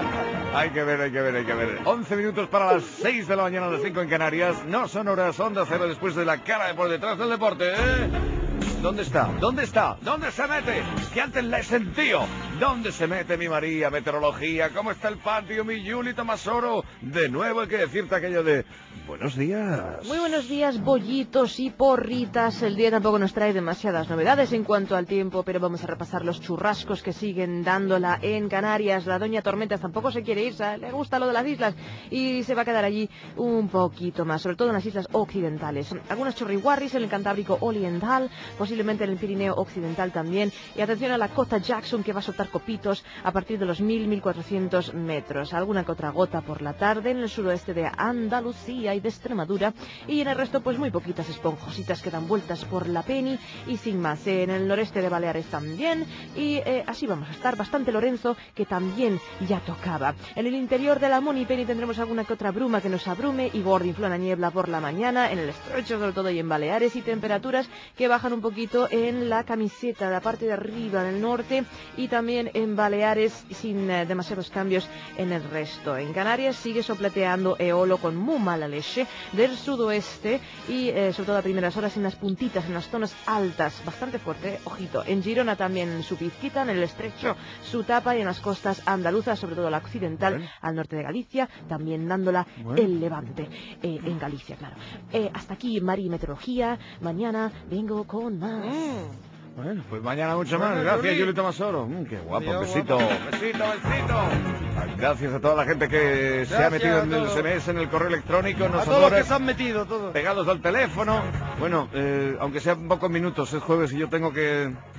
Hay que ver, hay que ver, hay que ver. once minutos para las seis de la mañana, las cinco en Canarias. No son horas, Onda Cero después de la cara de por detrás del deporte, ¿eh? ¿Dónde está? ¿Dónde está? ¿Dónde se mete? Que antes le he sentido. ¿Dónde se mete mi María? Meteorología. ¿Cómo está el patio, mi Yuli Tomasoro? De nuevo hay que decirte aquello de... Buenos días. Muy buenos días, bollitos y porritas. El día tampoco nos trae demasiadas novedades en cuanto al tiempo, pero vamos a repasar los churrascos que siguen dándola en Canarias. La doña Tormentas tampoco se quiere ir, ¿sabes? Le gusta lo de las islas y se va a quedar allí un poquito más, sobre todo en las islas occidentales. Algunos chorriguarris en el Cantábrico Oriental, posiblemente en el Pirineo Occidental también. Y atención a la costa Jackson, que va a soltar copitos a partir de los mil, mil cuatrocientos metros. Alguna que otra gota por la tarde en el suroeste de Andalucía y de Extremadura. Y en el resto, pues muy poquitas esponjositas que dan vueltas por la Peni y sin más. En el noreste de Baleares también. Y eh, así vamos a estar. Bastante Lorenzo, que también ya tocaba. En el interior de la Moni Peni tendremos alguna que otra bruma que nos abrume y gordinflona niebla por la mañana. En el estrecho, sobre todo, y en Baleares. Y temperaturas que bajan un poquito en la camiseta, de la parte de arriba en el norte, y también en Baleares sin eh, demasiados cambios en el resto. En Canarias sigue sopleteando eolo con muy mala leche del sudoeste y eh, sobre todo a primeras horas en las puntitas, en las zonas altas, bastante fuerte, ojito. En Girona también su pizquita, en el estrecho su tapa, y en las costas andaluzas, sobre todo la occidental, Bueno. al norte de Galicia, también dándola Bueno. el levante, eh, en Galicia, claro. Eh, hasta aquí Mari Meteorología. Mañana vengo con más. Bueno, pues mañana mucho más. Bueno, Gracias, Yuli. Yuli Tomasoro. Mm, qué guapo, Adiós, besito. guapo. Besito, besito. Gracias a toda la gente que se ha Gracias metido a en el todos. S M S, en el correo electrónico. A Nos todos los que adoran, se han metido, todos. pegados al teléfono. Bueno, eh, aunque sean pocos minutos, es jueves y yo tengo que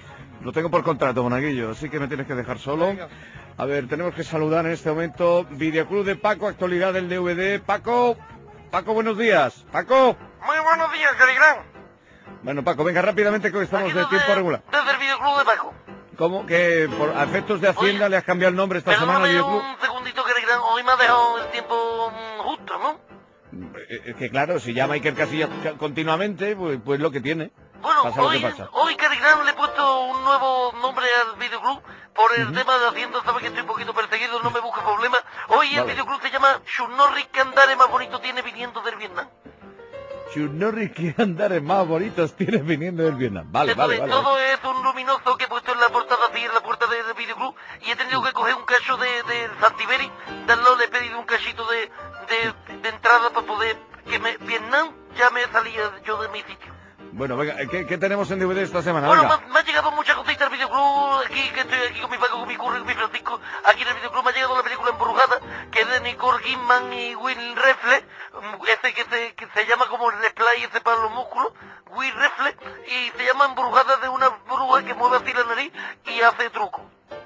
Lo tengo por contrato, Monaguillo, así que me tienes que dejar solo. Venga. A ver, tenemos que saludar en este momento. Videoclub de Paco, actualidad del D V D. Paco, Paco, buenos días. Paco. Muy buenos días, Carigrán. Bueno, Paco, venga rápidamente que hoy estamos de tiempo regular. Desde el videoclub de Paco. ¿Cómo? Que por efectos de Hacienda le has cambiado el nombre esta semana al Perdóname videoclub. un segundito, Carigrán. Hoy me ha dejado el tiempo mm, justo, ¿no? Eh, Es que claro, si llama Iker Casillas ca- continuamente, pues, pues lo que tiene. Bueno, Pasa lo que hoy, pasa. hoy Carigrán le he puesto un nuevo nombre al videoclub por el tema de Hacienda. Sabes que estoy un poquito perseguido, no me busques problemas. Hoy el Vale. videoclub se llama Churnorri, que andare más bonito tiene viniendo del Vietnam. Churnorri, que andares más bonitos tienes viniendo del Vietnam. Vale, Esto vale, es, vale. todo es un luminoso que he puesto en la portada así, en la puerta del videoclub, y he tenido que coger un cacho de, de Santiberi, darlo, le he pedido un cachito de, de, de entrada para poder que me, Vietnam ya me salía yo de mi sitio. Bueno, venga, ¿qué, qué tenemos en D V D esta semana? Bueno, Venga. me, me ha llegado mucha cosita al videoclub, aquí que estoy aquí con mi Paco, con mi Curry, con mi Francisco, aquí en el videoclub me ha llegado la película Embrujada, que es de Nicole Kidman y Will Refle, ese que se, que se llama como el display ese para los músculos, Will Refle, y se llama Embrujada, de una bruja que mueve así la nariz y hace truco.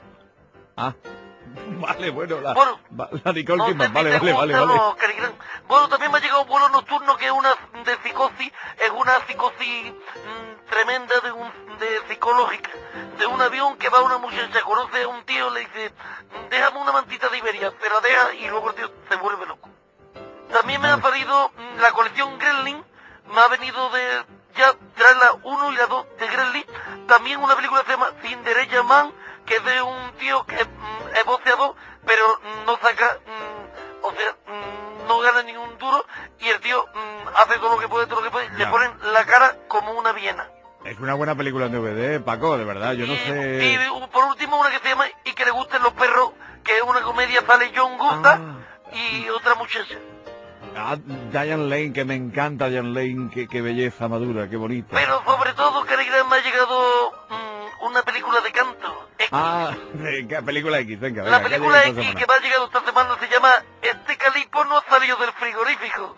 Ah, vale, bueno, la, Bueno, va- la Nicole no sé Kidman, si vale, te vale, vale, gusta, vale. no, Carigrán. Bueno, también me ha llegado Vuelo Nocturno, que es una de psicosis, es una psicosis mm, tremenda de un de psicológica, de un avión que va una muchacha, conoce a un tío, le dice, déjame una mantita de Iberia, se la deja y luego el tío se vuelve loco. También me ha salido mm, la colección Gremlin, me ha venido de, ya trae la uno y la dos de Gremlin, también una película que se llama Cinderella Man, que es de un tío que mm, es boxeador, pero mm, no saca, mm, o sea, mm, no gana ningún duro, y el tío mm, hace todo lo que puede, todo lo que puede, le Ya. ponen la cara como una viena. Es una buena película en D V D, Paco, de verdad, yo no Y sé... uh, por último una que se llama Y que le gusten los perros, que es una comedia, sale John Gusta y otra muchacha. Ah, Diane Lane, que me encanta Diane Lane, qué, qué belleza madura, qué bonita. Pero sobre todo, Carigrán, me ha llegado mm, una película de canto. Ah, ¿qué película X? Venga, venga. La ¿qué ha película llegado esta X semana? que me ha llegado esta semana se llama Este calipo no salió del frigorífico.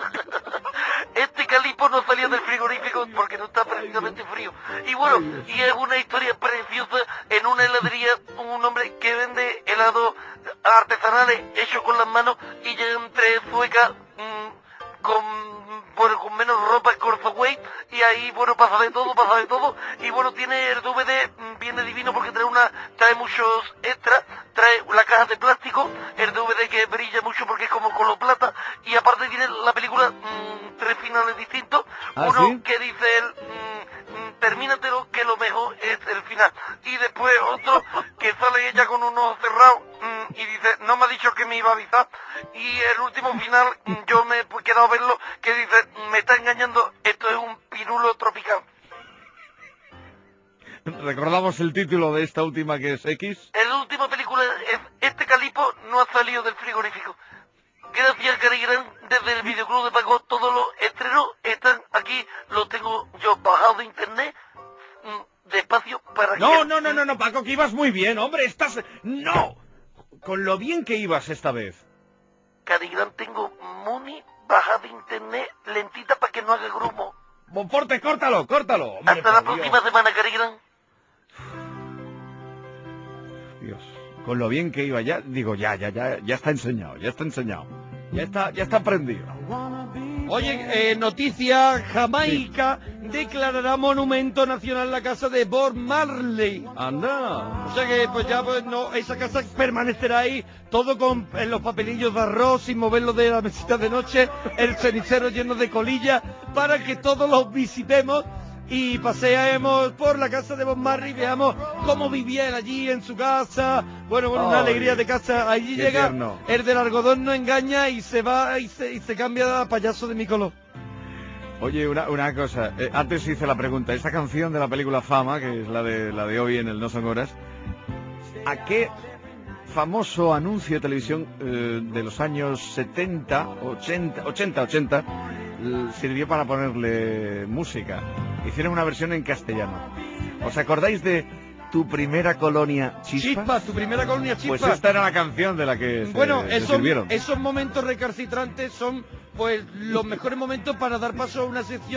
Este calipo no salió del frigorífico porque no está precisamente frío. Y bueno, y es una historia preciosa en una heladería, un hombre que vende helados artesanales hechos con las manos y llega entre suecas mm, con bueno, con menos ropa Corfaway, y ahí bueno pasa de todo, pasa de todo, y bueno tiene el D V D, mm, viene divino porque trae una, trae muchos extras, trae la caja de plástico, el D V D que brilla mucho porque es como color plata, y aparte tiene la película mm, tres finales distintos, ¿Ah, uno sí? que dice él, mm, mm, termínatelo que lo mejor es el final, y después otro que sale ella con un ojo cerrado mm, y dice, no me ha dicho que me iba a avisar, y el último final mm, yo me he quedado a verlo, que dice, me está engañando, esto es un pirulo tropical. Recordamos el título de esta última que es X. La última película es Este calipo no ha salido del frigorífico. Gracias, Carigrán, desde el videoclub de Paco, todos los estrenos están aquí, los tengo yo bajado de internet, mm, despacio para No, que... no, no, no, no, Paco, que ibas muy bien, hombre, estás... ¡No! Con lo bien que ibas esta vez. Carigrán, tengo Muni baja de internet, lentita para que no haga grumo. Monforte, córtalo, córtalo. Hombre, Hasta la por Dios. próxima semana, Carigrán. Dios, con lo bien que iba ya, digo, ya, ya, ya, ya está enseñado, ya está enseñado. Ya está, ya está aprendido. Oye, eh, noticia, Jamaica declarará monumento nacional la casa de Bob Marley. Anda. O sea que pues ya pues no, esa casa permanecerá ahí, todo con en los papelillos de arroz, sin moverlo de la mesita de noche, el cenicero lleno de colillas, para que todos los visitemos y paseemos por la casa de Bob Marley y veamos cómo vivía él allí en su casa. Bueno, bueno, una Ay, alegría de casa. Allí qué llega, tierno. el del algodón no engaña y se va y se, y se cambia a payaso de mi color. Oye, una, una cosa, eh, antes hice la pregunta, esta canción de la película Fama, que es la de la de hoy en el No Son Horas, ¿a qué famoso anuncio de televisión eh, de los años setenta, ochenta, ochenta, ochenta eh, sirvió para ponerle música? Hicieron una versión en castellano. ¿Os acordáis de Tu primera colonia Chispa? Chispa, tu primera colonia Chispa. Pues esta era la canción de la que se, Bueno, se esos, sirvieron. esos momentos recalcitrantes son pues los mejores momentos para dar paso a una sección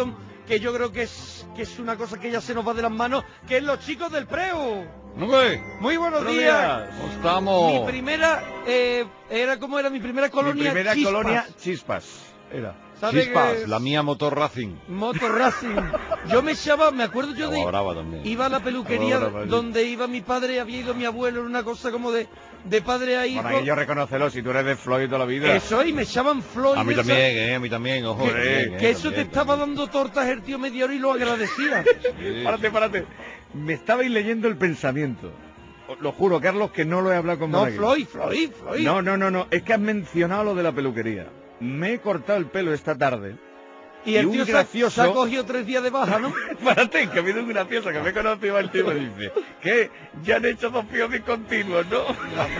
que yo creo que es que es una cosa que ya se nos va de las manos, que es los chicos del Preu. ¡Hombre! Muy buenos, Buenos días. días. ¿Cómo estamos? Mi primera, eh, era como era mi primera colonia. Mi primera Chispas. colonia Chispas. Era. ¿Sabe Chispas, qué? la mía Motor Racing. Motor Racing. Yo me echaba, me acuerdo yo de... Agua Brava también. Iba a la peluquería Agua Brava, sí. donde iba mi padre, había ido mi abuelo, en una cosa como de, de padre a hijo. Bueno, aquí yo reconócelo, si tú eres de Floyd toda la vida. Eso, y me echaban Floyd. A mí esa- también, eh, a mí también, ojo. Que, también, eh, que eso también, te estaba dando tortas el tío media hora y lo agradecía. Sí. Párate, párate. Me estabais leyendo el pensamiento. Os lo juro, Carlos, que no lo he hablado con No, Malagueño. Floyd, Floyd, Floyd. No, no, no, no. Es que has mencionado lo de la peluquería. Me he cortado el pelo esta tarde. Y el un tío se ha- gracioso... se ha cogido tres días de baja, ¿no? Párate, que ha habido un gracioso que me he conocido al tío y me dice que ya han hecho dos píos discontinuos, ¿no?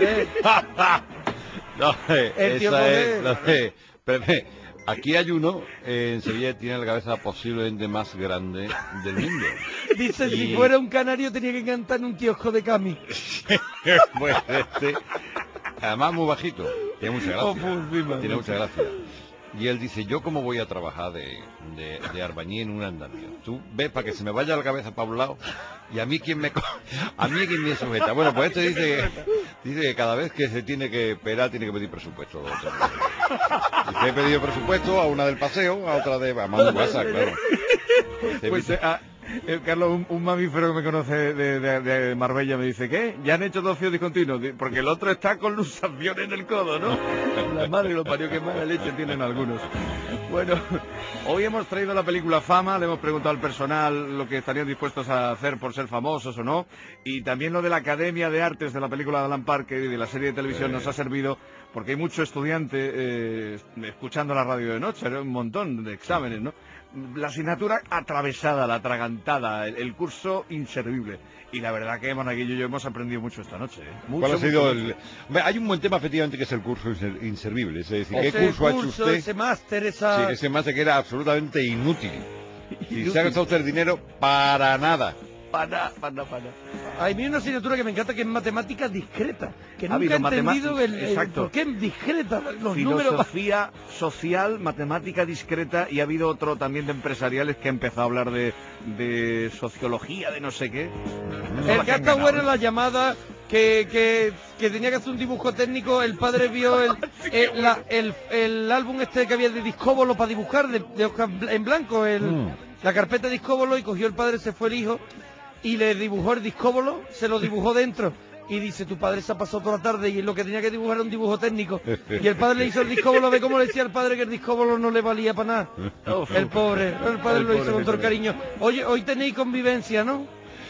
No, eh, El tío esa coge- es la de- Pepe, aquí hay uno eh, en Sevilla que tiene la cabeza posiblemente más grande del mundo. Dice, Y- si fuera un canario tenía que cantar en un kiosco de Cami. Pues este, además muy bajito, tiene mucha gracia. Oh, pues, encima. Tiene mucha gracia. Y él dice, yo cómo voy a trabajar de, de, de arbañil en un andamio. Tú ves para que se me vaya la cabeza para un lado y a mí quien me co- a mí quien me sujeta. Bueno, pues este dice, dice que cada vez que se tiene que esperar tiene que pedir presupuesto. dos o tres veces. Y le he pedido presupuesto a una del paseo, a otra de... a más WhatsApp, claro. Pues, eh, ah, eh, Carlos, un, un mamífero que me conoce de, de- de Marbella me dice, ¿qué? Ya han hecho dos fíos discontinuos, Di- porque el otro está con luxación en el codo, ¿no? La madre lo parió, que mala leche tienen algunos. Bueno, hoy hemos traído la película Fama, le hemos preguntado al personal lo que estarían dispuestos a hacer por ser famosos o no, y también lo de la Academia de Artes de la película de Alan Parker y de la serie de televisión nos ha servido porque hay mucho estudiante eh, escuchando la radio de noche, ¿no? Un montón de exámenes, ¿no? La asignatura atravesada, la atragantada, el, el curso inservible. Y la verdad que Monaguillo y yo hemos aprendido mucho esta noche, ¿eh? Mucho, ¿Cuál ha mucho, sido mucho. el...? Hombre, hay un buen tema efectivamente que es el curso inser- inservible, es decir, ¿qué Ese curso ha hecho curso, usted? ese máster, esa... Sí, ese máster que era absolutamente inútil. Y se ha gastado usted el dinero para nada. Para, para, para. Hay mí una asignatura que me encanta que es matemática discreta. Que Ha nunca he habido matema- entendido el, el Exacto. por qué discreta los números. Filosofía social, matemática discreta, y ha habido otro también de empresariales que ha empezado a hablar de, de sociología, de no sé qué. El que ha estado bueno en la llamada, que, que, que tenía que hacer un dibujo técnico, el padre vio el, el, la- el, el álbum este que había de discóbolo para dibujar, de, de hoja en blanco, el, Mm. la carpeta de discóbolo, y cogió el padre, se fue el hijo, y le dibujó el discóbolo, se lo dibujó dentro. Y dice, tu padre se ha pasado toda la tarde y lo que tenía que dibujar era un dibujo técnico. Y el padre le hizo el discóbolo, ve cómo le decía al padre que el discóbolo no le valía para nada. El pobre, el padre El lo hizo pobre con todo el Víctor. cariño. Oye, hoy tenéis convivencia, ¿no?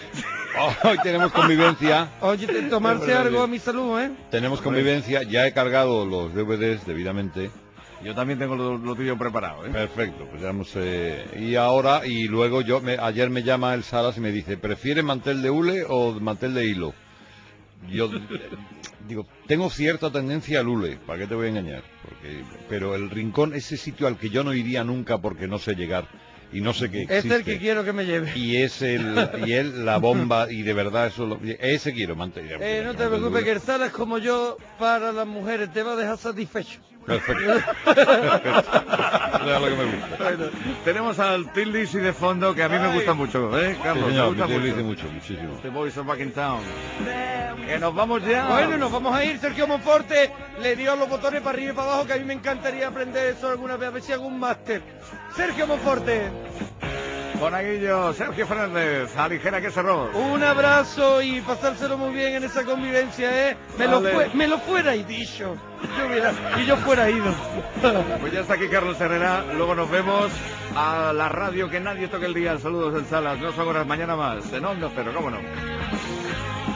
Hoy tenemos convivencia, Oye, te- tomarse algo a mi salud, ¿eh? tenemos convivencia, ya he cargado los D V Ds debidamente. Yo también tengo lo, lo tuyo preparado, ¿eh? Perfecto, pues ya hemos, eh, y ahora, y luego yo, me, ayer me llama el Salas y me dice, ¿prefiere mantel de hule o mantel de hilo? Yo eh, digo, tengo cierta tendencia al hule, ¿para qué te voy a engañar? Porque, pero el rincón, ese sitio al que yo no iría nunca porque no sé llegar y no sé qué Este es existe. el que quiero que me lleve. Y es el, y él la bomba, y de verdad eso, lo- ese quiero mantener. Eh, no te preocupes, que el Salas como yo para las mujeres te va a dejar satisfecho. Perfecto. Eso es lo que me gusta. Bueno, tenemos al Tildis y de fondo, que a mí me gusta mucho, ¿eh, Carlos? Sí, me señor, gusta me mucho. dice mucho, muchísimo. The Boys of Back in Town. Que nos vamos ya. Bueno, nos vamos a ir. Sergio Monforte le dio los botones para arriba y para abajo, que a mí me encantaría aprender eso alguna vez, a ver si hago un máster. Sergio Monforte, Monaguillo, Sergio Fernández, Aligera que cerró. un abrazo y pasárselo muy bien en esa convivencia, ¿eh? Me, lo, Vale. fue, me lo fuera y dicho. Yo hubiera, y yo fuera ido. Pues ya está aquí Carlos Herrera, luego nos vemos a la radio, que nadie toque el día. Saludos en Salas, dos horas mañana más, en Onda Cero, cómo no.